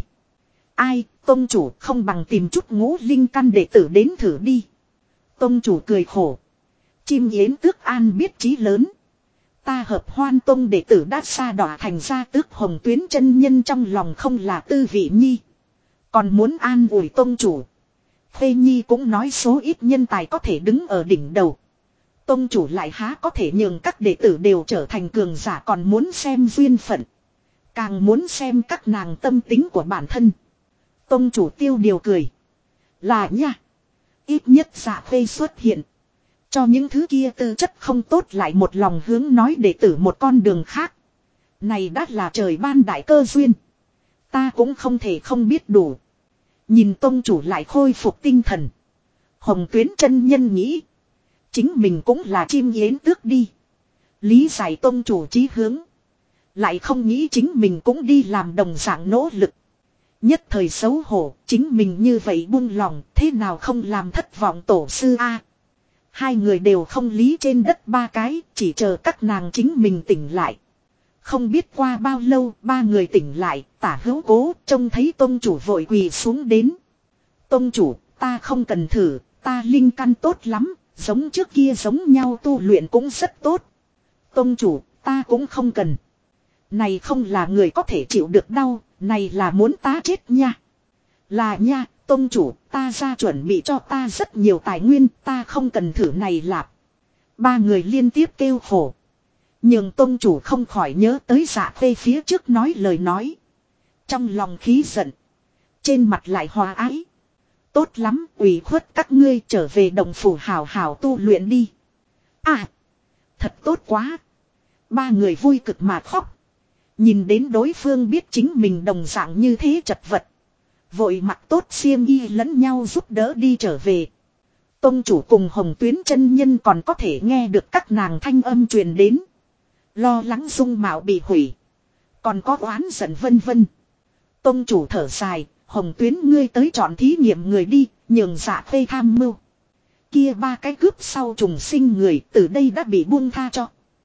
Ai tông chủ không bằng tìm chút ngũ linh căn đệ tử đến thử đi. Tông chủ cười khổ. Chim yến tước an biết chí lớn. Ta hợp Hoan tông đệ tử đã xa đọa thành ra tước. Hồng Tuyến chân nhân trong lòng không là tư vị nhi. Còn muốn an ủi tông chủ. Khê Nhi cũng nói số ít nhân tài có thể đứng ở đỉnh đầu. Tông chủ lại há có thể nhường các đệ tử đều trở thành cường giả, còn muốn xem duyên phận. Càng muốn xem các nàng tâm tính của bản thân. Tông chủ tiêu điều cười. Là nha. Ít nhất Dạ Khê xuất hiện. Cho những thứ kia tư chất không tốt lại một lòng hướng nói đệ tử một con đường khác. Này đã là trời ban đại cơ duyên. Ta cũng không thể không biết đủ. Nhìn tông chủ lại khôi phục tinh thần. Hồng Tuyến chân nhân nghĩ. Chính mình cũng là chim yến tước đi. Lý giải tông chủ chí hướng. Lại không nghĩ chính mình cũng đi làm đồng dạng nỗ lực. Nhất thời xấu hổ, chính mình như vậy buông lòng, thế nào không làm thất vọng tổ sư a? Hai người đều không lý trên đất ba cái, chỉ chờ các nàng chính mình tỉnh lại. Không biết qua bao lâu, ba người tỉnh lại, Tả Hữu Cố trông thấy tông chủ vội quỳ xuống đến. Tông chủ, ta không cần thử, ta linh căn tốt lắm, giống trước kia giống nhau tu luyện cũng rất tốt. Tông chủ, ta cũng không cần. Này không là người có thể chịu được đau, này là muốn ta chết nha. Là nha, tông chủ, ta ra chuẩn bị cho ta rất nhiều tài nguyên, ta không cần thử này lạp. Ba người liên tiếp kêu khổ. Nhưng tông chủ không khỏi nhớ tới Dạ Khê phía trước nói lời nói. Trong lòng khí giận. Trên mặt lại hòa ái. Tốt lắm, ủy khuất các ngươi trở về đồng phủ hào hào tu luyện đi. À, thật tốt quá. Ba người vui cực mà khóc. Nhìn đến đối phương biết chính mình đồng dạng như thế chật vật. Vội mặc tốt xiêm y lẫn nhau giúp đỡ đi trở về. Tông chủ cùng Hồng Tuyến chân nhân còn có thể nghe được các nàng thanh âm truyền đến. Lo lắng dung mạo bị hủy. Còn có oán giận vân vân. Tông chủ thở dài, Hồng Tuyến ngươi tới chọn thí nghiệm người đi, nhường Dạ Khê tham mưu. Kia ba cái cướp sau trùng sinh người từ đây đã bị buông tha cho.